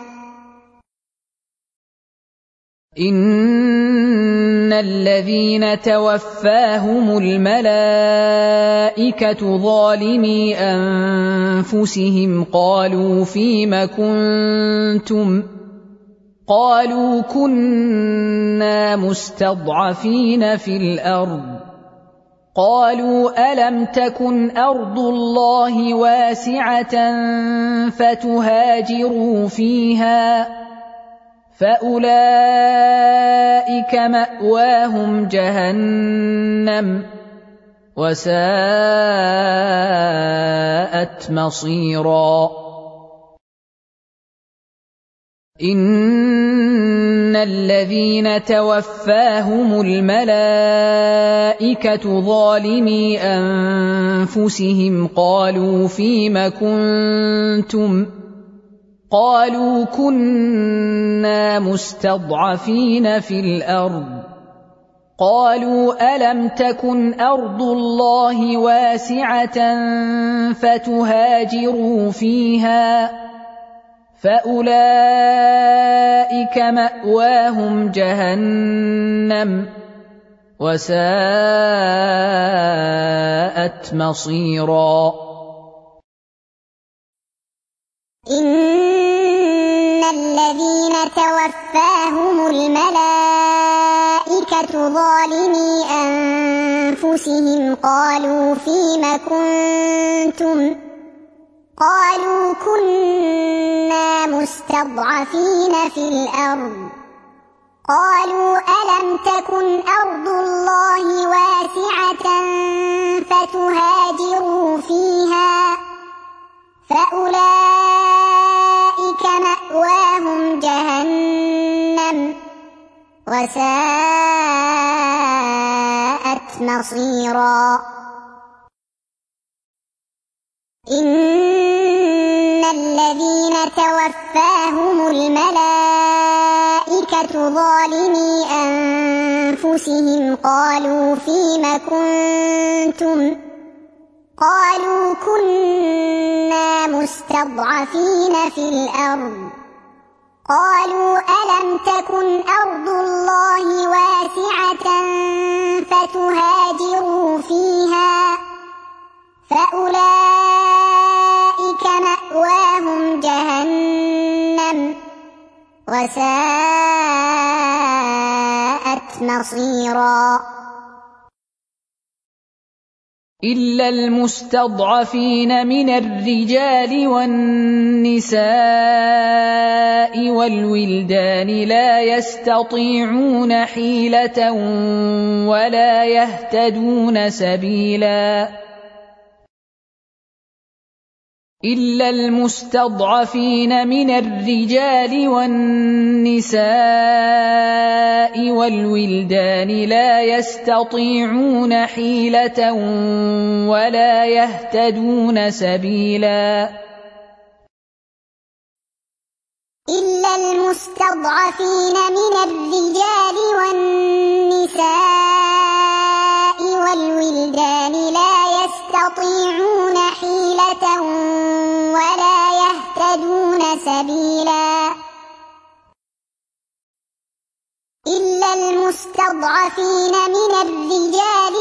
إن الذين توفاهم الملائكة ظالمي أنفسهم قالوا فيم كنتم قالوا كنا مستضعفين في الأرض قالوا ألم تكن أرض الله واسعة فتهاجروا فيها فأولئك مأواهم جهنم وساءت مصيرا إن الذين توفاهم الملائكة ظالمي أنفسهم قالوا فيم كنتم قالوا كنا مستضعفين في الأرض قالوا ألم تكن أرض الله واسعة فتهاجروا فيها فأولئك مأواهم جهنم وساءت مصيرا إن الذين توفاهم الملائكة ظالمي أنفسهم قالوا فيم كنتم قالوا كنا مستضعفين في الأرض قالوا ألم تكن أرض الله واسعة فتهاجروا فيها فأولئك مأواهم جهنم وساءت مصيرا إن الذين توفاهم الملائكة ظالمي أنفسهم قالوا فيم كنتم قالوا كنا مستضعفين في الأرض قالوا ألم تكن أرض الله واسعة فتهاجروا فيها فأولئك مأواهم جهنم وساءت مصيرا إلا المستضعفين من الرجال والنساء والولدان لا يستطيعون حيلة ولا يهتدون سبيلا إلا المستضعفين من الرجال والنساء والولدان لا يستطيعون حيلة ولا يهتدون سبيلا إلا المستضعفين من الرجال والنساء والولدان لا يستطيعون حيلة ولا يهتدون سبيلا إلا المستضعفين من الرجال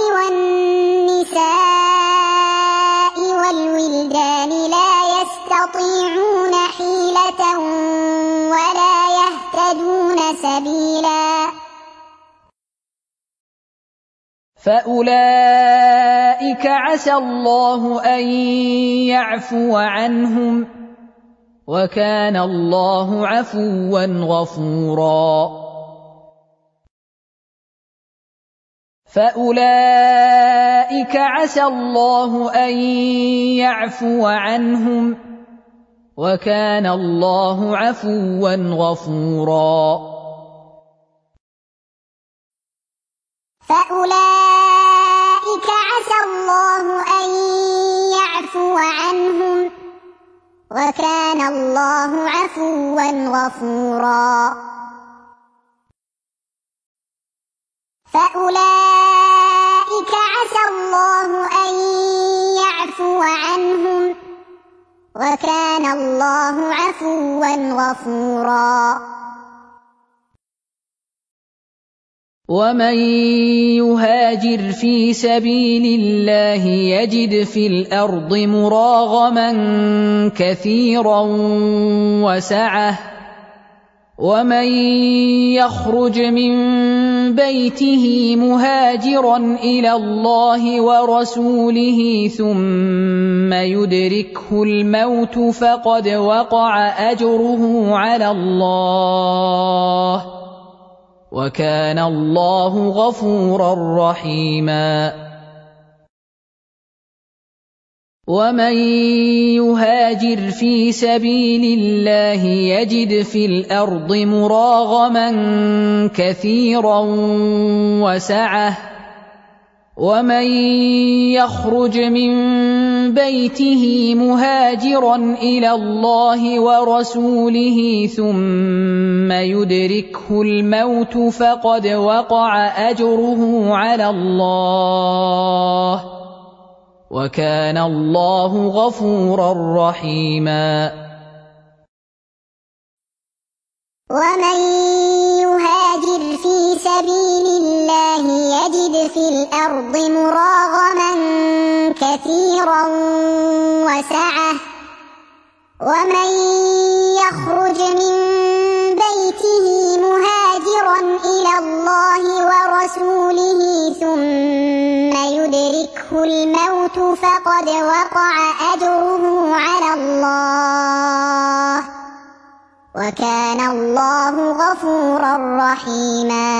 والنساء والولدان لا يستطيعون حيلة ولا يهتدون سبيلا فأولئك عسى الله أن يعفو عنهم وكان الله عفوا غفورا فأولئك عسى الله أن يعفو عنهم وكان الله عفوا غفورا فأولئك عسى الله أن يعفو عنهم وكان الله عفوا غفورا فأولئك عسى الله أن يعفو عنهم وكان الله عفوا غفورا ومن يهاجر في سبيل الله يجد في الأرض مراغما كثيرا وسعة ومن يخرج من بيته مهاجرا إلى الله ورسوله ثم يدركه الموت فقد وقع أجره على الله وكان الله غفورا رحيما ومن يهاجر في سبيل الله يجد في الأرض مراغما كثيرا وسعة ومن يخرج من بيته مهاجرا إلى الله ورسوله ثم يدركه الموت فقد وقع أجره على الله وكان الله غفورا رحيما ومن يهاجر في سبيل الله يجد في الأرض مراغما كثيرا وسعة ومن يخرج من بيته مهاجرا إلى الله ورسوله ثم يدركه الموت فقد وقع أجره على الله وكان الله غفورا رحيما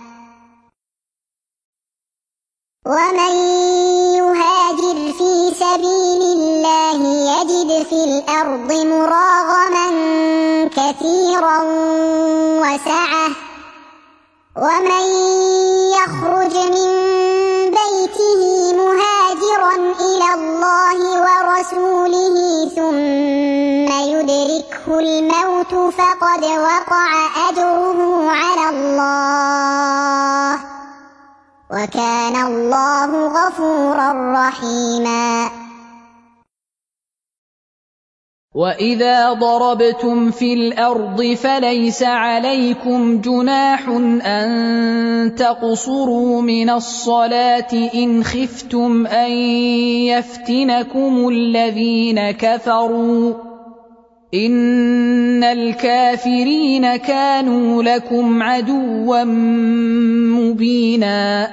ومن يهاجر في سبيل الله يجد في الأرض مراغما كثيرا وسعة ومن يخرج من بيته مهاجرا إلى الله ورسوله ثم يدركه الموت فقد وقع أجره على الله وكان الله غفورا رحيما وإذا ضربتم في الأرض فليس عليكم جناح أن تقصروا من الصلاة إن خفتم أن يفتنكم الذين كفروا إن الكافرين كانوا لكم عدوا مبينا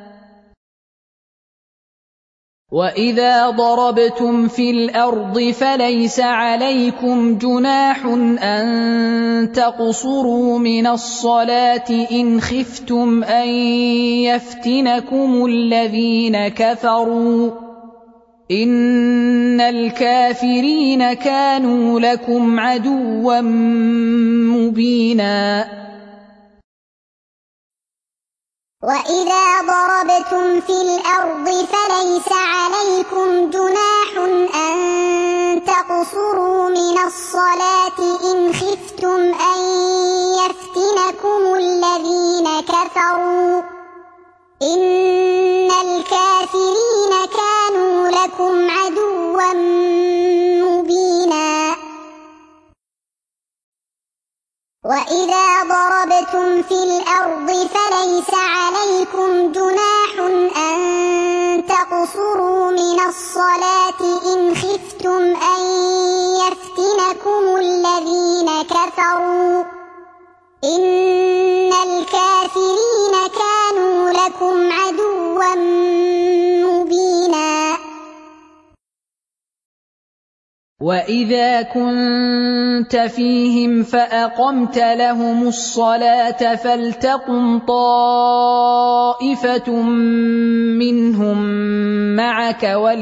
وإذا ضربتم في الأرض فليس عليكم جناح أن تقصروا من الصلاة إن خفتم أن يفتنكم الذين كفروا إن الكافرين كانوا لكم عدوا مبينا وإذا ضربتم في الأرض فليس عليكم جناح أن تقصروا من الصلاة إن خفتم أن يفتنكم الذين كفروا إن الكافرين كانوا لكم عدوا مبينا وإذا ضربتم في الأرض فليس عليكم جناح أن تقصروا من الصلاة إن خفتم أن يفتنكم الذين كفروا إن الكافرين كانوا لكم عدوا مبينا. وإذا كنت فيهم فأقمت لهم الصلاة فلتقم طائفة منهم معك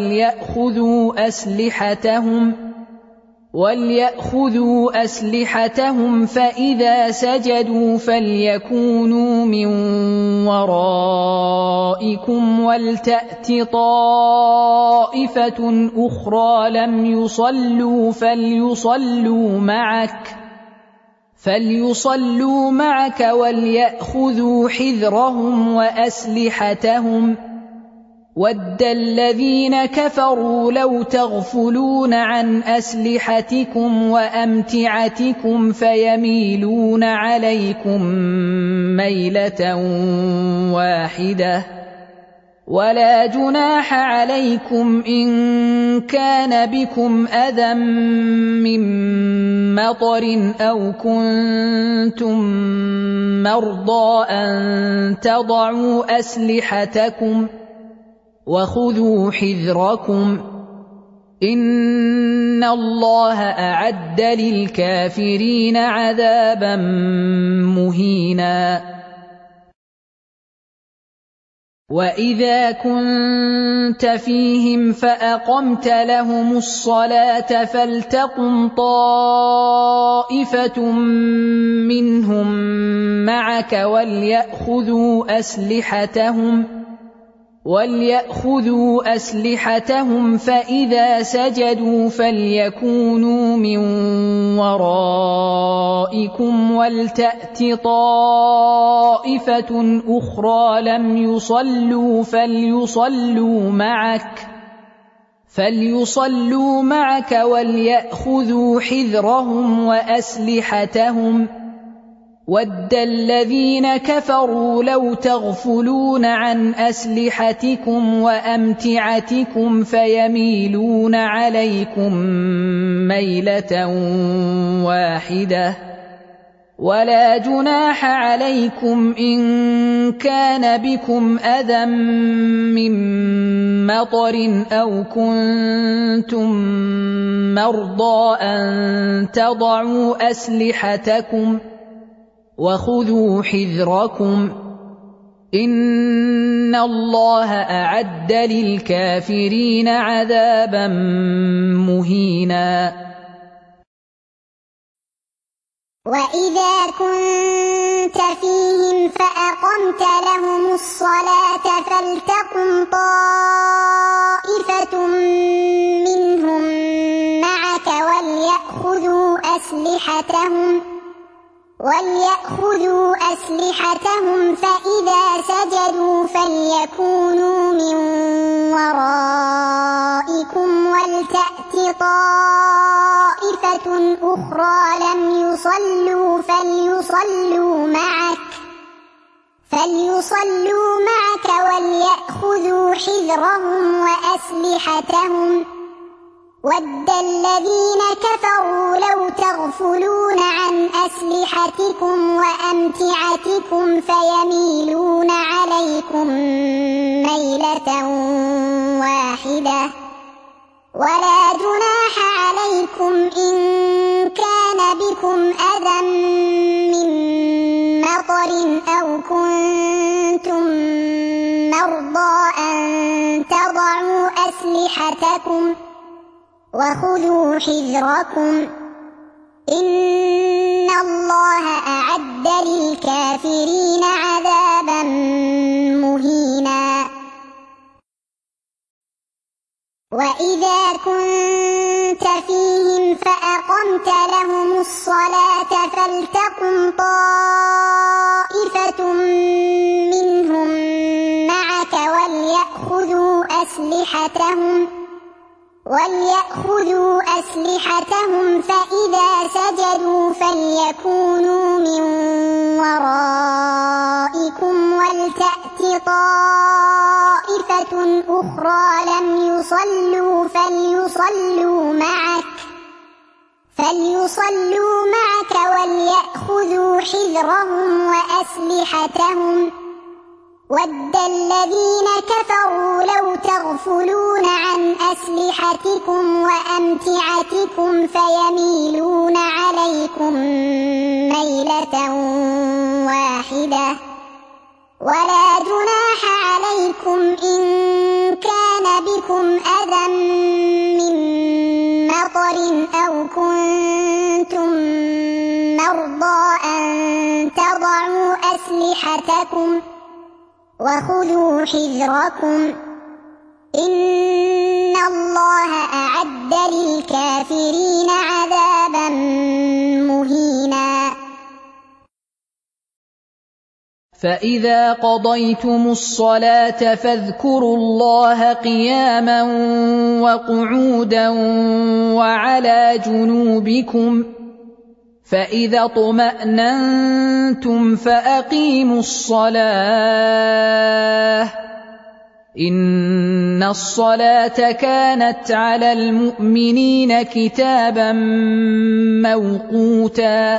وليأخذوا أسلحتهم فإذا سجدوا فليكونوا من ورائكم ولتأت طائفة أخرى لم يصلوا فليصلوا معك وليأخذوا حذرهم وأسلحتهم. وَدَّ الَّذِينَ كَفَرُوا لَوْ تَغْفُلُونَ عَنْ أَسْلِحَتِكُمْ وَأَمْتِعَتِكُمْ فَيَمِيلُونَ عَلَيْكُمْ مَيْلَةً وَاحِدَةً. وَلَا جُنَاحَ عَلَيْكُمْ إِن كَانَ بِكُمْ أَذًى مِّن مَّطَرٍ أَوْ كُنتُم مَّرْضَىٰ أَن تَضَعُوا أَسْلِحَتَكُمْ وَخُذُوا حِذْرَكُمْ إِنَّ اللَّهَ أَعَدَّ لِلْكَافِرِينَ عَذَابًا مُّهِينًا. وَإِذَا كُنتَ فِيهِمْ فَأَقَمْتَ لَهُمُ الصَّلَاةَ فَلْتَقُمْ طَائِفَةٌ مِّنْهُم مَّعَكَ وليأخذوا أسلحتهم فإذا سجدوا فليكونوا من ورائكم ولتأت طائفة أخرى لم يصلوا فليصلوا معك وليأخذوا حذرهم وأسلحتهم. وَدَّ الَّذِينَ كَفَرُوا لَوْ تَغْفُلُونَ عَنْ أَسْلِحَتِكُمْ وَأَمْتِعَتِكُمْ فَيَمِيلُونَ عَلَيْكُمْ مَيْلَةً وَاحِدَةً. وَلَا جُنَاحَ عَلَيْكُمْ إِن كَانَ بِكُمْ أَذًى مِّن مَّطَرٍ أَوْ كُنتُم مَّرْضَىٰ أَن تَضَعُوا أَسْلِحَتَكُمْ وَخُذُوا حِذْرَكُمْ إِنَّ اللَّهَ أَعَدَّ لِلْكَافِرِينَ عَذَابًا مُّهِينًا. وَإِذَا كُنتَ فِيهِمْ فَأَقَمْتَ لَهُمُ الصَّلَاةَ فَلْتَقُمْ طَائِفَةٌ مِّنْهُم مَّعَكَ وليأخذوا أسلحتهم فإذا سجدوا فليكونوا من ورائكم ولتأت طائفة أخرى لم يصلوا فليصلوا معك وليأخذوا حذرهم وأسلحتهم. وَدَّ الَّذِينَ كَفَرُوا لَوْ تَغْفُلُونَ عَنْ أَسْلِحَتِكُمْ وَأَمْتِعَتِكُمْ فَيَمِيلُونَ عَلَيْكُمْ مَيْلَةً وَاحِدَةً. وَلَا جُنَاحَ عَلَيْكُمْ إِن كَانَ بِكُمْ أَذًى مِّن مَّطَرٍ أَوْ كُنتُم مَّرْضَىٰ أَن تَضَعُوا أَسْلِحَتَكُمْ وَخُذُوا حِذْرَكُمْ إِنَّ اللَّهَ أَعَدَّ لِلْكَافِرِينَ عَذَابًا مُّهِينًا. وَإِذَا كُنتَ فِيهِمْ فَأَقَمْتَ لَهُمُ الصَّلَاةَ فَلْتَقُمْ طَائِفَةٌ مِّنْهُم مَّعَكَ وليأخذوا أسلحتهم فإذا سجدوا فليكونوا من ورائكم ولتأت طائفة أخرى لم يصلوا فليصلوا معك وليأخذوا حذرهم وأسلحتهم. وَدَّ الَّذِينَ كَفَرُوا لَوْ تَغْفُلُونَ عَنْ أَسْلِحَتِكُمْ وَأَمْتِعَتِكُمْ فَيَمِيلُونَ عَلَيْكُمْ مَيْلَةً وَاحِدَةً وَلَا جُنَاحَ عَلَيْكُمْ إِن كَانَ بِكُمْ أَذًى مِّن مَّطَرٍ أَوْ كُنتُم مَّرْضَىٰ أَن تَضَعُوا أَسْلِحَتَكُمْ وَخُذُوا حِذْرَكُمْ إِنَّ اللَّهَ أَعَدَّ لِلْكَافِرِينَ عَذَابًا مُّهِينًا. فَإِذَا قَضَيْتُمُ الصَّلَاةَ فاذْكُرُوا اللَّهَ قِيَامًا وَقُعُودًا وَعَلَىٰ جُنُوبِكُمْ فَإِذَا اطْمَأْنَنتُمْ فَأَقِيمُوا الصَّلَاةَ إِنَّ الصَّلَاةَ كَانَتْ عَلَى الْمُؤْمِنِينَ كِتَابًا مَّوْقُوتًا.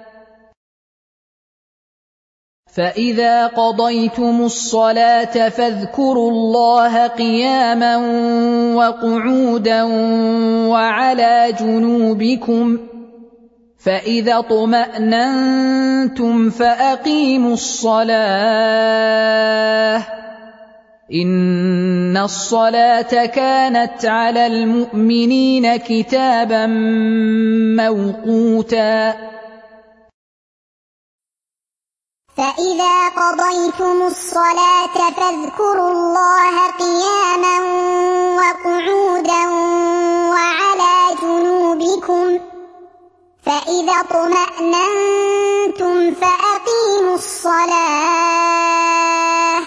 فَإِذَا قَضَيْتُمُ الصَّلَاةَ فاذْكُرُوا اللَّهَ قِيَامًا وَقُعُودًا وَعَلَىٰ جُنُوبِكُمْ فَإِذَا اطْمَأْنَنتُمْ فَأَقِيمُوا الصَّلَاةَ إِنَّ الصَّلَاةَ كَانَتْ عَلَى الْمُؤْمِنِينَ كِتَابًا مَّوْقُوتًا. فَإِذَا قَضَيْتُمُ الصَّلَاةَ فاذْكُرُوا اللَّهَ قِيَامًا وَقُعُودًا وَعَلَىٰ جُنُوبِكُمْ فَإِذَا اطْمَأْنَنتُمْ فَأَقِيمُوا الصَّلَاةَ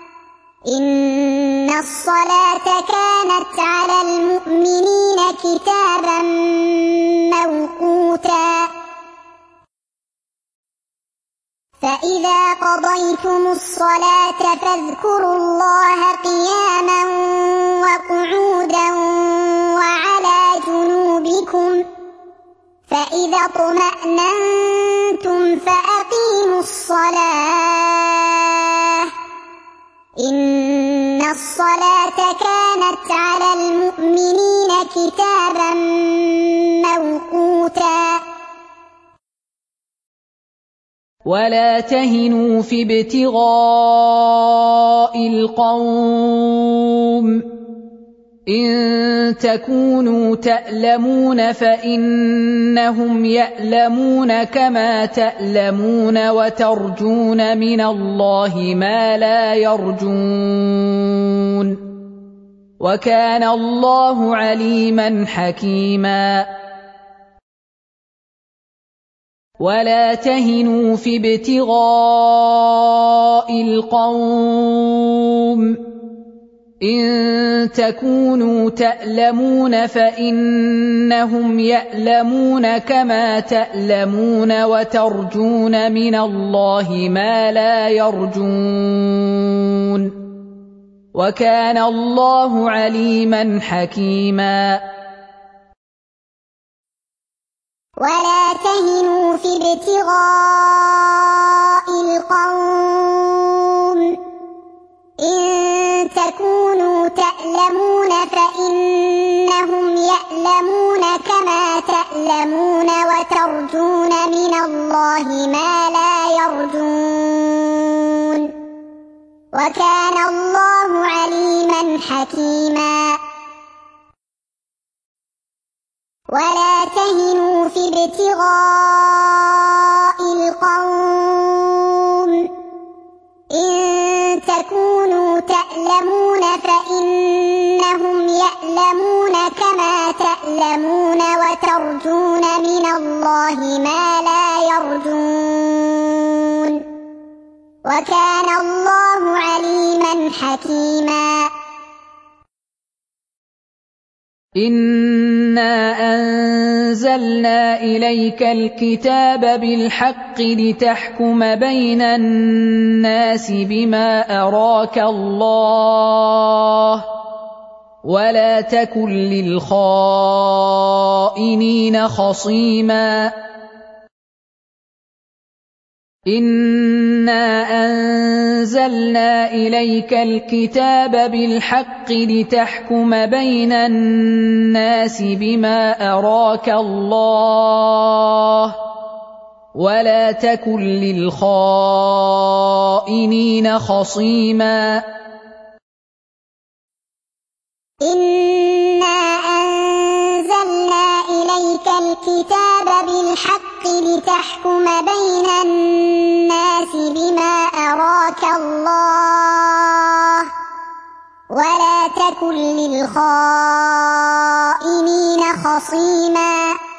إِنَّ الصَّلَاةَ كَانَتْ عَلَى الْمُؤْمِنِينَ كِتَابًا مَّوْقُوتًا. فَإِذَا قَضَيْتُمُ الصَّلَاةَ فاذْكُرُوا اللَّهَ قِيَامًا وَقُعُودًا وَعَلَىٰ جُنُوبِكُمْ فَإِذَا اطْمَأْنَنتُمْ فَأَقِيمُوا الصَّلَاةَ إِنَّ الصَّلَاةَ كَانَتْ عَلَى الْمُؤْمِنِينَ كِتَابًا مَّوْقُوتًا. وَلَا تَهِنُوا فِي ابْتِغَاءِ الْقَوْمِ إِن تَكُونُوا تَأْلَمُونَ فَإِنَّهُمْ يَأْلَمُونَ كَمَا تَأْلَمُونَ وَتَرْجُونَ مِنَ اللَّهِ مَا لَا يَرْجُونَ وَكَانَ اللَّهُ عَلِيمًا حَكِيمًا. وَلَا تَهِنُوا فِي ابْتِغَاءِ الْقَوْمِ إِن تَكُونُوا تَأْلَمُونَ فَإِنَّهُمْ يَأْلَمُونَ كَمَا تَأْلَمُونَ وَتَرْجُونَ مِنَ اللَّهِ مَا لَا يَرْجُونَ وَكَانَ اللَّهُ عَلِيمًا حَكِيمًا. وَلَا تَهِنُوا فِي ابْتِغَاءِ الْقَوْمِ إِن تَكُونُوا تَأْلَمُونَ فَإِنَّهُمْ يَأْلَمُونَ كَمَا تَأْلَمُونَ وَتَرْجُونَ مِنَ اللَّهِ مَا لَا يَرْجُونَ وَكَانَ اللَّهُ عَلِيمًا حَكِيمًا. وَلَا تَهِنُوا فِي ابْتِغَاءِ الْقَوْمِ إِن تَكُونُوا تَأْلَمُونَ فَإِنَّهُمْ يَأْلَمُونَ كَمَا تَأْلَمُونَ وَتَرْجُونَ مِنَ اللَّهِ مَا لَا يَرْجُونَ وَكَانَ اللَّهُ عَلِيمًا حَكِيمًا. إِنَّا أَنزَلْنَا إِلَيْكَ الْكِتَابَ بِالْحَقِّ لِتَحْكُمَ بَيْنَ النَّاسِ بِمَا أَرَاكَ اللَّهُ وَلَا تَكُن لِّلْخَائِنِينَ خَصِيمًا. إِنَّا أنزلنا إليك الكتاب بالحق لتحكم بين الناس بما أراك الله ولا تكن للخائنين خصيما إنا أنزلنا إليك الكتاب بالحق لتحكم بين الناس بما أراك الله ولا تكن للخائنين خصيما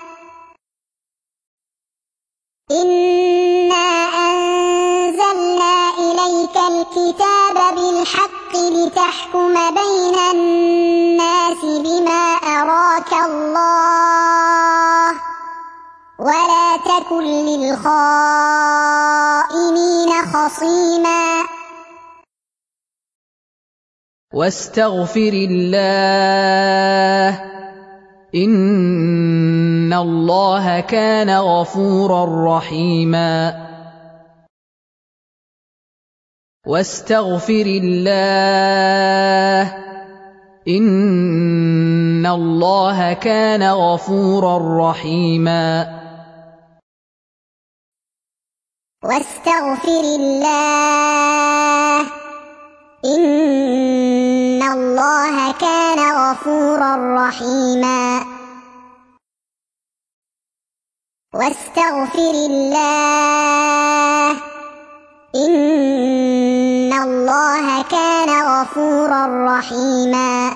إنا أنزلنا إليك الكتاب بالحق لتحكم بين الناس بما أراك الله ولا تكن للخائنين خصيما واستغفر الله إن الله كان غفورا رحيما واستغفر الله إن الله كان غفورا رحيما واستغفر الله إن الله كان غفورا رحيما واستغفر الله إن الله كان غفورا رحيما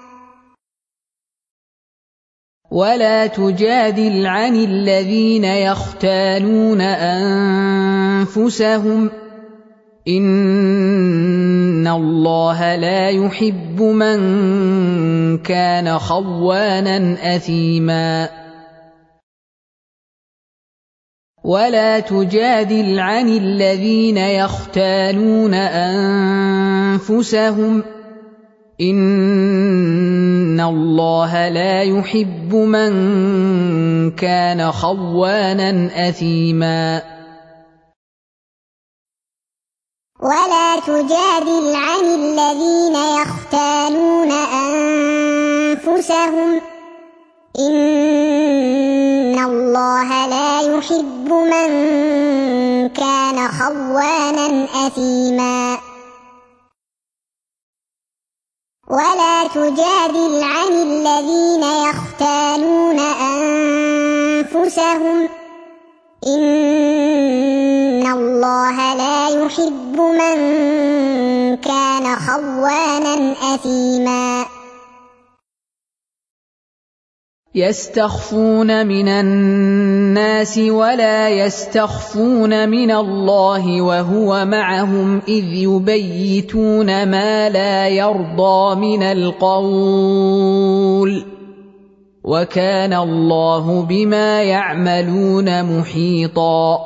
ولا تجادل عن الذين يختانون أنفسهم إن الله لا يحب من كان خوانا أثيما ولا تجادل عن الذين يختانون أنفسهم إن الله لا يحب من كان خوانا أثيما ولا تجادل عن الذين يختانون أنفسهم إن الله لا يحب من كان خوانا أثيما ولا تجادل عن الذين يختانون أنفسهم إن الله لا يحب من كان خوانا أثيما يستخفون من الناس ولا يستخفون من الله وهو معهم إذ يبيتون ما لا يرضى من القول وكان الله بما يعملون محيطا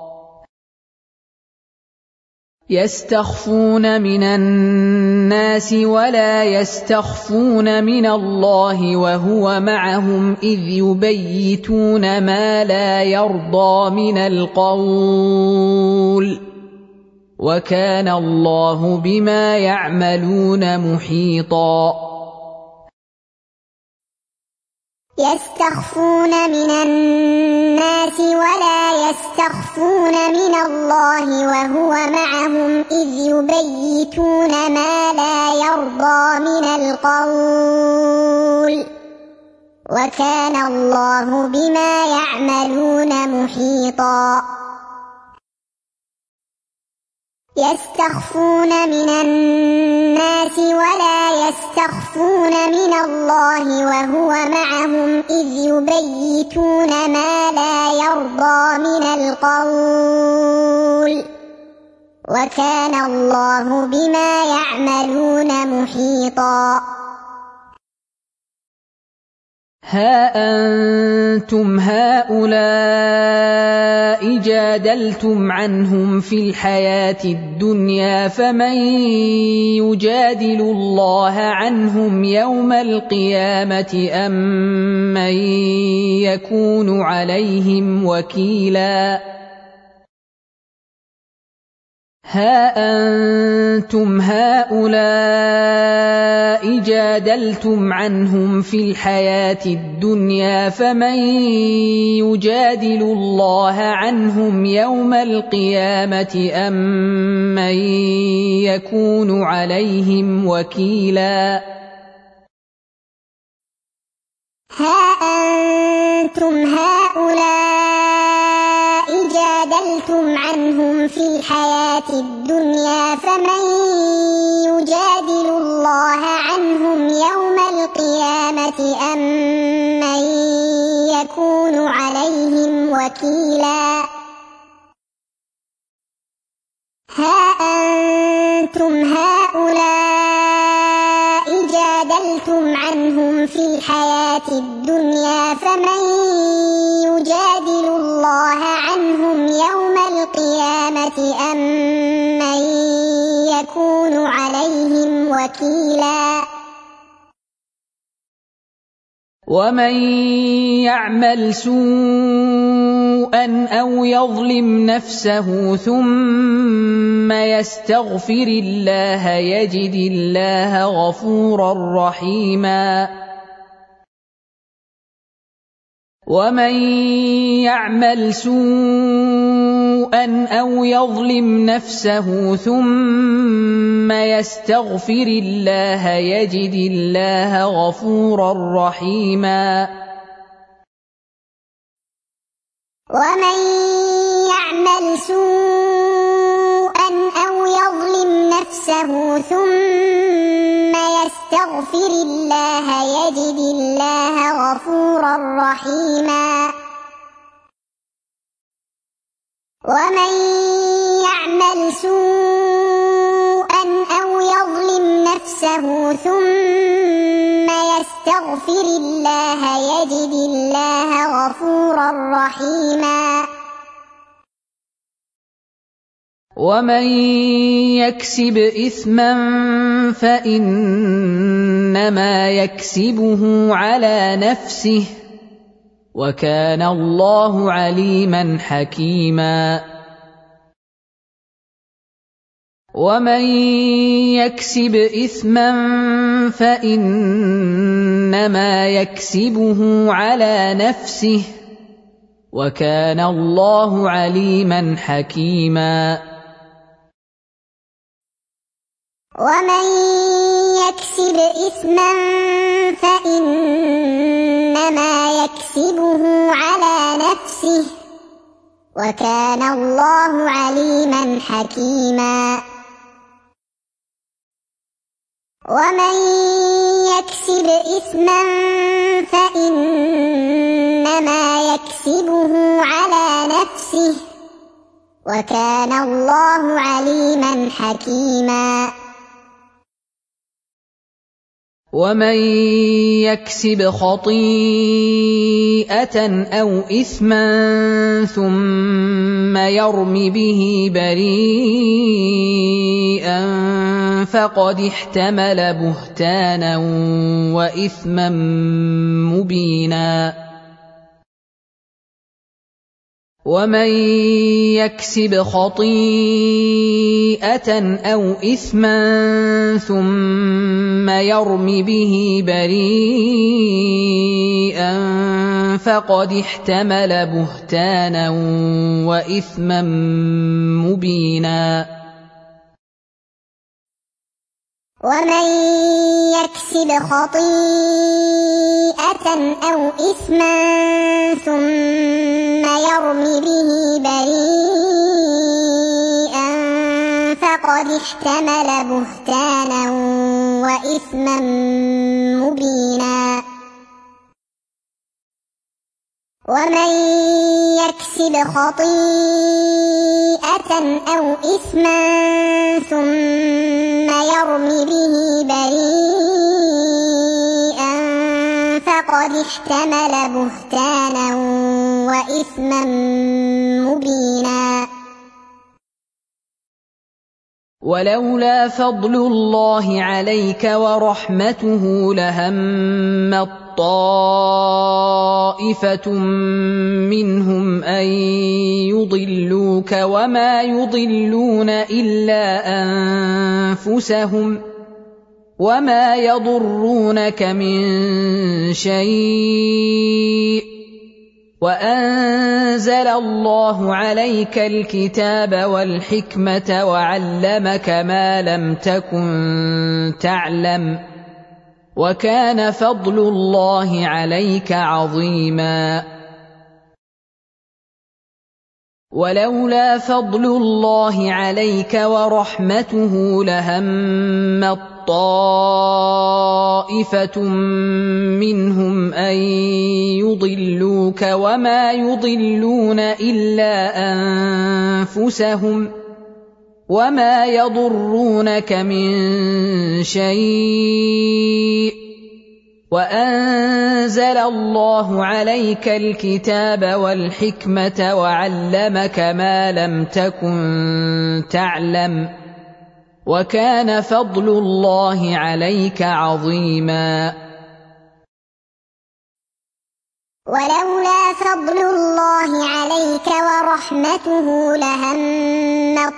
يستخفون من الناس ولا يستخفون من الله وهو معهم إذ يبيتون ما لا يرضى من القول وكان الله بما يعملون محيطا يستخفون من الناس ولا يستخفون من الله وهو معهم إذ يبيتون ما لا يرضى من القول وكان الله بما يعملون محيطا يستخفون من الناس ولا يستخفون من الله وهو معهم إذ يبيتون ما لا يرضى من القول وكان الله بما يعملون محيطا ها أنتم هؤلاء جادلتم عنهم في الحياة الدنيا فمن يجادل الله عنهم يوم القيامة أم من يكون عليهم وكيلا ها أنتم هؤلاء جادلتم عنهم في الحياة الدنيا فمن يجادل الله عنهم يوم القيامة أم من يكون عليهم وكيلا ها أنتم هؤلاء جادلتم عنهم في الحياة الدنيا فمن يجادل الله عنهم يوم القيامة أم من يكون عليهم وكيلا ها أنتم هؤلاء جادلتم عنهم في الحياة الدنيا فمن يجادل الله عنهم يوم القيامة أم من يكون عليهم وكيلا ومن يعمل سوءا أو يظلم نفسه ثم يستغفر الله يجد الله غفورا رحيما ومن يعمل سوءا أو يظلم نفسه ثم يستغفر الله يجد الله غفورا رحيما ومن يعمل سوءا أو يظلم نفسه ثم يستغفر الله يجد الله غفورا رحيما ومن يعمل سوءا أو يظلم نفسه ثم يستغفر الله يجد الله غفورا رحيما ومن يكسب إثما فإنما يكسبه على نفسه وكان الله عليما حكيما ومن يكسب إثما فإنما يكسبه على نفسه وكان الله عليما حكيما ومن يكسب إثما فإنما يكسبه على نفسه وكان الله عليما حكيما ومن يكسب إثما فإنما يكسبه على نفسه وكان الله عليما حكيما ومن يكسب خطيئة أو إثما ثم يرم به بريئا فقد احتمل بهتانا وإثما مبينا ومن يكسب خطيئة أو إثما ثم يرم به بريئا فقد احتمل بهتانا وإثما مبينا ومن يكسب خطيئة أو إثما ثم يرم به بريئا فقد احتمل بهتانا وإثما مبينا ومن يكسب خطيئة أو إثما ثم يرم به بريئا فقد احتمل بهتانا وإثما مبينا ولولا فضل الله عليك ورحمته لهم طائفة منهم أن يضلوك وما يضلون إلا أنفسهم وما يضرونك من شيء وأنزل الله عليك الكتاب والحكمة وعلمك ما لم تكن تعلم وكان فضل الله عليك عظيما ولولا فضل الله عليك ورحمته لهمت طائفة منهم أن يضلوك وما يضلون إلا أنفسهم وما يضرونك من شيء وأنزل الله عليك الكتاب والحكمة وعلمك ما لم تكن تعلم وكان فضل الله عليك عظيما ولولا فضل الله عليك ورحمته لهمت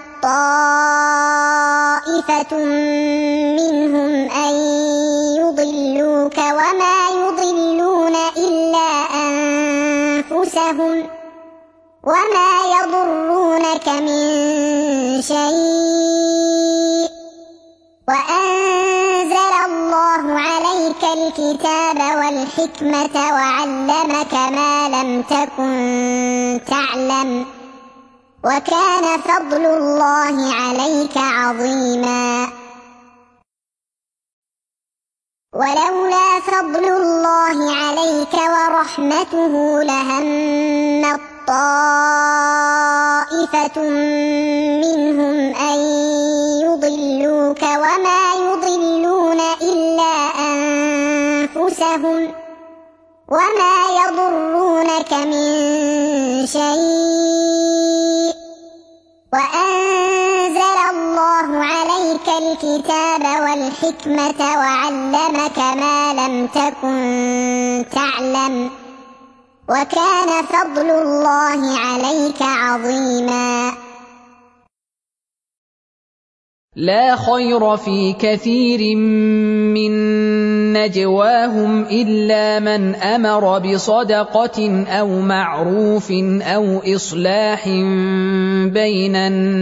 طائفة منهم أن يضلوك وما يضلون إلا أنفسهم وما يضرونك من شيء وأنزل الله عليك الكتاب والحكمة وعلمك ما لم تكن تعلم وكان فضل الله عليك عظيما ولولا فضل الله عليك ورحمته لهمت طائفة منهم أن يضلوك وما يضلون إلا أنفسهم وما يضرونك من شيء وأنزل الله عليك الكتاب والحكمة وعلمك ما لم تكن تعلم وكان فضل الله عليك عظيما لا خير في كثير من نجواهم إلا من أمر بصدقة أو معروف أو إصلاح بين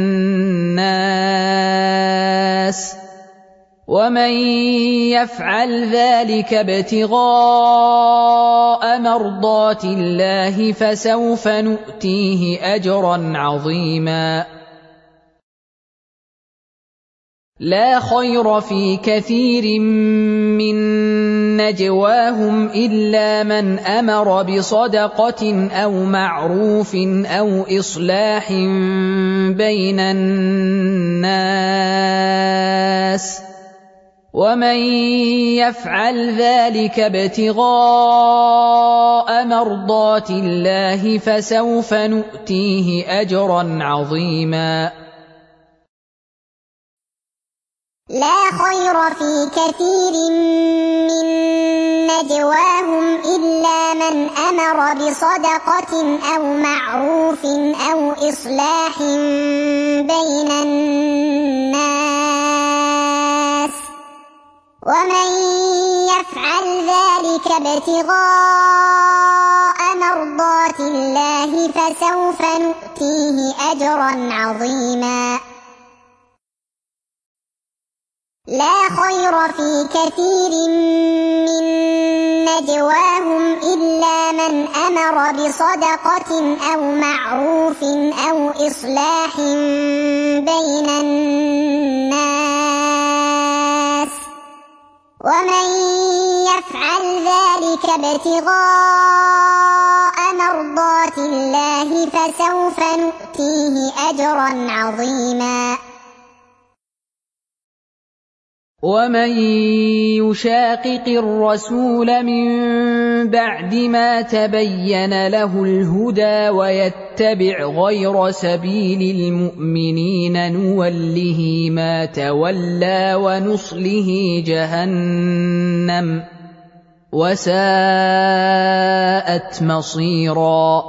الناس ومن يفعل ذلك ابتغاء مرضات الله فسوف نؤتيه أجرا عظيما لا خير في كثير من نجواهم إلا من أمر بصدقة أو معروف أو إصلاح بين الناس ومن يفعل ذلك ابتغاء مرضات الله فسوف نؤتيه أجرا عظيما لا خير في كثير من نجواهم إلا من أمر بصدقة أو معروف أو إصلاح بين الناس ومن يفعل ذلك ابتغاء مرضات الله فسوف نؤتيه أجرا عظيما لا خير في كثير من نجواهم إلا من أمر بصدقة أو معروف أو إصلاح بين الناس ومن يفعل ذلك ابتغاء مرضات الله فسوف نؤتيه أجرا عظيما ومن يشاقق الرسول من بعد ما تبين له الهدى ويتبع غير سبيل المؤمنين نوله ما تولى ونصله جهنم وساءت مصيرا.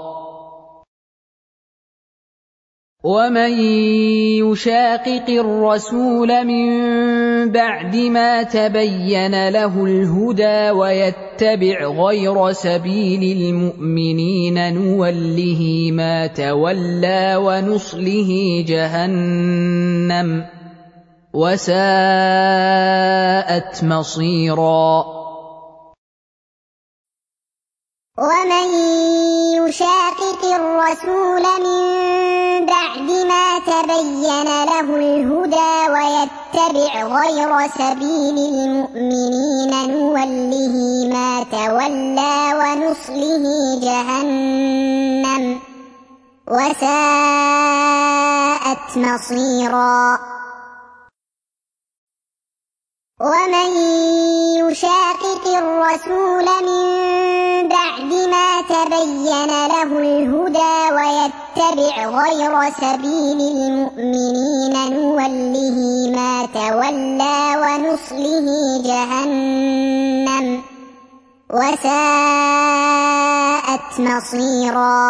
ومن يشاقق الرسول من بعد ما تبين له الهدى ويتبع غير سبيل المؤمنين نوله ما تولى ونصله جهنم وساءت مصيرا. ومن يشاقق الرسول من بعد ما تبين له الهدى ويتبع غير سبيل المؤمنين نوله ما تولى ونصله جهنم وساءت مصيرا. ومن يشاقق الرسول من بعد ما تبين له الهدى ويتبع غير سبيل المؤمنين نوله ما تولى ونصله جهنم وساءت مصيرا.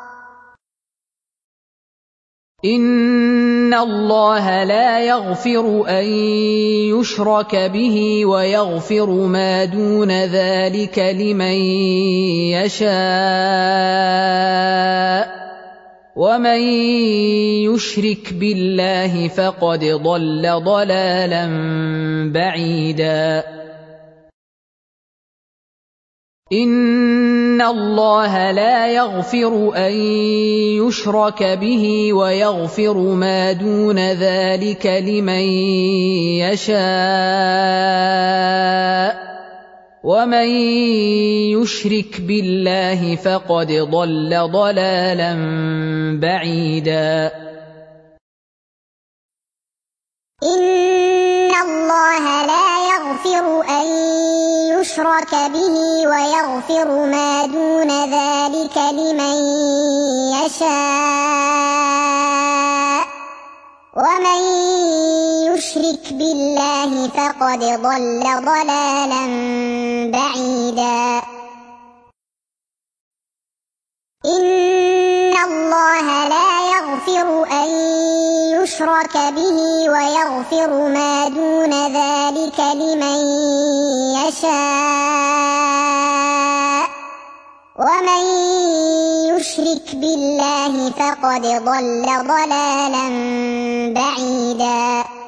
إن الله لا يغفر أن يشرك به ويغفر ما دون ذلك لمن يشاء ومن يشرك بالله فقد ضل ضلالا بعيدا. إن الله لا يغفر أن يشرك به ويغفر ما دون ذلك لمن يشاء ومن يشرك بالله فقد ضل ضلالا بعيدا. إن الله لا يغفر أن يشرك به ويغفر ما دون ذلك لمن يشاء ومن يشرك بالله فقد ضل ضلالا بعيدا. إن الله لا يغفر أن يشرك به ويغفر ما دون ذلك لمن يشاء ومن يشرك بالله فقد ضل ضلالا بعيدا.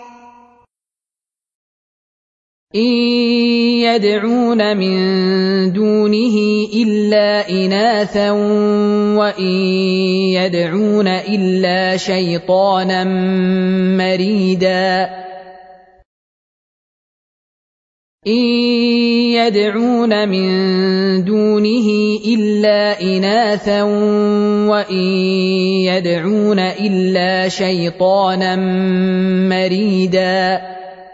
إن يدعون من دونه إلا إناثا وإن يدعون إلا شيطانا مريدا. إن يدعون من دونه إلا إناثا وإن يدعون إلا شيطانا مريدا.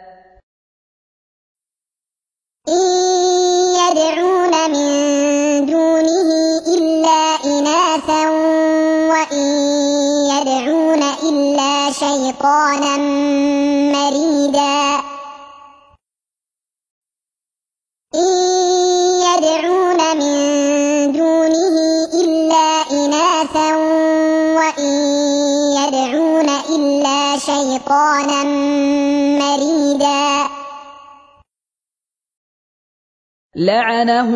إن يدعون من دونه إلا إناثا وإن يدعون إلا شيطانا مريدا. إن يدعون من دونه إلا إناثا وإن يدعون إلا شيطانا مريدا. لعنه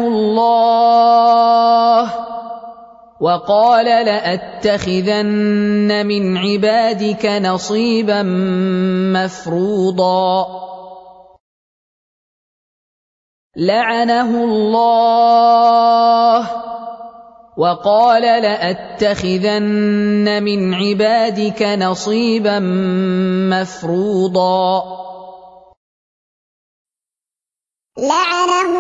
الله وقال لأتخذن من عبادك نصيبا مفروضا. لعنه الله وقال لأتخذن من عبادك نصيبا مفروضا. لعنه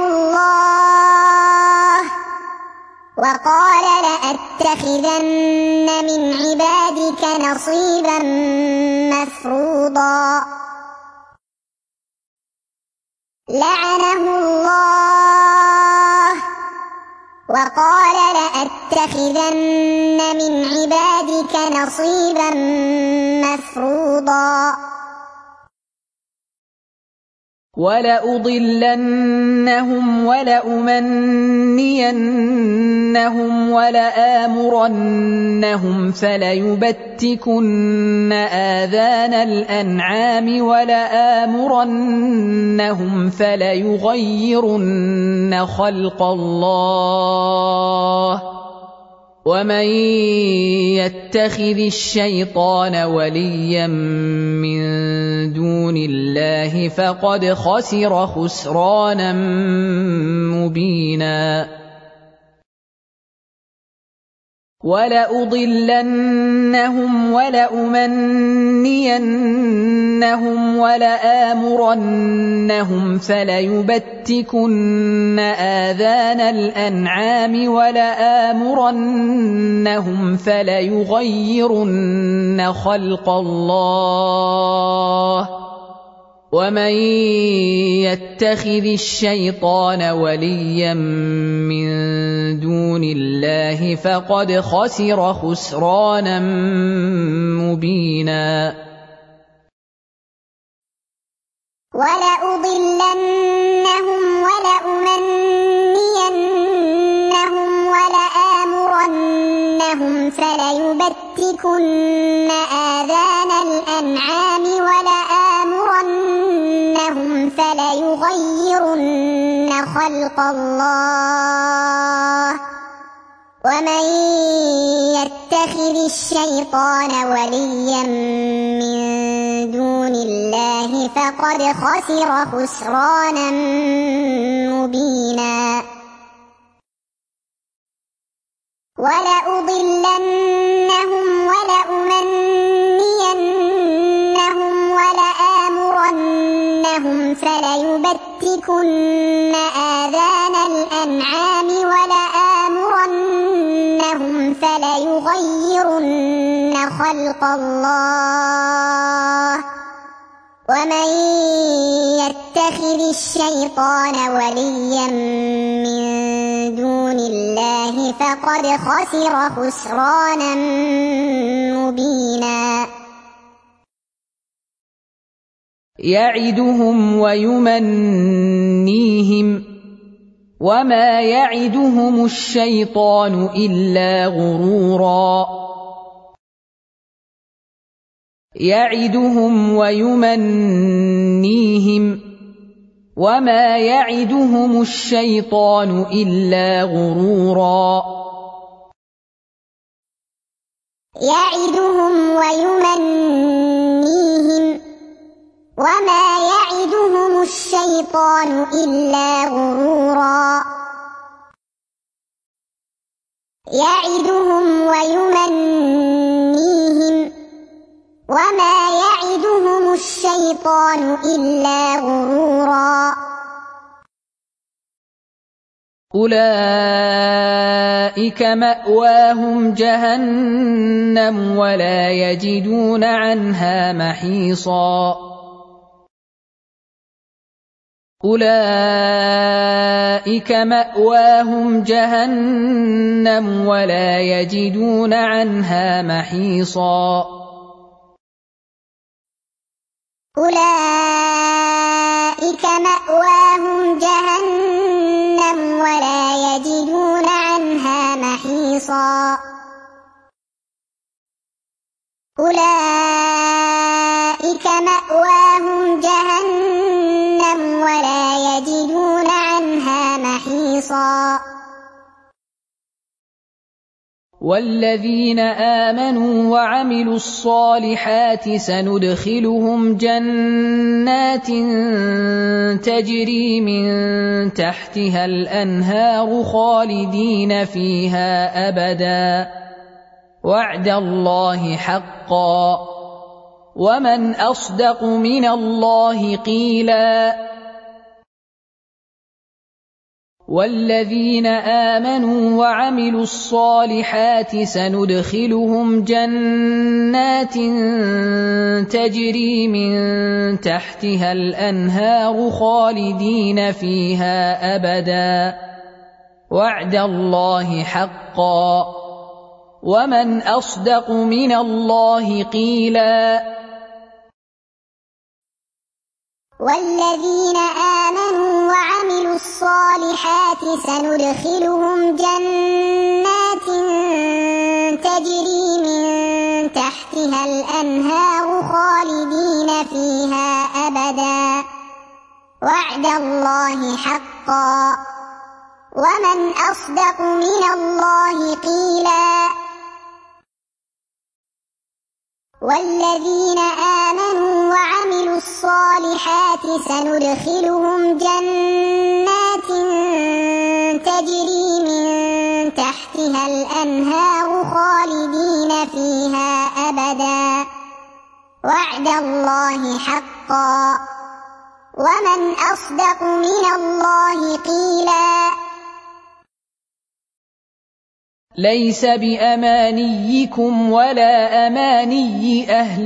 الله وقال لأتخذن من عبادك نصيبا مفروضا. لعنه الله وقال لأتخذن من عبادك نصيبا مفروضا. وَلَأُضِلَّنَّهُمْ وَلَأُمَنِّيَنَّهُمْ وَلَآمُرَنَّهُمْ فَلَيُبَتِّكُنَّ آذَانَ الْأَنْعَامِ وَلَآمُرَنَّهُمْ فَلَيُغَيِّرُنَّ خَلْقَ اللَّهِ ۚ وَمَن يَتَّخِذِ الشَّيْطَانَ وَلِيًّا مِّن دُونِ اللَّهِ فَقَدْ خَسِرَ خُسْرَانًا مُّبِينًا وَلَأُضِلَّنَّهُمْ وَلَأُمَنِّيَنَّهُمْ وَلَآمُرَنَّهُمْ فَلَيُبَتِّكُنَّ آذَانَ الْأَنْعَامِ وَلَآمُرَنَّهُمْ فَلَيُغَيِّرُنَّ خَلْقَ اللَّهِ ۚ وَمَن يَتَّخِذِ الشَّيْطَانَ وَلِيًّا مِّن دُونِ اللَّهِ فَقَدْ خَسِرَ خُسْرَانًا مُّبِينًا وَلَأُضِلَّنَّهُمْ وَلَأُمَنِّيَنَّهُمْ وَلَآمُرَنَّهُمْ فَلَيُبَتِّكُنَّ آذَانَ الْأَنْعَامِ وَلَآمُرَنَّهُمْ فَلَيُغَيِّرُنَّ خَلْقَ اللَّهِ ۚ وَمَن يَتَّخِذِ الشَّيْطَانَ وَلِيًّا مِّن دُونِ اللَّهِ فَقَدْ خَسِرَ خُسْرَانًا مُّبِينًا وَلَأُضِلَّنَّهُمْ وَلَأُمَنِّيَنَّهُمْ وَلَآمُرَنَّهُمْ فَلَيُبَتِّكُنَّ آذَانَ الْأَنْعَامِ وَلَآمُرَنَّهُمْ فَلَيُغَيِّرُنَّ خَلْقَ اللَّهِ ۚ وَمَن يَتَّخِذِ الشَّيْطَانَ وَلِيًّا مِّن دُونِ اللَّهِ فَقَدْ خَسِرَ خُسْرَانًا مُّبِينًا يَعِدُهُمْ وَيُمَنِّيهِمْ ۖ وَمَا يَعِدُهُمُ الشَّيْطَانُ إِلَّا غُرُورًا يَعِدُهُمْ وَيُمَنِّيهِمْ ۖ وَمَا يَعِدُهُمُ الشَّيْطَانُ إِلَّا غُرُورًا يَعِدُهُمْ وَيُمَنِّيهِمْ ۖ وَمَا يَعِدُهُمُ الشَّيْطَانُ إِلَّا غُرُورًا يَعِدُهُمْ وَيُمَنِّيهِمْ ۖ وَمَا يَعِدُهُمُ الشَّيْطَانُ إِلَّا غُرُورًا أُولَٰئِكَ مَأْوَاهُمْ جَهَنَّمُ وَلَا يَجِدُونَ عَنْهَا مَحِيصًا أُولَٰئِكَ مَأْوَاهُمْ جَهَنَّمُ وَلَا يَجِدُونَ عَنْهَا مَحِيصًا أُولَٰئِكَ مَأْوَاهُمْ جَهَنَّمُ وَلَا يَجِدُونَ عَنْهَا مَحِيصًا أُولَٰئِكَ مَأْوَاهُمْ جَهَنَّمُ وَلَا يَجِدُونَ عَنْهَا مَحِيصًا وَالَّذِينَ آمَنُوا وَعَمِلُوا الصَّالِحَاتِ سَنُدْخِلُهُمْ جَنَّاتٍ تَجْرِي مِن تَحْتِهَا الْأَنْهَارُ خَالِدِينَ فِيهَا أَبَدًا ۖ وَعْدَ اللَّهِ حَقًّا ۚ وَمَنْ أَصْدَقُ مِنَ اللَّهِ قِيلًا وَالَّذِينَ آمَنُوا وَعَمِلُوا الصَّالِحَاتِ سَنُدْخِلُهُمْ جَنَّاتٍ تَجْرِي مِن تَحْتِهَا الْأَنْهَارُ خَالِدِينَ فِيهَا أَبَدًا ۖ وَعْدَ اللَّهِ حَقًّا ۚ وَمَنْ أَصْدَقُ مِنَ اللَّهِ قِيلًا والذين آمنوا وعملوا الصالحات سندخلهم جنات تجري من تحتها الأنهار خالدين فيها أبدا وعد الله حقا ومن أصدق من الله قيلا والذين آمنوا وعملوا الصالحات سندخلهم جنات تجري من تحتها الأنهار خالدين فيها أبدا وعد الله حقا ومن أصدق من الله قيلا ليس بأمانيكم ولا أماني أهل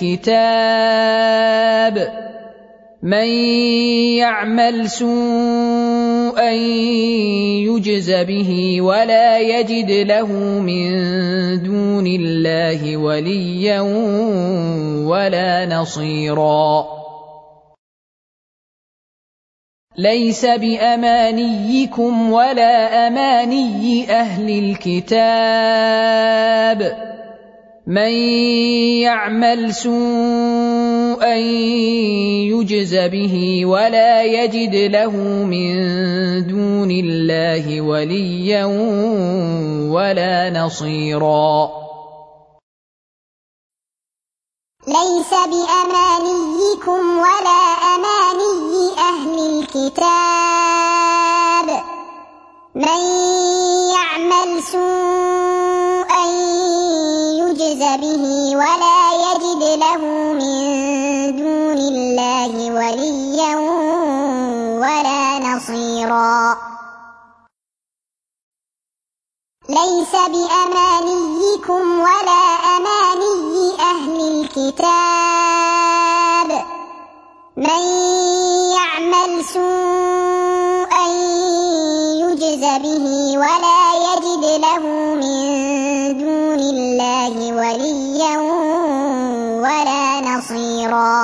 الكتاب من يعمل سوءا يجز به ولا يجد له من دون الله وليا ولا نصيرا ليس بأمانيكم ولا أماني أهل الكتاب من يعمل سوءا يجز به ولا يجد له من دون الله وليا ولا نصيرا ليس بأمانيكم ولا أماني أهل الكتاب من يعمل سوءا يجز به ولا يجد له من دون الله وليا ولا نصيرا ليس بأمانيكم ولا أماني أهل الكتاب من يعمل سوءا يجز به ولا يجد له من دون الله وليا ولا نصيرا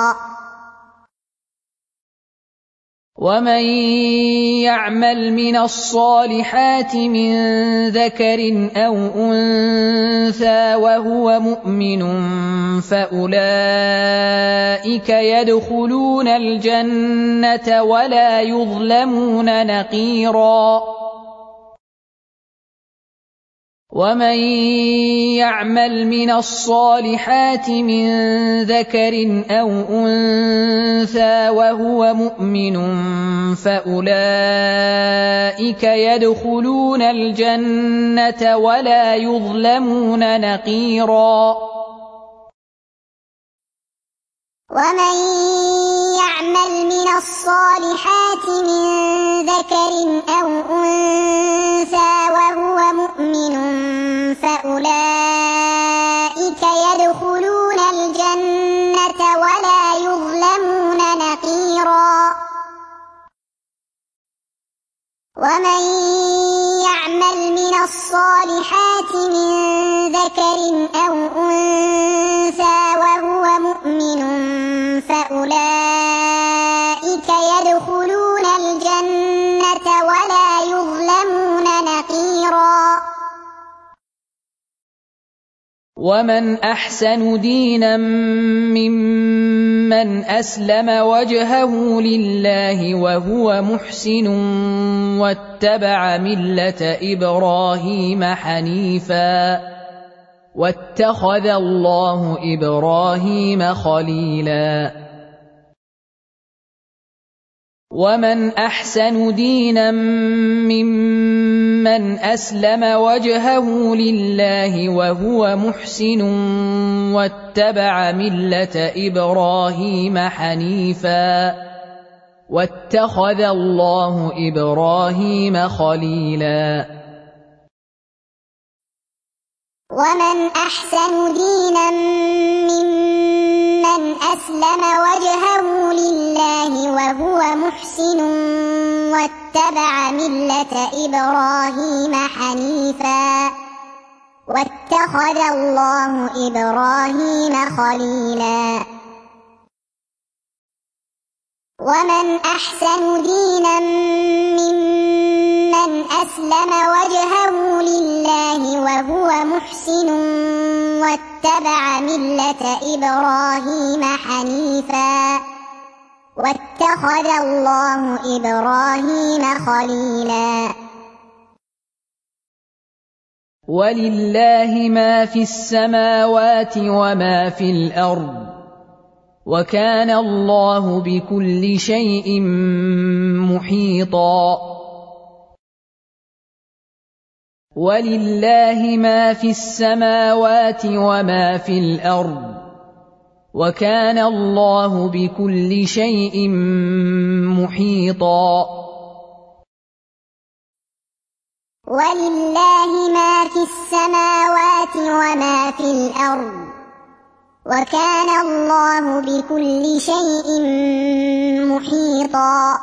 ومن يعمل من الصالحات من ذكر أو أنثى وهو مؤمن فأولئك يدخلون الجنة ولا يظلمون نقيرا ومن يعمل من الصالحات من ذكر أو أنثى وهو مؤمن فأولئك يدخلون الجنة ولا يظلمون نقيرا ومن يعمل من الصالحات من ذكر أو أنثى وهو مؤمن فأولئك يدخلون الجنة ولا يظلمون نقيرا ومن يعمل من الصالحات من ذكر أو أنثى وهو مؤمن فأولئك يدخلون الجنة ولا يظلمون نقيرا ومن أحسن دينا ممن أسلم وجهه لله وهو محسن واتبع ملة إبراهيم حنيفا واتخذ الله إبراهيم خليلا ومن أحسن دينا ممن أسلم وجهه لله وهو محسن واتبع ملة إبراهيم حنيفا واتخذ الله إبراهيم خليلا ومن أحسن دينا ممن أسلم وجهه لله وهو محسن واتبع ملة إبراهيم حنيفا واتخذ الله إبراهيم خليلا ومن أحسن دينا ممن أسلم وجهه لله وهو محسن واتبع ملة إبراهيم حنيفا واتخذ الله إبراهيم خليلا. ولله ما في السماوات وما في الأرض وكان الله بكل شيء محيطا. ولله ما في السماوات وما في الأرض وكان الله بكل شيء محيطا. ولله ما في السماوات وما في الأرض وكان الله بكل شيء محيطا.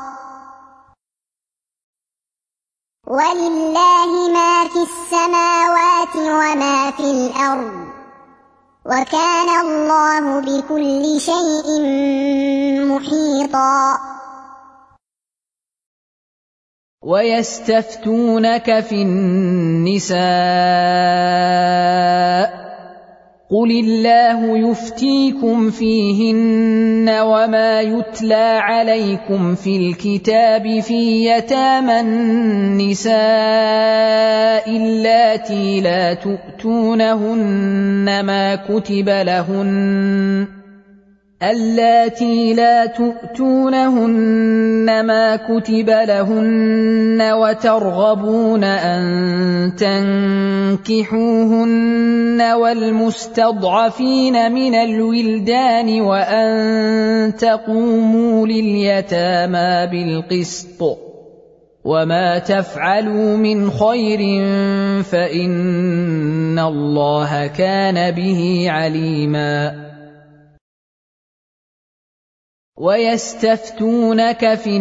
ولله ما في السماوات وما في الأرض وكان الله بكل شيء محيطا. ويستفتونك في النساء قل الله يفتيكم فيهن وما يتلى عليكم في الكتاب في يتامى النساء اللاتي لا تؤتونهن ما كتب لهن وترغبون أن تنكحوهن والمستضعفين من الولدان وأن تقوموا لليتامى بالقسط وما تفعلوا من خير فإن الله كان به عليما. ويستفتونك في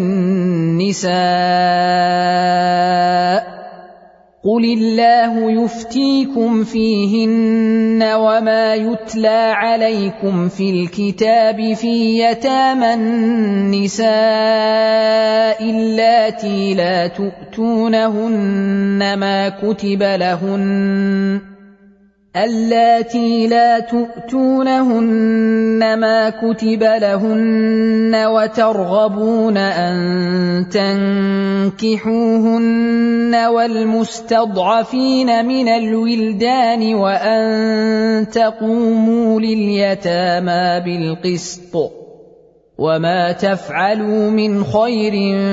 النساء قل الله يفتيكم فيهن وما يتلى عليكم في الكتاب في يتامى النساء اللاتي لا تؤتونهن ما كتب لهن وترغبون أن تنكحوهن والمستضعفين من الولدان وأن تقوموا لليتامى بالقسط وما تفعلوا من خير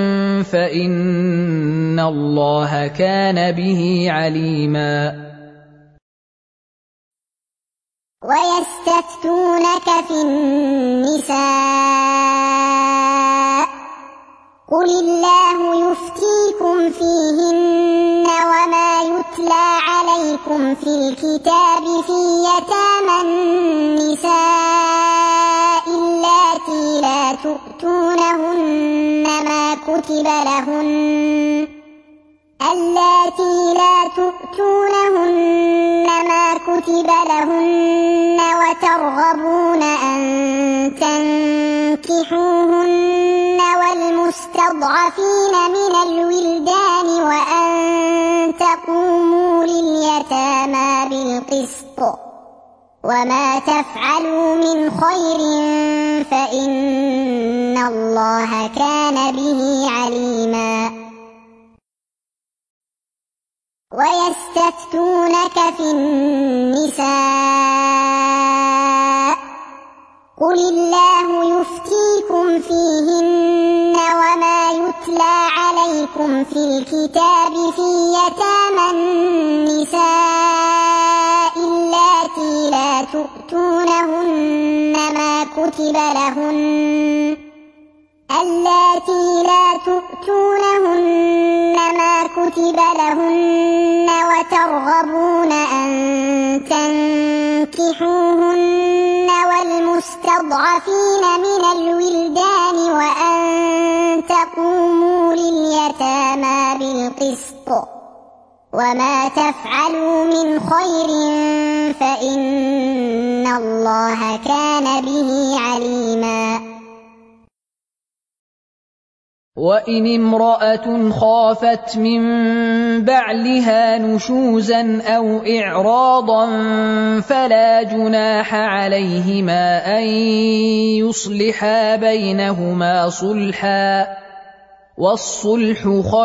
فإن الله كان به عليما. ويستفتونك في النساء قل الله يفتيكم فيهن وما يتلى عليكم في الكتاب في يتامى النساء اللاتي لا تؤتونهن ما كتب لهن وترغبون أن تنكحوهن والمستضعفين من الولدان وأن تقوموا لليتامى بالقسط وما تفعلوا من خير فإن الله كان به عليما. ويستفتونك في النساء قل الله يفتيكم فيهن وما يتلى عليكم في الكتاب في يتامى النساء اللاتي لا تؤتونهن ما كتب لهن وترغبون أن تنكحوهن والمستضعفين من الولدان وأن تقوموا لليتامى بالقسط وما تفعلوا من خير فإن الله كان به عليما. وإن امرأة خافت من بعلها نشوزا أو إعراضا فلا جناح عليهما أن يصلحا بينهما صلحا، والصلح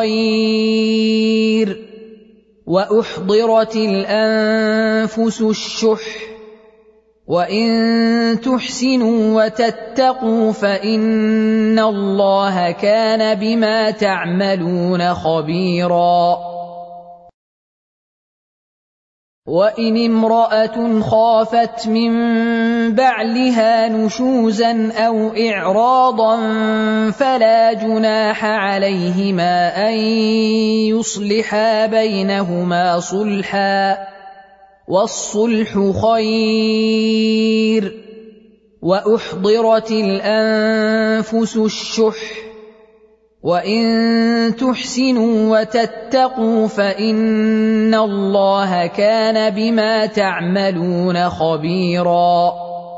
خير. وأحضرت الأنفس الشح، وإن تحسنوا وتتقوا فإن الله كان بما تعملون خبيرا. وإن امرأة خافت من بعلها نشوزا أو إعراضا فلا جناح عليهما أن يصلحا بينهما صلحا، والصلح خير. وأحضرت الأنفس الشح، وإن تحسنوا وتتقوا فإن الله كان بما تعملون خبيرا.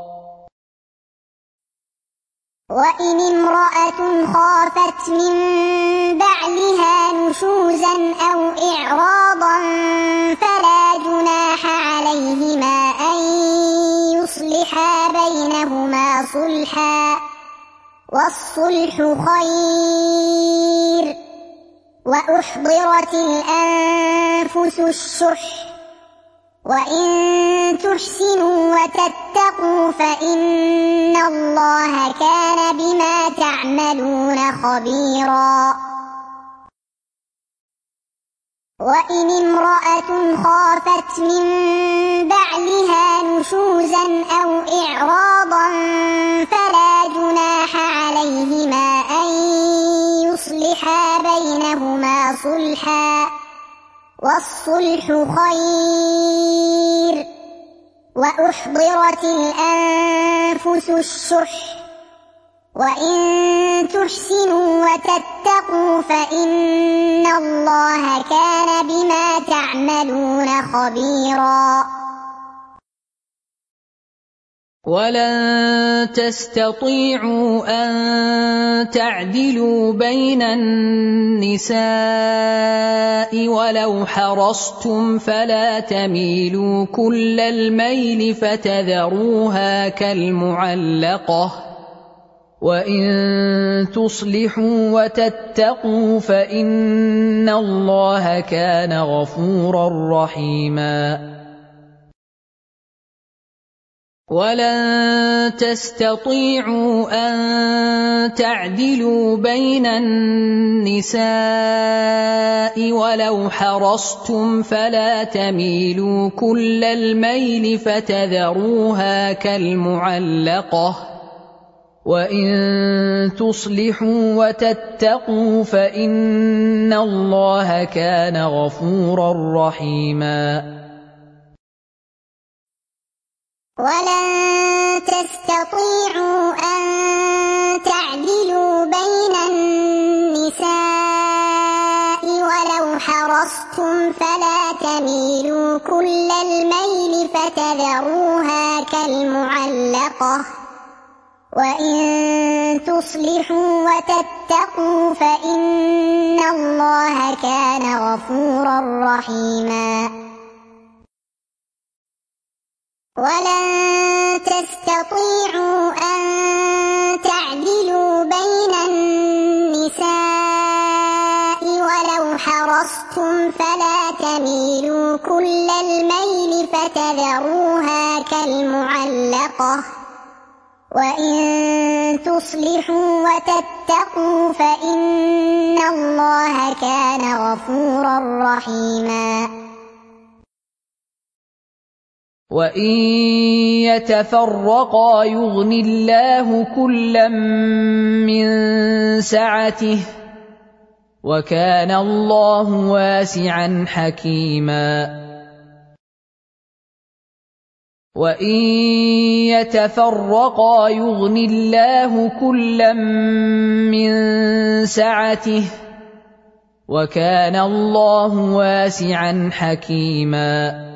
وإن امرأة خافت من بعلها نشوزا أو إعراضا فلا جناح عليهما أن يصلحا بينهما صلحا، والصلح خير. وأحضرت الأنفس الشح، وإن تحسنوا وتتقوا فإن الله كان بما تعملون خبيرا. وإن امرأة خافت من بعلها نشوزا أو إعراضا فلا جناح عليهما أن يصلحا بينهما صلحا، والصلح خير. وأحضرت الأنفس الشح، وإن تحسنوا وتتقوا فإن الله كان بما تعملون خبيرا. ولن تستطيعوا أن تعدلوا بين النساء ولو حرصتم فلا تميلوا كل الميل فتذروها كالمعلقة، وإن تصلحوا وتتقوا فإن الله كان غفورا رحيما. ولن تستطيعوا أن تعدلوا بين النساء ولو حرصتم فلا تميلوا كل الميل فتذروها كالمعلقة، وإن تصلحوا وتتقوا فإن الله كان غفورا رحيما. ولن تستطيعوا أن تعدلوا بين النساء ولو حرصتم فلا تميلوا كل الميل فتذروها كالمعلقة، وإن تصلحوا وتتقوا فإن الله كان غفورا رحيما. ولن تستطيعوا أن تعدلوا بين النساء ولو حرصتم فلا تميلوا كل الميل فتذروها كالمعلقة، وإن تصلحوا وتتقوا فإن الله كان غفورا رحيما. وإن يتفرقا يغن الله كلا من سعته، وكان الله واسعا حكيما. وإن يتفرقا يغن الله كلا من سعته، وكان الله واسعا حكيما.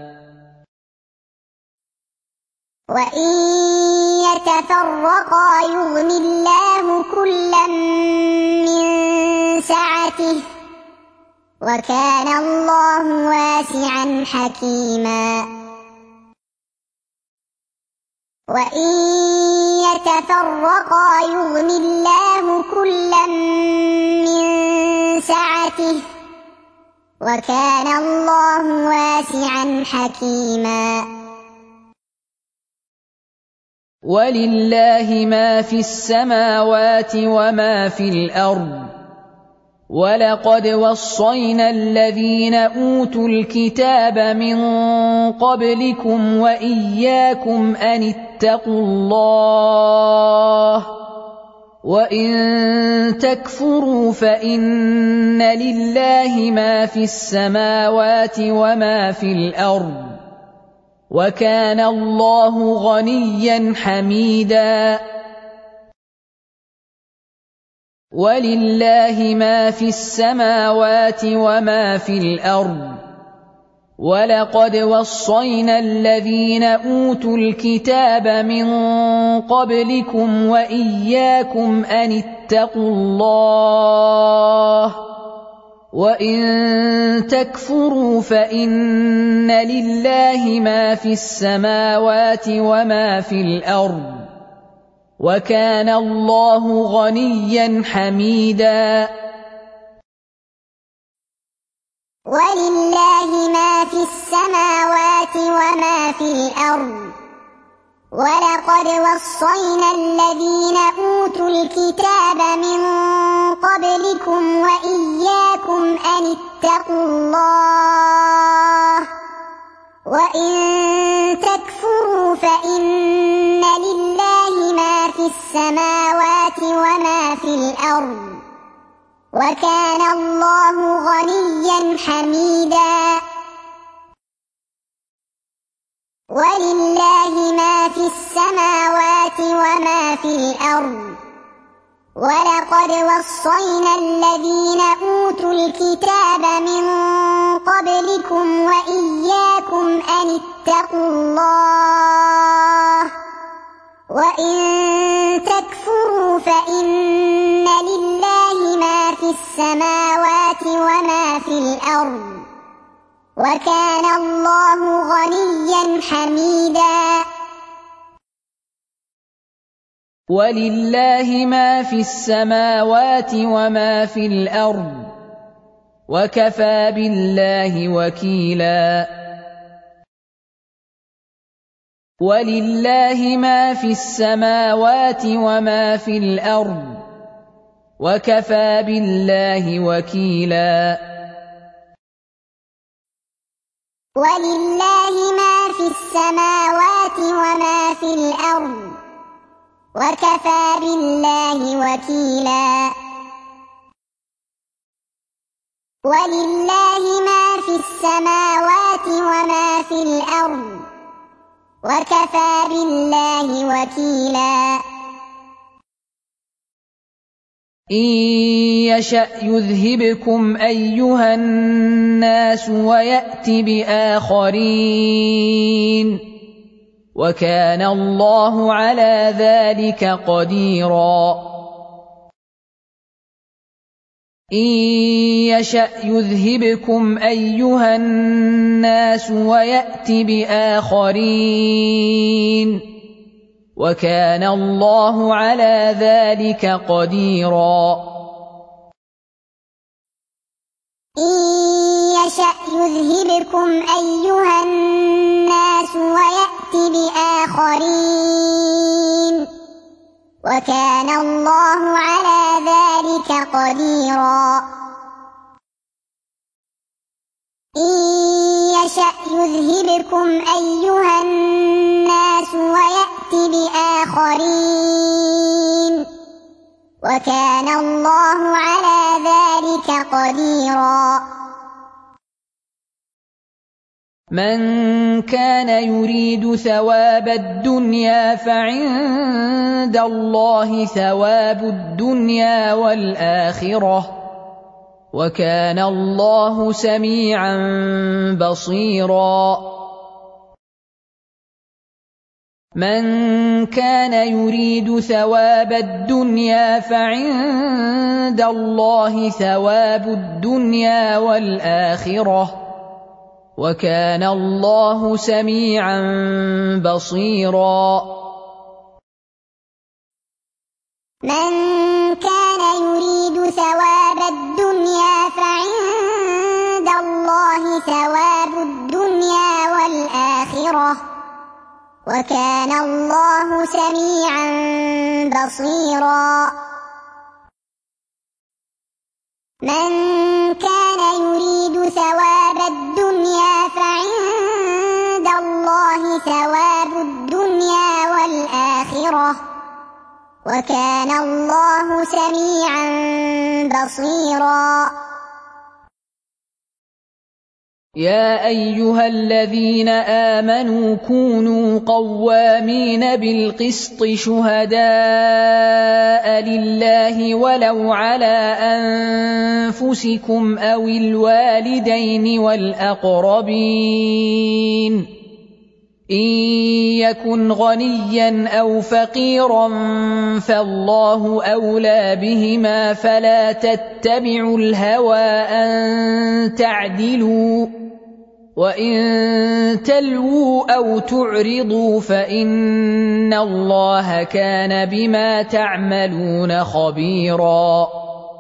وإن يتفرقا يغن الله كلا من سعته وكان الله واسعا حكيما وإن يتفرقا يغن الله كلا من سعته وكان الله واسعا حكيما ولله ما في السماوات وما في الأرض ولقد وصينا الذين أوتوا الكتاب من قبلكم وإياكم أن اتقوا الله وإن تكفروا فإن لله ما في السماوات وما في الأرض وكان الله غنيا حميدا ولله ما في السماوات وما في الأرض ولقد وصينا الذين أوتوا الكتاب من قبلكم وإياكم أن اتقوا الله وإن تكفروا فإن لله ما في السماوات وما في الأرض وكان الله غنيا حميدا ولله ما في السماوات وما في الأرض ولقد وصينا الذين أوتوا الكتاب من قبلكم وإياكم أن اتقوا الله وإن تكفروا فإن لله ما في السماوات وما في الأرض وكان الله غنيا حميدا ولله ما في السماوات وما في الأرض ولقد وصينا الذين أوتوا الكتاب من قبلكم وإياكم أن اتقوا الله وإن تكفروا فإن لله ما في السماوات وما في الأرض وكان الله غنيا حميدا ولله ما في السماوات وما في الأرض وكفى بالله وكيلا ولله ما في السماوات وما في الأرض وكفى بالله وكيلا ولله ما في السماوات وما في الأرض وكفى بالله وكيلا ولله ما في السماوات وما في الأرض وكفى بالله وكيلا إن يشأ يذهبكم أيها الناس ويأت بآخرين وكان الله على ذلك قديرا إن يشأ يذهبكم أيها الناس ويأت بآخرين وكان الله على ذلك قديرا إن يشأ يذهبكم أيها الناس ويأت بآخرين وكان الله على ذلك قديرا إن يشأ يذهبكم أيها الناس ويأت بآخرين وكان الله على ذلك قديرا من كان يريد ثواب الدنيا فعند الله ثواب الدنيا والآخرة وكان الله سميعا بصيرا مَنْ كَانَ يُرِيدُ ثَوَابَ الدُّنْيَا فَعِندَ اللَّهِ ثَوَابُ الدُّنْيَا وَالْآخِرَةِ ۚ وَكَانَ اللَّهُ سَمِيعًا بَصِيرًا. مَنْ كَانَ يُرِيدُ ثَوَابَ الدُّنْيَا فَعِندَ اللَّهِ ثَوَابُ الدُّنْيَا وَالْآخِرَةِ ۚ وَكَانَ اللَّهُ سَمِيعًا بَصِيرًا. مَنْ كَانَ يُرِيدُ ثَوَابَ الدُّنْيَا فَعِندَ اللَّهِ ثَوَابُ الدُّنْيَا وَالْآخِرَةِ ۚ وَكَانَ اللَّهُ سَمِيعًا بَصِيرًا. يَا أَيُّهَا الَّذِينَ آمَنُوا كُونُوا قَوَّامِينَ بِالْقِسْطِ شُهَدَاءَ لِلَّهِ وَلَوْ عَلَىٰ أَنفُسِكُمْ أَوِ الْوَالِدَيْنِ وَالْأَقْرَبِينَ إِن يَكُنْ غَنِيًّا أَوْ فَقِيرًا فَاللَّهُ أَوْلَىٰ بِهِمَا فَلَا تَتَّبِعُوا الْهَوَىٰ أَن تَعْدِلُوا ۚ وَإِن تَلْوُوا أَوْ تُعْرِضُوا فَإِنَّ اللَّهَ كَانَ بِمَا تَعْمَلُونَ خَبِيرًا.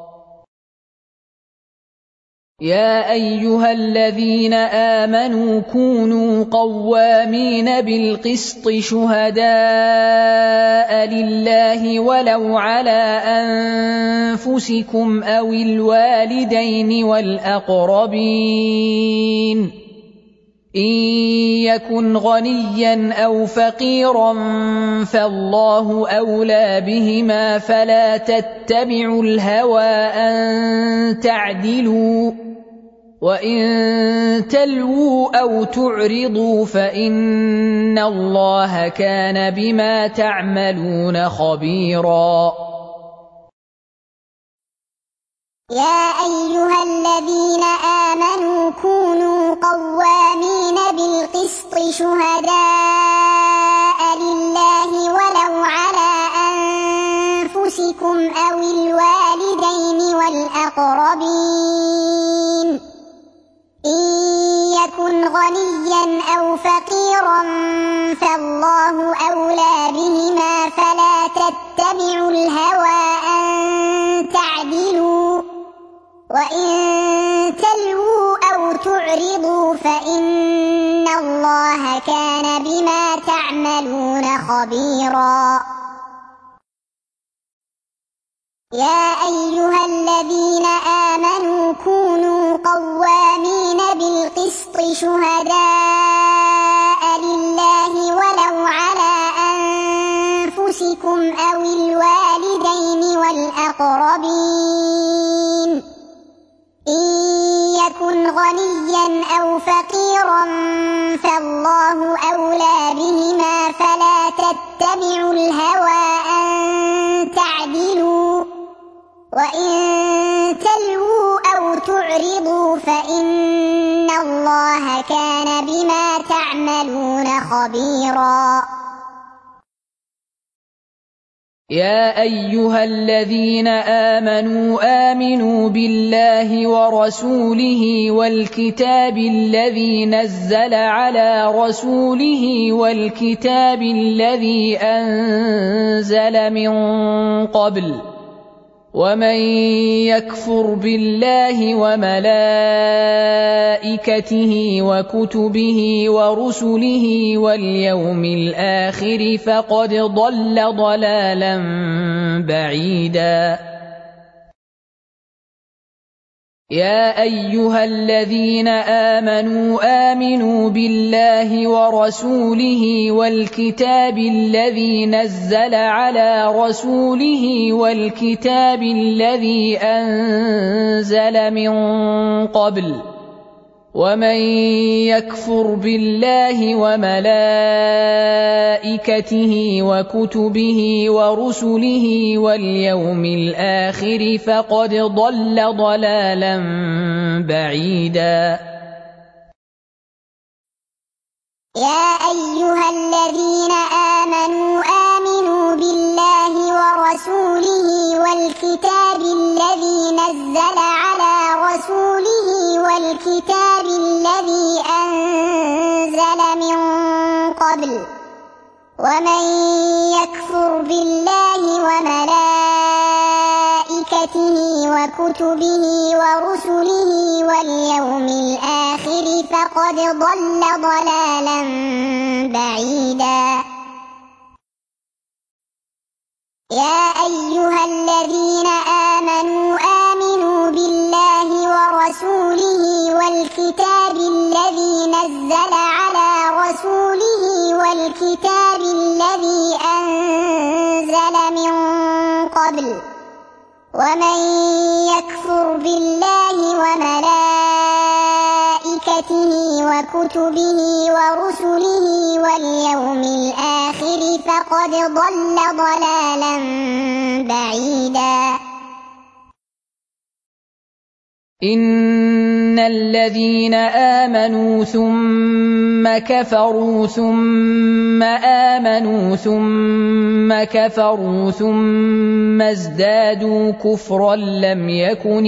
يَا أَيُّهَا الَّذِينَ آمَنُوا كُونُوا قَوَّامِينَ بِالْقِسْطِ شُهَدَاءَ لِلَّهِ وَلَوْ عَلَىٰ أَنفُسِكُمْ أَوِ الْوَالِدَيْنِ وَالْأَقْرَبِينَ إِن يَكُنْ غَنِيًّا أَوْ فَقِيرًا فَاللَّهُ أَوْلَىٰ بِهِمَا فَلَا تَتَّبِعُوا الْهَوَىٰ أَن تَعْدِلُوا ۚ وَإِن تَلْوُوا أَوْ تُعْرِضُوا فَإِنَّ اللَّهَ كَانَ بِمَا تَعْمَلُونَ خَبِيرًا. يَا أَيُّهَا الَّذِينَ آمَنُوا كُونُوا قَوَّامِينَ بِالْقِسْطِ شُهَدَاءَ لِلَّهِ وَلَوْ عَلَىٰ أَنفُسِكُمْ أَوِ الْوَالِدَيْنِ وَالْأَقْرَبِينَ إِن يَكُنْ غَنِيًّا أَوْ فَقِيرًا فَاللَّهُ أَوْلَىٰ بِهِمَا فَلَا تَتَّبِعُوا الْهَوَىٰ أَن تَعْدِلُوا ۚ وَإِن تَلْوُوا أَوْ تُعْرِضُوا فَإِنَّ اللَّهَ كَانَ بِمَا تَعْمَلُونَ خَبِيرًا. يَا أَيُّهَا الَّذِينَ آمَنُوا كُونُوا قَوَّامِينَ بِالْقِسْطِ شُهَدَاءَ لِلَّهِ وَلَوْ عَلَىٰ أَنفُسِكُمْ أَوِ الْوَالِدَيْنِ وَالْأَقْرَبِينَ إِن يَكُنْ غَنِيًّا أَوْ فَقِيرًا فَاللَّهُ أَوْلَىٰ بِهِمَا فَلَا تَتَّبِعُوا الْهَوَىٰ أَن تَعْدِلُوا ۚ وَإِن تَلْوُوا أَوْ تُعْرِضُوا فَإِنَّ اللَّهَ كَانَ بِمَا تَعْمَلُونَ خَبِيرًا. يَا أَيُّهَا الَّذِينَ آمَنُوا بِاللَّهِ وَرَسُولِهِ وَالْكِتَابِ الَّذِي نَزَّلَ عَلَىٰ رَسُولِهِ وَالْكِتَابِ الَّذِي أَنزَلَ مِن قَبْلُ ۚ وَمَن يَكْفُرْ بِاللَّهِ وَمَلَائِكَتِهِ وَكُتُبِهِ وَرُسُلِهِ وَالْيَوْمِ الْآخِرِ فَقَدْ ضَلَّ ضَلَالًا بَعِيدًا. يَا أَيُّهَا الَّذِينَ آمَنُوا بِاللَّهِ وَرَسُولِهِ وَالْكِتَابِ الَّذِي نَزَّلَ عَلَىٰ رَسُولِهِ وَالْكِتَابِ الَّذِي أَنزَلَ مِن قَبْلُ ۚ وَمَن يَكْفُرْ بِاللَّهِ وَمَلَائِكَتِهِ وَكُتُبِهِ وَرُسُلِهِ وَالْيَوْمِ الْآخِرِ فَقَدْ ضَلَّ ضَلَالًا بَعِيدًا. يا أيها الذين آمنوا آمنوا بالله ورسوله والكتاب الذي نزل على رسوله والكتاب الذي أنزل من قبل ومن يكفر بالله وملائكته وكتبه ورسله واليوم الآخر فقد ضل ضلالا بعيدا يا أيها الذين آمنوا بالله ورسوله والكتاب الذي نزل على رسوله والكتاب الذي أنزل من قبل ومن يكفر بالله وملائكته وكتبه ورسله واليوم الآخر فقد ضل ضلالا بعيدا إن الذين آمنوا ثم كفروا ثم آمنوا ثم كفروا ثم ازدادوا كفرا لم يكن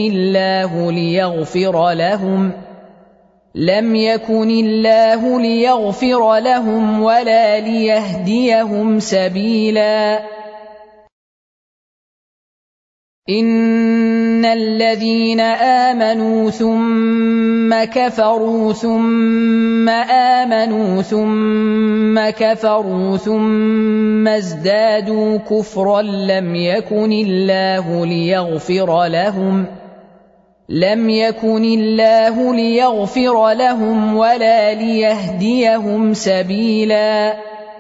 الله ليغفر لهم ولا ليهديهم سبيلا إن الذين آمنوا ثم كفروا ثم آمنوا ثم كفروا ثم ازدادوا كفرا لم يكن الله ليغفر لهم ولا ليهديهم سبيلا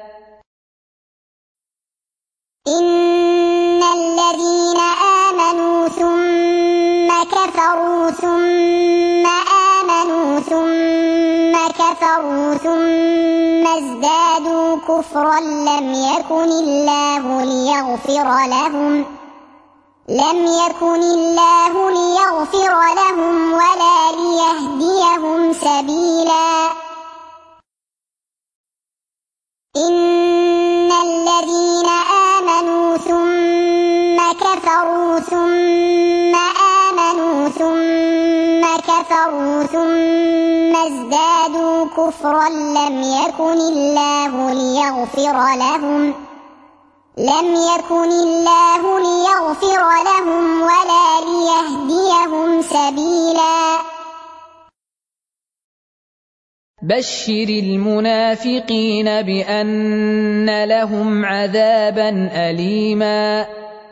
إن الذين آمنوا ثم كفروا ثم آمنوا ثم كفروا ثم ازدادوا كفرا لم يكن الله ليغفر لهم ولا ليهديهم سبيلا إن الذين آمنوا ثم كفروا ثم آمنوا ثم كفروا ثم ازدادوا كفرا لم يكن الله ليغفر لهم ولا ليهديهم سبيلا بشر المنافقين بأن لهم عذابا أليما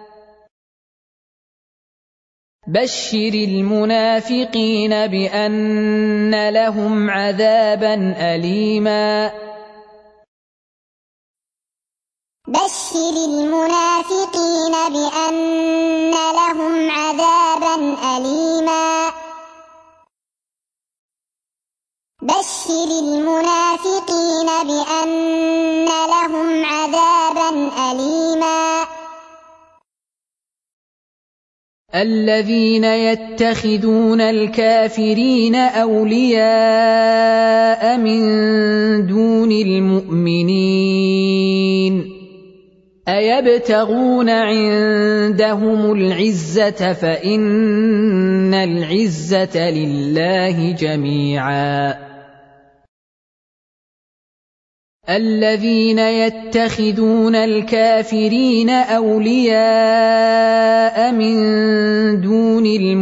بشر المنافقين بأن لهم عذابا أليما بشر المنافقين بأن لهم عذابا أليما بشر المنافقين بأن لهم عذابا أليما الذين يتخذون الكافرين أولياء من دون المؤمنين أيبتغون عندهم العزة فإن العزة لله جميعا الذين يتخذون الكافرين أولياء من دون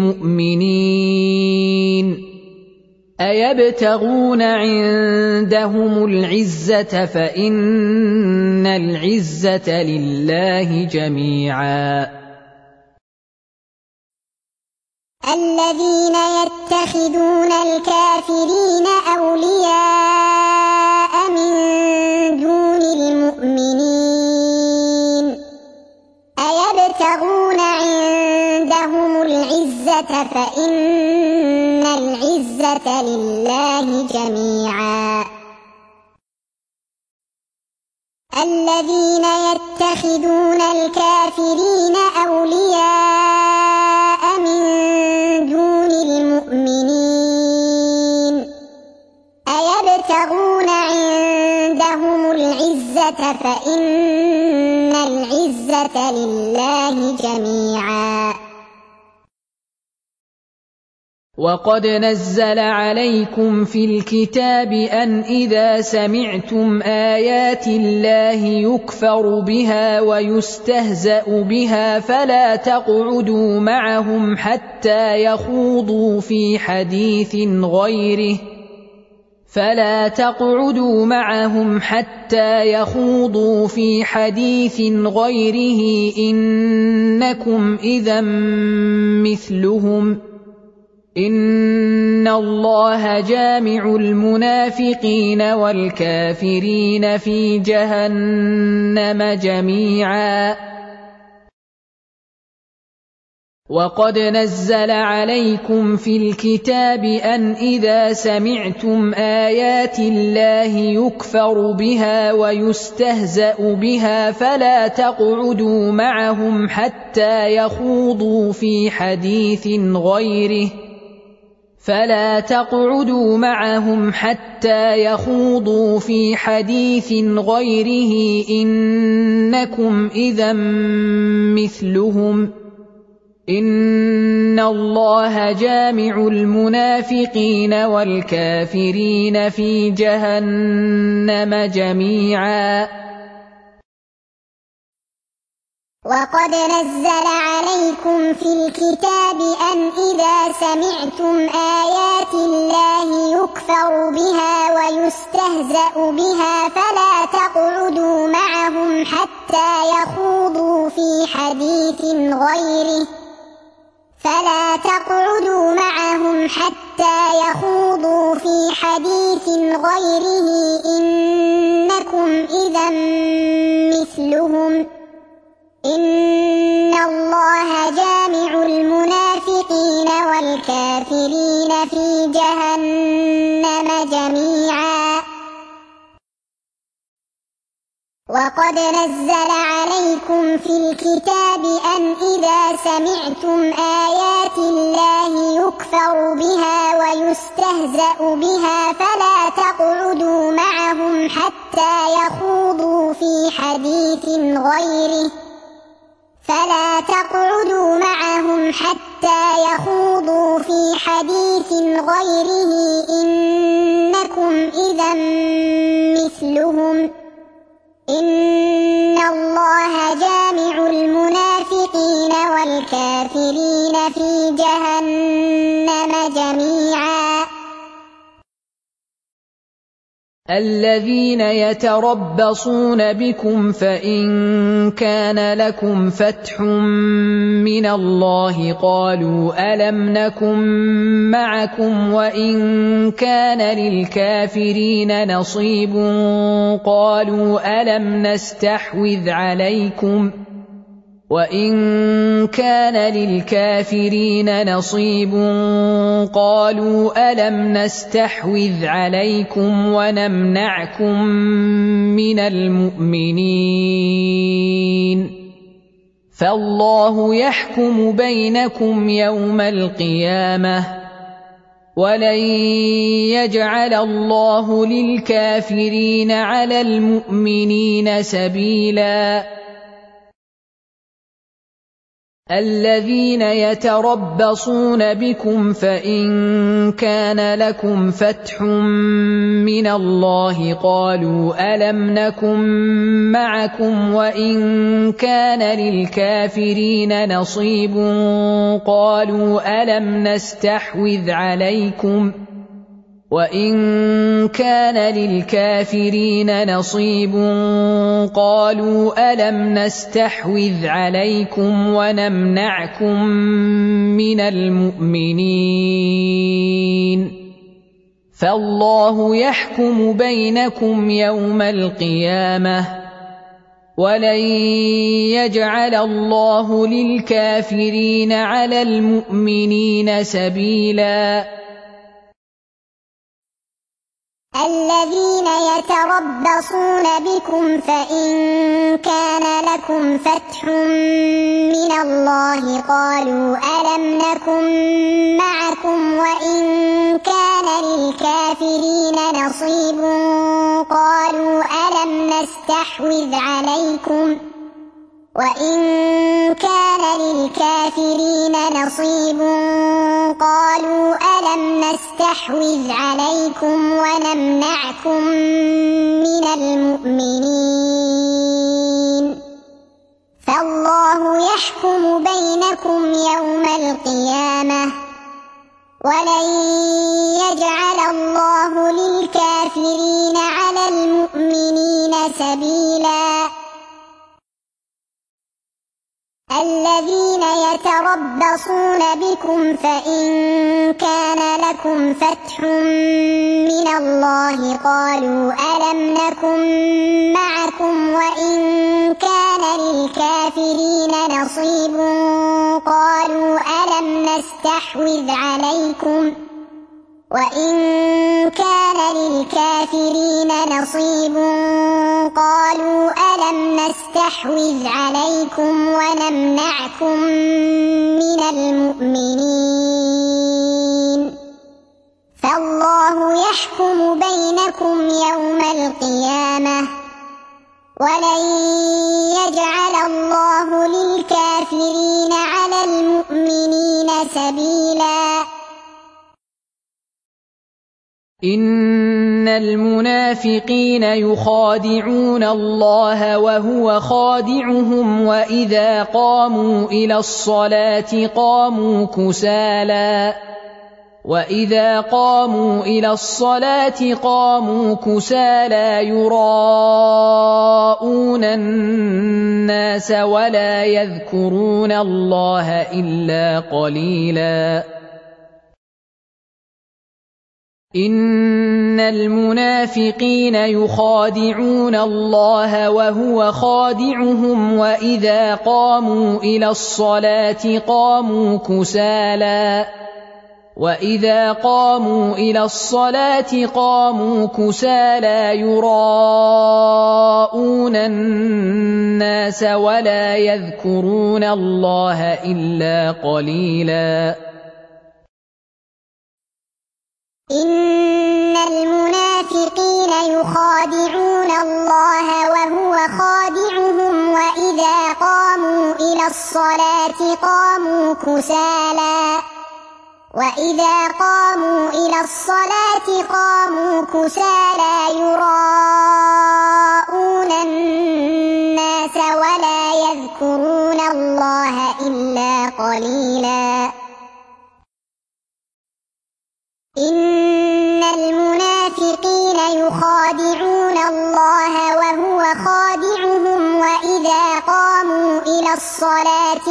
المؤمنين أيبتغون عندهم العزة فإن العزة لله جميعا الذين يتخذون الكافرين أولياء من دون المؤمنين أيبتغون عندهم العزة فإن العزة لله جميعا الذين يتخذون الكافرين أولياء من دون المؤمنين أيبتغون عندهم العزة فإن العزة لله جميعا. وقد نزل عليكم في الكتاب أن إذا سمعتم آيات الله يكفر بها ويستهزأ بها فلا تقعدوا معهم حتى يخوضوا في حديث غيره إنكم إذا مثلهم إن الله جامع المنافقين والكافرين في جهنم جميعا. وقد نزل عليكم في الكتاب أن إذا سمعتم آيات الله يكفر بها ويستهزأ بها فلا تقعدوا معهم حتى يخوضوا في حديث غيره إنكم إذا مثلهم إن الله جامع المنافقين والكافرين في جهنم جميعا. وقد نزل عليكم في الكتاب أن إذا سمعتم آيات الله يكفر بها ويستهزأ بها فلا تقعدوا معهم حتى يخوضوا في حديث غيره إنكم إذا مثلهم إن الله جامع المنافقين والكافرين في جهنم جميعا. وقد نزل عليكم في الكتاب أن إذا سمعتم آيات الله يكفر بها ويستهزأ بها فلا تقعدوا معهم حتى يخوضوا في حديث غيره إنكم إذا مثلهم إن الله جامع المنافقين والكافرين في جهنم جميعا. الذين يتربصون بكم فإن كان لكم فتح من الله قالوا ألم نكن معكم وإن كان للكافرين نصيب قالوا ألم نستحوذ عليكم ونمنعكم من المؤمنين فالله يحكم بينكم يوم القيامة ولن يجعل الله للكافرين على المؤمنين سبيلا. الذين يتربصون بكم فإن كان لكم فتح من الله قالوا ألم نكن معكم وإن كان للكافرين نصيب قالوا ألم نستحوذ عليكم ونمنعكم من المؤمنين فالله يحكم بينكم يوم القيامة ولن يجعل الله للكافرين على المؤمنين سبيلا. الذين يتربصون بكم فإن كان لكم فتح من الله قالوا ألم نكن معكم وإن كان للكافرين نصيب قالوا ألم نستحوذ نستحوذ عليكم وإن كان للكافرين نصيب قالوا ألم نستحوذ عليكم ونمنعكم من المؤمنين فالله يحكم بينكم يوم القيامة ولن يجعل الله للكافرين على المؤمنين سبيلا الذين يتربصون بكم فإن كان لكم فتح من الله قالوا ألم نكن معكم وإن كان للكافرين نصيب قالوا ألم نستحوذ عليكم وإن كان للكافرين نصيب قالوا ألم نستحوذ عليكم ونمنعكم من المؤمنين فالله يحكم بينكم يوم القيامة ولن يجعل الله للكافرين على المؤمنين سبيلا إن المنافقين يخادعون الله وهو خادعهم وإذا قاموا إلى الصلاة قاموا كسالى يراءون الناس ولا يذكرون الله إلا قليلا إن المنافقين يخادعون الله وهو خادعهم وإذا قاموا إلى الصلاة قاموا كسالى يراءون الناس ولا يذكرون الله إلا قليلا إن المنافقين يخادعون الله وهو خادعهم وإذا قاموا إلى الصلاة قاموا كسالى يراءون الناس ولا يذكرون الله إلا قليلا إن المنافقين يخادعون الله وهو خادعهم وإذا قاموا إلى الصلاة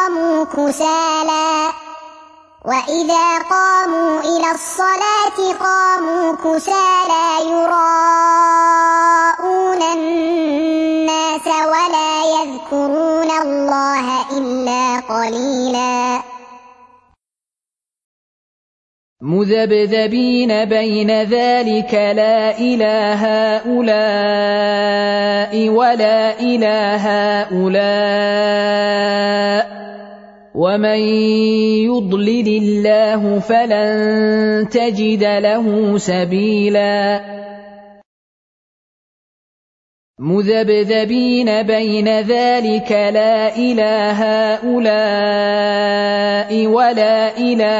قاموا كسالى يراءون الناس ولا يذكرون الله إلا قليلا مذبذبين بين ذلك لا إلى هؤلاء ولا إلى هؤلاء ومن يضلل الله فلن تجد له سبيلا مذبذبين بين ذلك لا إلى هؤلاء ولا إلى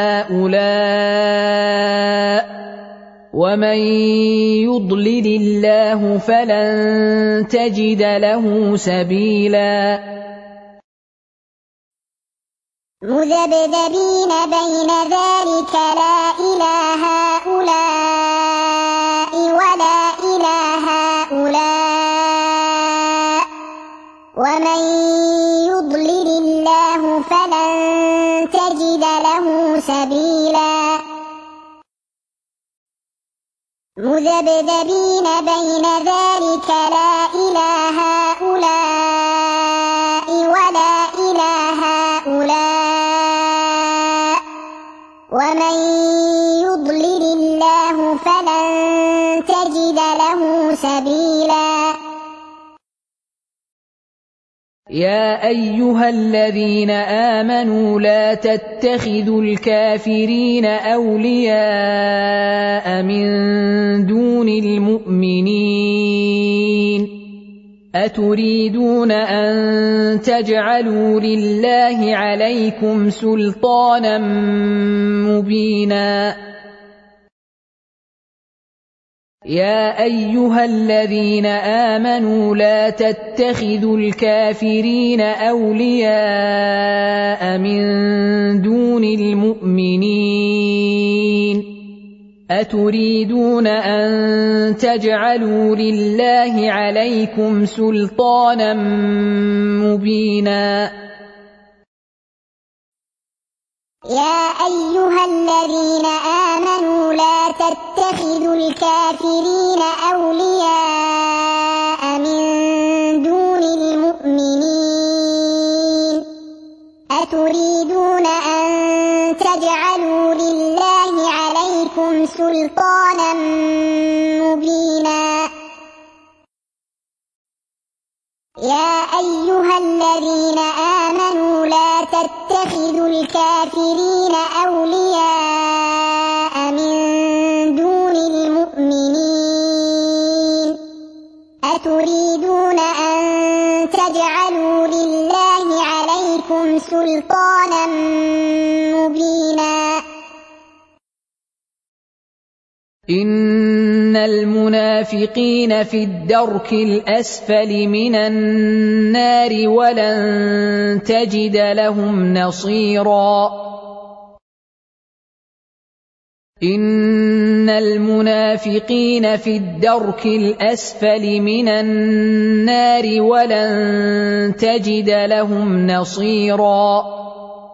هؤلاء ومن يضلل الله فلن تجد له سبيلا مذبذبين بين ذلك لا إلى هؤلاء ولا إلى هؤلاء ومن يضلل الله فلن تجد له سبيلا مذبذبين بين ذلك لا إلى هؤلاء ولا إلى هؤلاء ومن يضلل الله فلن تجد له سبيلا يا أيها الذين آمنوا لا تتخذوا الكافرين أولياء من دون المؤمنين أتريدون أن تجعلوا لله عليكم سلطانا مبينا يا أيها الذين آمنوا لا تتخذوا الكافرين أولياء من دون المؤمنين أتريدون أن تجعلوا لله عليكم سلطانا مبينا يا أيها الذين آمنوا لا تتخذوا الكافرين أولياء من دون المؤمنين أتريدون أن تجعلوا لله عليكم سلطانا مبينا يا أيها الذين آمنوا لا تتخذوا الكافرين أولياء من دون المؤمنين أتريدون أن تجعلوا لله عليكم سلطانا مبينا إن المنافقين في الدرك الأسفل من النار ولن تجد لهم نصيرا إن المنافقين في الدرك الأسفل من النار ولن تجد لهم نصيرا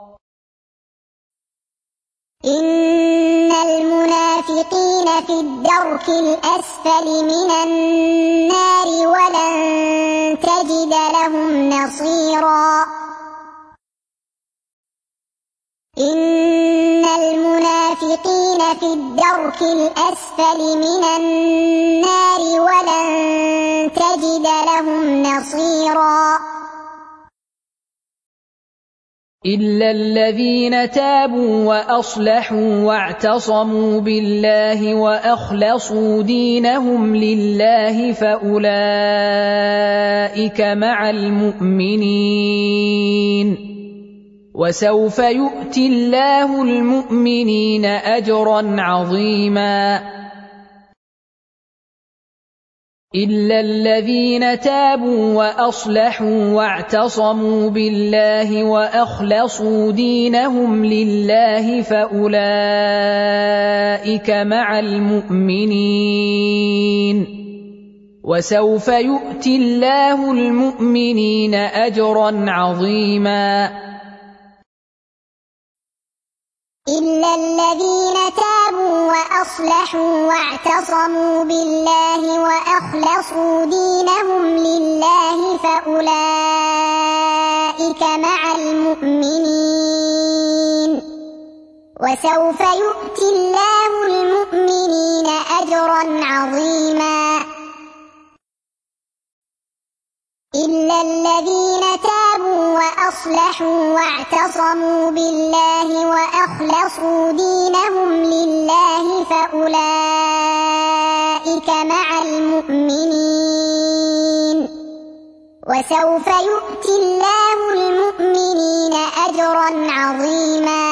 إن المنافقين في الدرك الأسفل من النار ولن تجد لهم نصيرا إن المنافقين في الدرك الأسفل من النار ولن تجد لهم نصيرا إلا الذين تابوا وأصلحوا واعتصموا بالله وأخلصوا دينهم لله فأولئك مع المؤمنين وسوف يؤتي الله المؤمنين أجرا عظيما إلا الذين تابوا وأصلحوا واعتصموا بالله وأخلصوا دينهم لله فأولئك مع المؤمنين وسوف يؤتي الله المؤمنين أجرا عظيما إلا الذين تابوا وأصلحوا واعتصموا بالله وأخلصوا دينهم لله فأولئك مع المؤمنين وسوف يؤتي الله المؤمنين أجرا عظيما إلا الذين تابوا وأصلحوا واعتصموا بالله وأخلصوا دينهم لله فأولئك مع المؤمنين وسوف يؤتي الله المؤمنين أجرا عظيما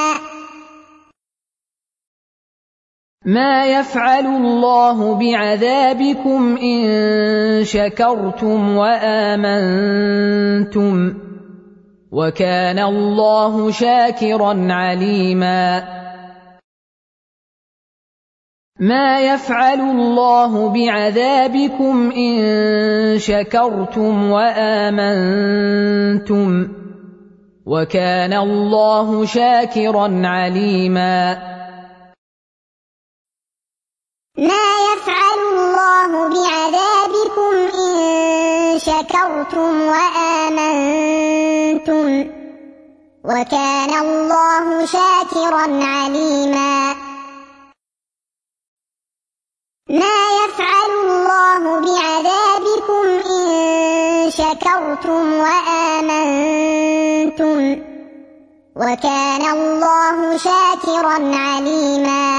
ما يفعل الله بعذابكم إن شكرتم وآمنتم وكان الله شاكرا عليما ما يفعل الله بعذابكم إن شكرتم وآمنتم وكان الله شاكرا عليما ما يفعل الله بعذابكم إن شكرتم وآمنتم وكان الله شاكرا عليما ما يفعل الله بعذابكم إن شكرتم وآمنتم وكان الله شاكرا عليما